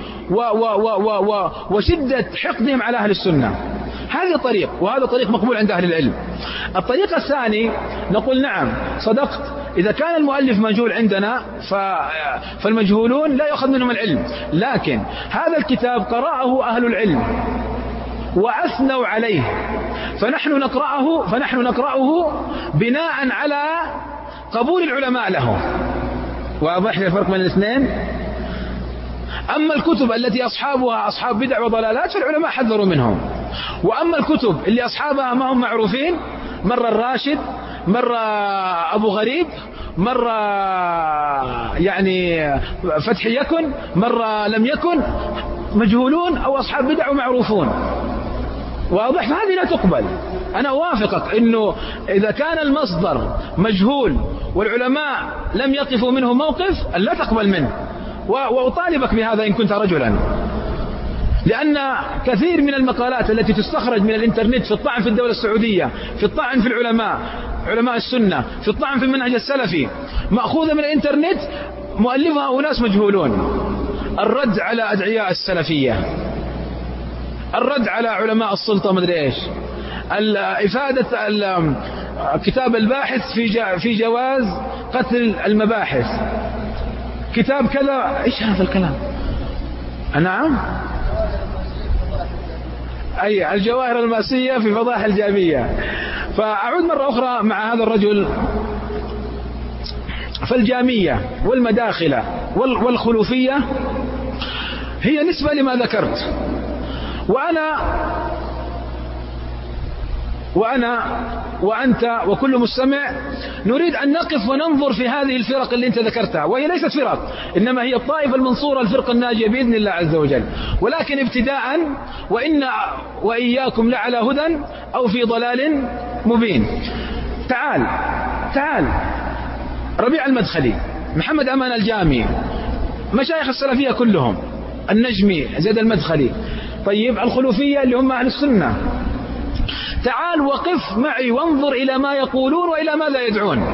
وشدة حقدهم على أهل السنة. هذا طريق، وهذا طريق مقبول عند أهل العلم. الطريق الثاني نقول نعم صدقت، إذا كان المؤلف مجهول عندنا فالمجهولون لا يأخذ منهم العلم، لكن هذا الكتاب قرأه أهل العلم وأثنوا عليه، فنحن نقرأه بناء على قبول العلماء له. واضح الفرق بين الاثنين؟ أما الكتب التي أصحابها أصحاب بدع وضلالات فالعلماء حذروا منهم، وأما الكتب اللي أصحابها ما هم معروفين، مرة الراشد، مرة أبو غريب، مرة يعني فتح يكن، مرة لم يكن، مجهولون أو أصحاب بدع ومعروفون، واضح؟ فهذه لا تقبل. أنا أوافقك أنه إذا كان المصدر مجهول والعلماء لم يقفوا منه موقف لا تقبل منه، وأطالبك بهذا إن كنت رجلا، لأن كثير من المقالات التي تستخرج من الإنترنت في الطعن في الدولة السعودية، في الطعن في العلماء، علماء السنة، في الطعن في المنهج السلفي، مأخوذة من الإنترنت، مؤلفها أناس مجهولون. الرد على أدعياء السلفية، الرد على علماء السلطة مدري إيش، إفادة كتاب الباحث في جواز قتل المباحث، كتاب كذا، إيش هذا الكلام؟ نعم، أي الجواهر الماسية في فضائح الجامية. فأعود مرة أخرى مع هذا الرجل، فالجامية والمداخلة والخلوفية هي نسبة لما ذكرت، وأنا وأنت وكل مستمع نريد أن نقف وننظر في هذه الفرق اللي أنت ذكرتها، وهي ليست فرق، إنما هي الطائفة المنصورة، الفرقة الناجية بإذن الله عز وجل. ولكن ابتداء وإن وإياكم لعلى هدى أو في ضلال مبين. تعال ربيع المدخلي، محمد أمان الجامي، مشايخ السلفية كلهم، النجمي، زيد المدخلي، طيب الخلوفية اللي هم أهل السنة، تعال وقف معي وانظر إلى ما يقولون وإلى ماذا يدعون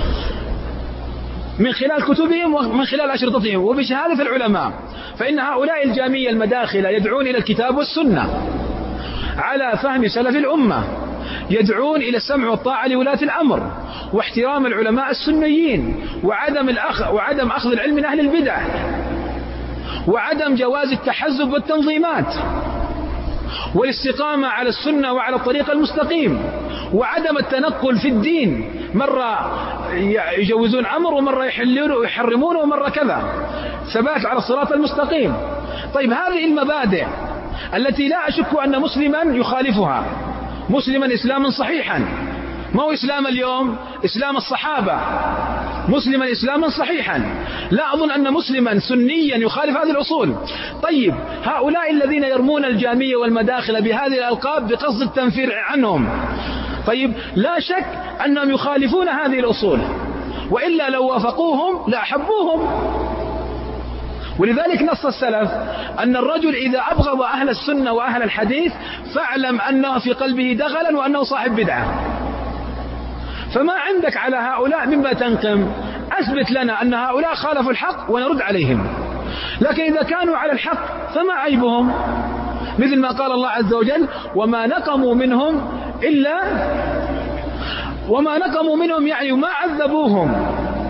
من خلال كتبهم ومن خلال أشرطتهم وبشهادة العلماء. فإن هؤلاء الجامية المداخلة يدعون إلى الكتاب والسنة على فهم سلف الأمة، يدعون إلى السمع والطاعة لولاة الأمر واحترام العلماء السنيين وعدم أخذ العلم من أهل البدع وعدم جواز التحزب والتنظيمات والاستقامة على السنة وعلى الطريق المستقيم وعدم التنقل في الدين، مرة يجوزون أمر ومرة يحرمون ومرة كذا، ثبات على الصراط المستقيم. طيب هذه المبادئ التي لا أشك أن مسلما يخالفها، مسلما إسلاما صحيحا، ما هو إسلام اليوم، إسلام الصحابة، مسلما إسلاما صحيحا، لا أظن أن مسلما سنيا يخالف هذه الأصول. طيب هؤلاء الذين يرمون الجامية والمداخل بهذه الألقاب بقصد التنفير عنهم، طيب لا شك أنهم يخالفون هذه الأصول، وإلا لو وافقوهم لأحبوهم. ولذلك نص السلف أن الرجل إذا أبغض أهل السنة وأهل الحديث فاعلم أنه في قلبه دغلا وأنه صاحب بدعة. فما عندك على هؤلاء مما تنقم، أثبت لنا أن هؤلاء خالفوا الحق ونرد عليهم. لكن إذا كانوا على الحق فما عيبهم، مثل ما قال الله عز وجل وما نقموا منهم يعني ما عذبوهم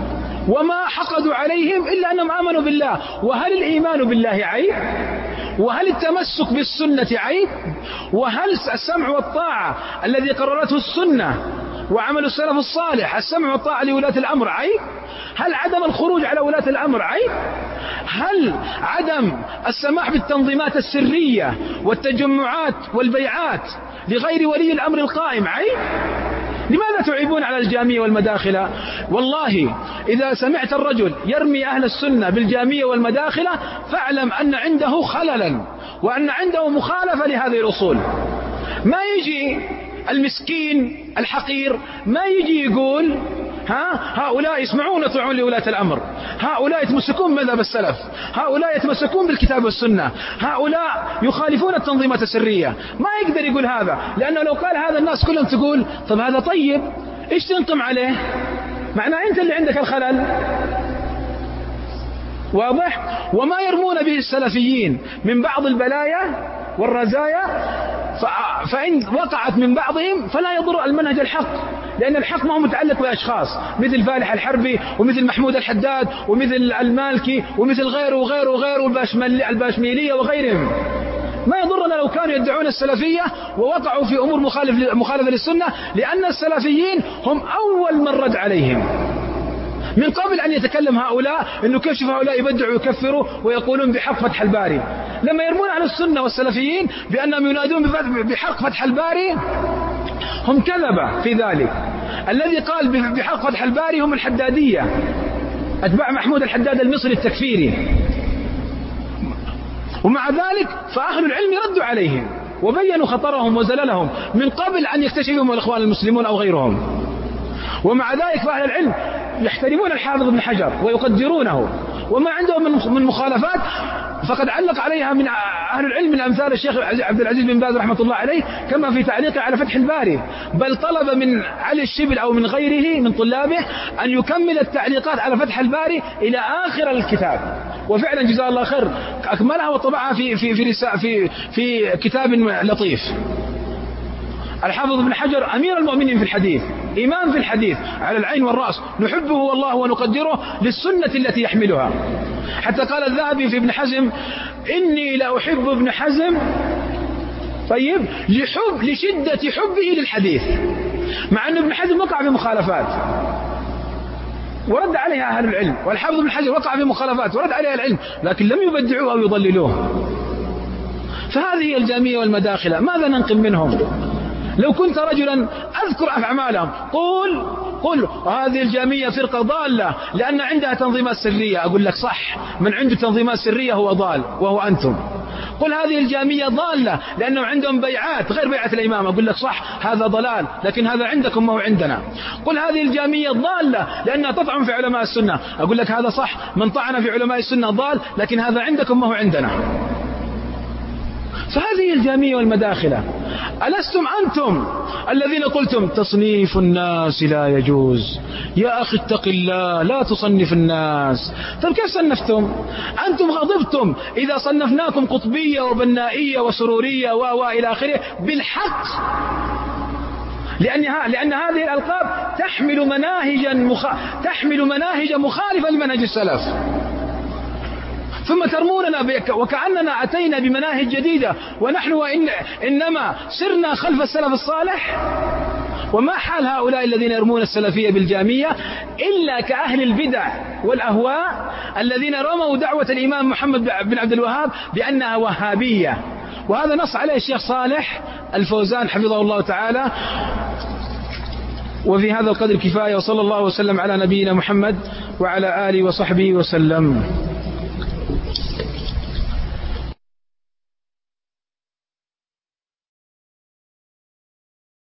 وما حقدوا عليهم إلا أنهم آمنوا بالله. وهل الإيمان بالله عيب؟ وهل التمسك بالسنة عيب؟ وهل السمع والطاعة الذي قررته السنة وعمل السلف الصالح السمع والطاعة لولاة الأمر عيب؟ هل عدم الخروج على ولاة الأمر عيب؟ هل عدم السماح بالتنظيمات السرية والتجمعات والبيعات لغير ولي الأمر القائم عيب؟ لماذا تعيبون على الجامية والمداخلة؟ والله إذا سمعت الرجل يرمي أهل السنة بالجامية والمداخلة فاعلم أن عنده خللا وأن عنده مخالفة لهذه الأصول. ما يجي المسكين الحقير ما يجي يقول هؤلاء يسمعون ويطيعون لولاة الأمر، هؤلاء يتمسكون بمذهب السلف، هؤلاء يتمسكون بالكتاب والسنة، هؤلاء يخالفون التنظيمات السرية. ما يقدر يقول هذا، لأنه لو قال هذا الناس كلهم تقول طب هذا طيب إيش تنقم عليه؟ معناه أنت اللي عندك الخلل. واضح؟ وما يرمون به السلفيين من بعض البلايا والرزايا فإن وقعت من بعضهم فلا يضر المنهج الحق، لأن الحق ما هو متعلق بأشخاص مثل فالح الحربي ومثل محمود الحداد ومثل المالكي ومثل غيره وغيره وغيره الباشميلية وغيرهم. ما يضرنا لو كانوا يدعون السلفية ووقعوا في أمور مخالفة للسنة، لأن السلفيين هم أول من رد عليهم من قبل أن يتكلم هؤلاء إنه كيف شوف هؤلاء يبدعوا ويكفروا ويقولون بحق فتح الباري. لما يرمون على السنة والسلفيين بأنهم ينادون بحق فتح الباري هم كذبة في ذلك. الذي قال بحق فتح الباري هم الحدادية، أتباع محمود الحداد المصري التكفيري. ومع ذلك فأهل العلم ردوا عليهم وبينوا خطرهم وزللهم من قبل أن يكتشفهم الإخوان المسلمون أو غيرهم. ومع ذلك فأهل العلم يحترمون الحافظ ابن حجر ويقدرونه، وما عندهم من مخالفات فقد علق عليها من أهل العلم من أمثال الشيخ عبد العزيز بن باز رحمة الله عليه كما في تعليقه على فتح الباري، بل طلب من علي الشبل أو من غيره من طلابه أن يكمل التعليقات على فتح الباري إلى آخر الكتاب، وفعلا جزاه الله خير أكملها وطبعها في كتاب لطيف. الحافظ ابن حجر أمير المؤمنين في الحديث، إمام في الحديث على العين والرأس، نحبه والله ونقدره للسنة التي يحملها. حتى قال الذهبي في ابن حزم إني لأحب ابن حزم طيب لشدة حبه للحديث، مع أن ابن حزم وقع في مخالفات ورد عليها أهل العلم، والحافظ ابن حجر وقع في مخالفات ورد عليها العلم، لكن لم يبدعوه أو يضللوه. فهذه الجامية والمداخلة ماذا ننقم منهم؟ لو كنت رجلا أذكر أعمالهم قل هذه الجامية فرقة ضالة لأن عندها تنظيمات سرية، أقول لك صح، من عنده تنظيمات سرية هو ضال وهو أنتم. قل هذه الجامية ضالة لأنه عندهم بيعات غير بيعة الإمام، أقول لك صح، هذا ضلال لكن هذا عندكم ما هو عندنا. قل هذه الجامية ضالة لأنها تطعن في علماء السنة، أقول لك هذا صح، من طعن في علماء السنة ضال لكن هذا عندكم ما هو عندنا. فهذه الجامية والمداخلة. ألستم أنتم الذين قلتم تصنيف الناس لا يجوز؟ يا أخي اتق الله لا تصنف الناس. طيب كيف صنفتم؟ أنتم غضبتم إذا صنفناكم قطبية وبنائية وسرورية وإلى آخره بالحق، لأن هذه الألقاب تحمل مناهج مخالفة لمنهج السلف، ثم ترموننا وكأننا أتينا بمناهج جديدة ونحن إنما سرنا خلف السلف الصالح. وما حال هؤلاء الذين يرمون السلفية بالجامية إلا كأهل البدع والأهواء الذين رموا دعوة الإمام محمد بن عبد الوهاب بأنها وهابية، وهذا نص عليه الشيخ صالح الفوزان حفظه الله تعالى. وفي هذا القدر كفاية، وصلى الله وسلم على نبينا محمد وعلى آله وصحبه وسلم.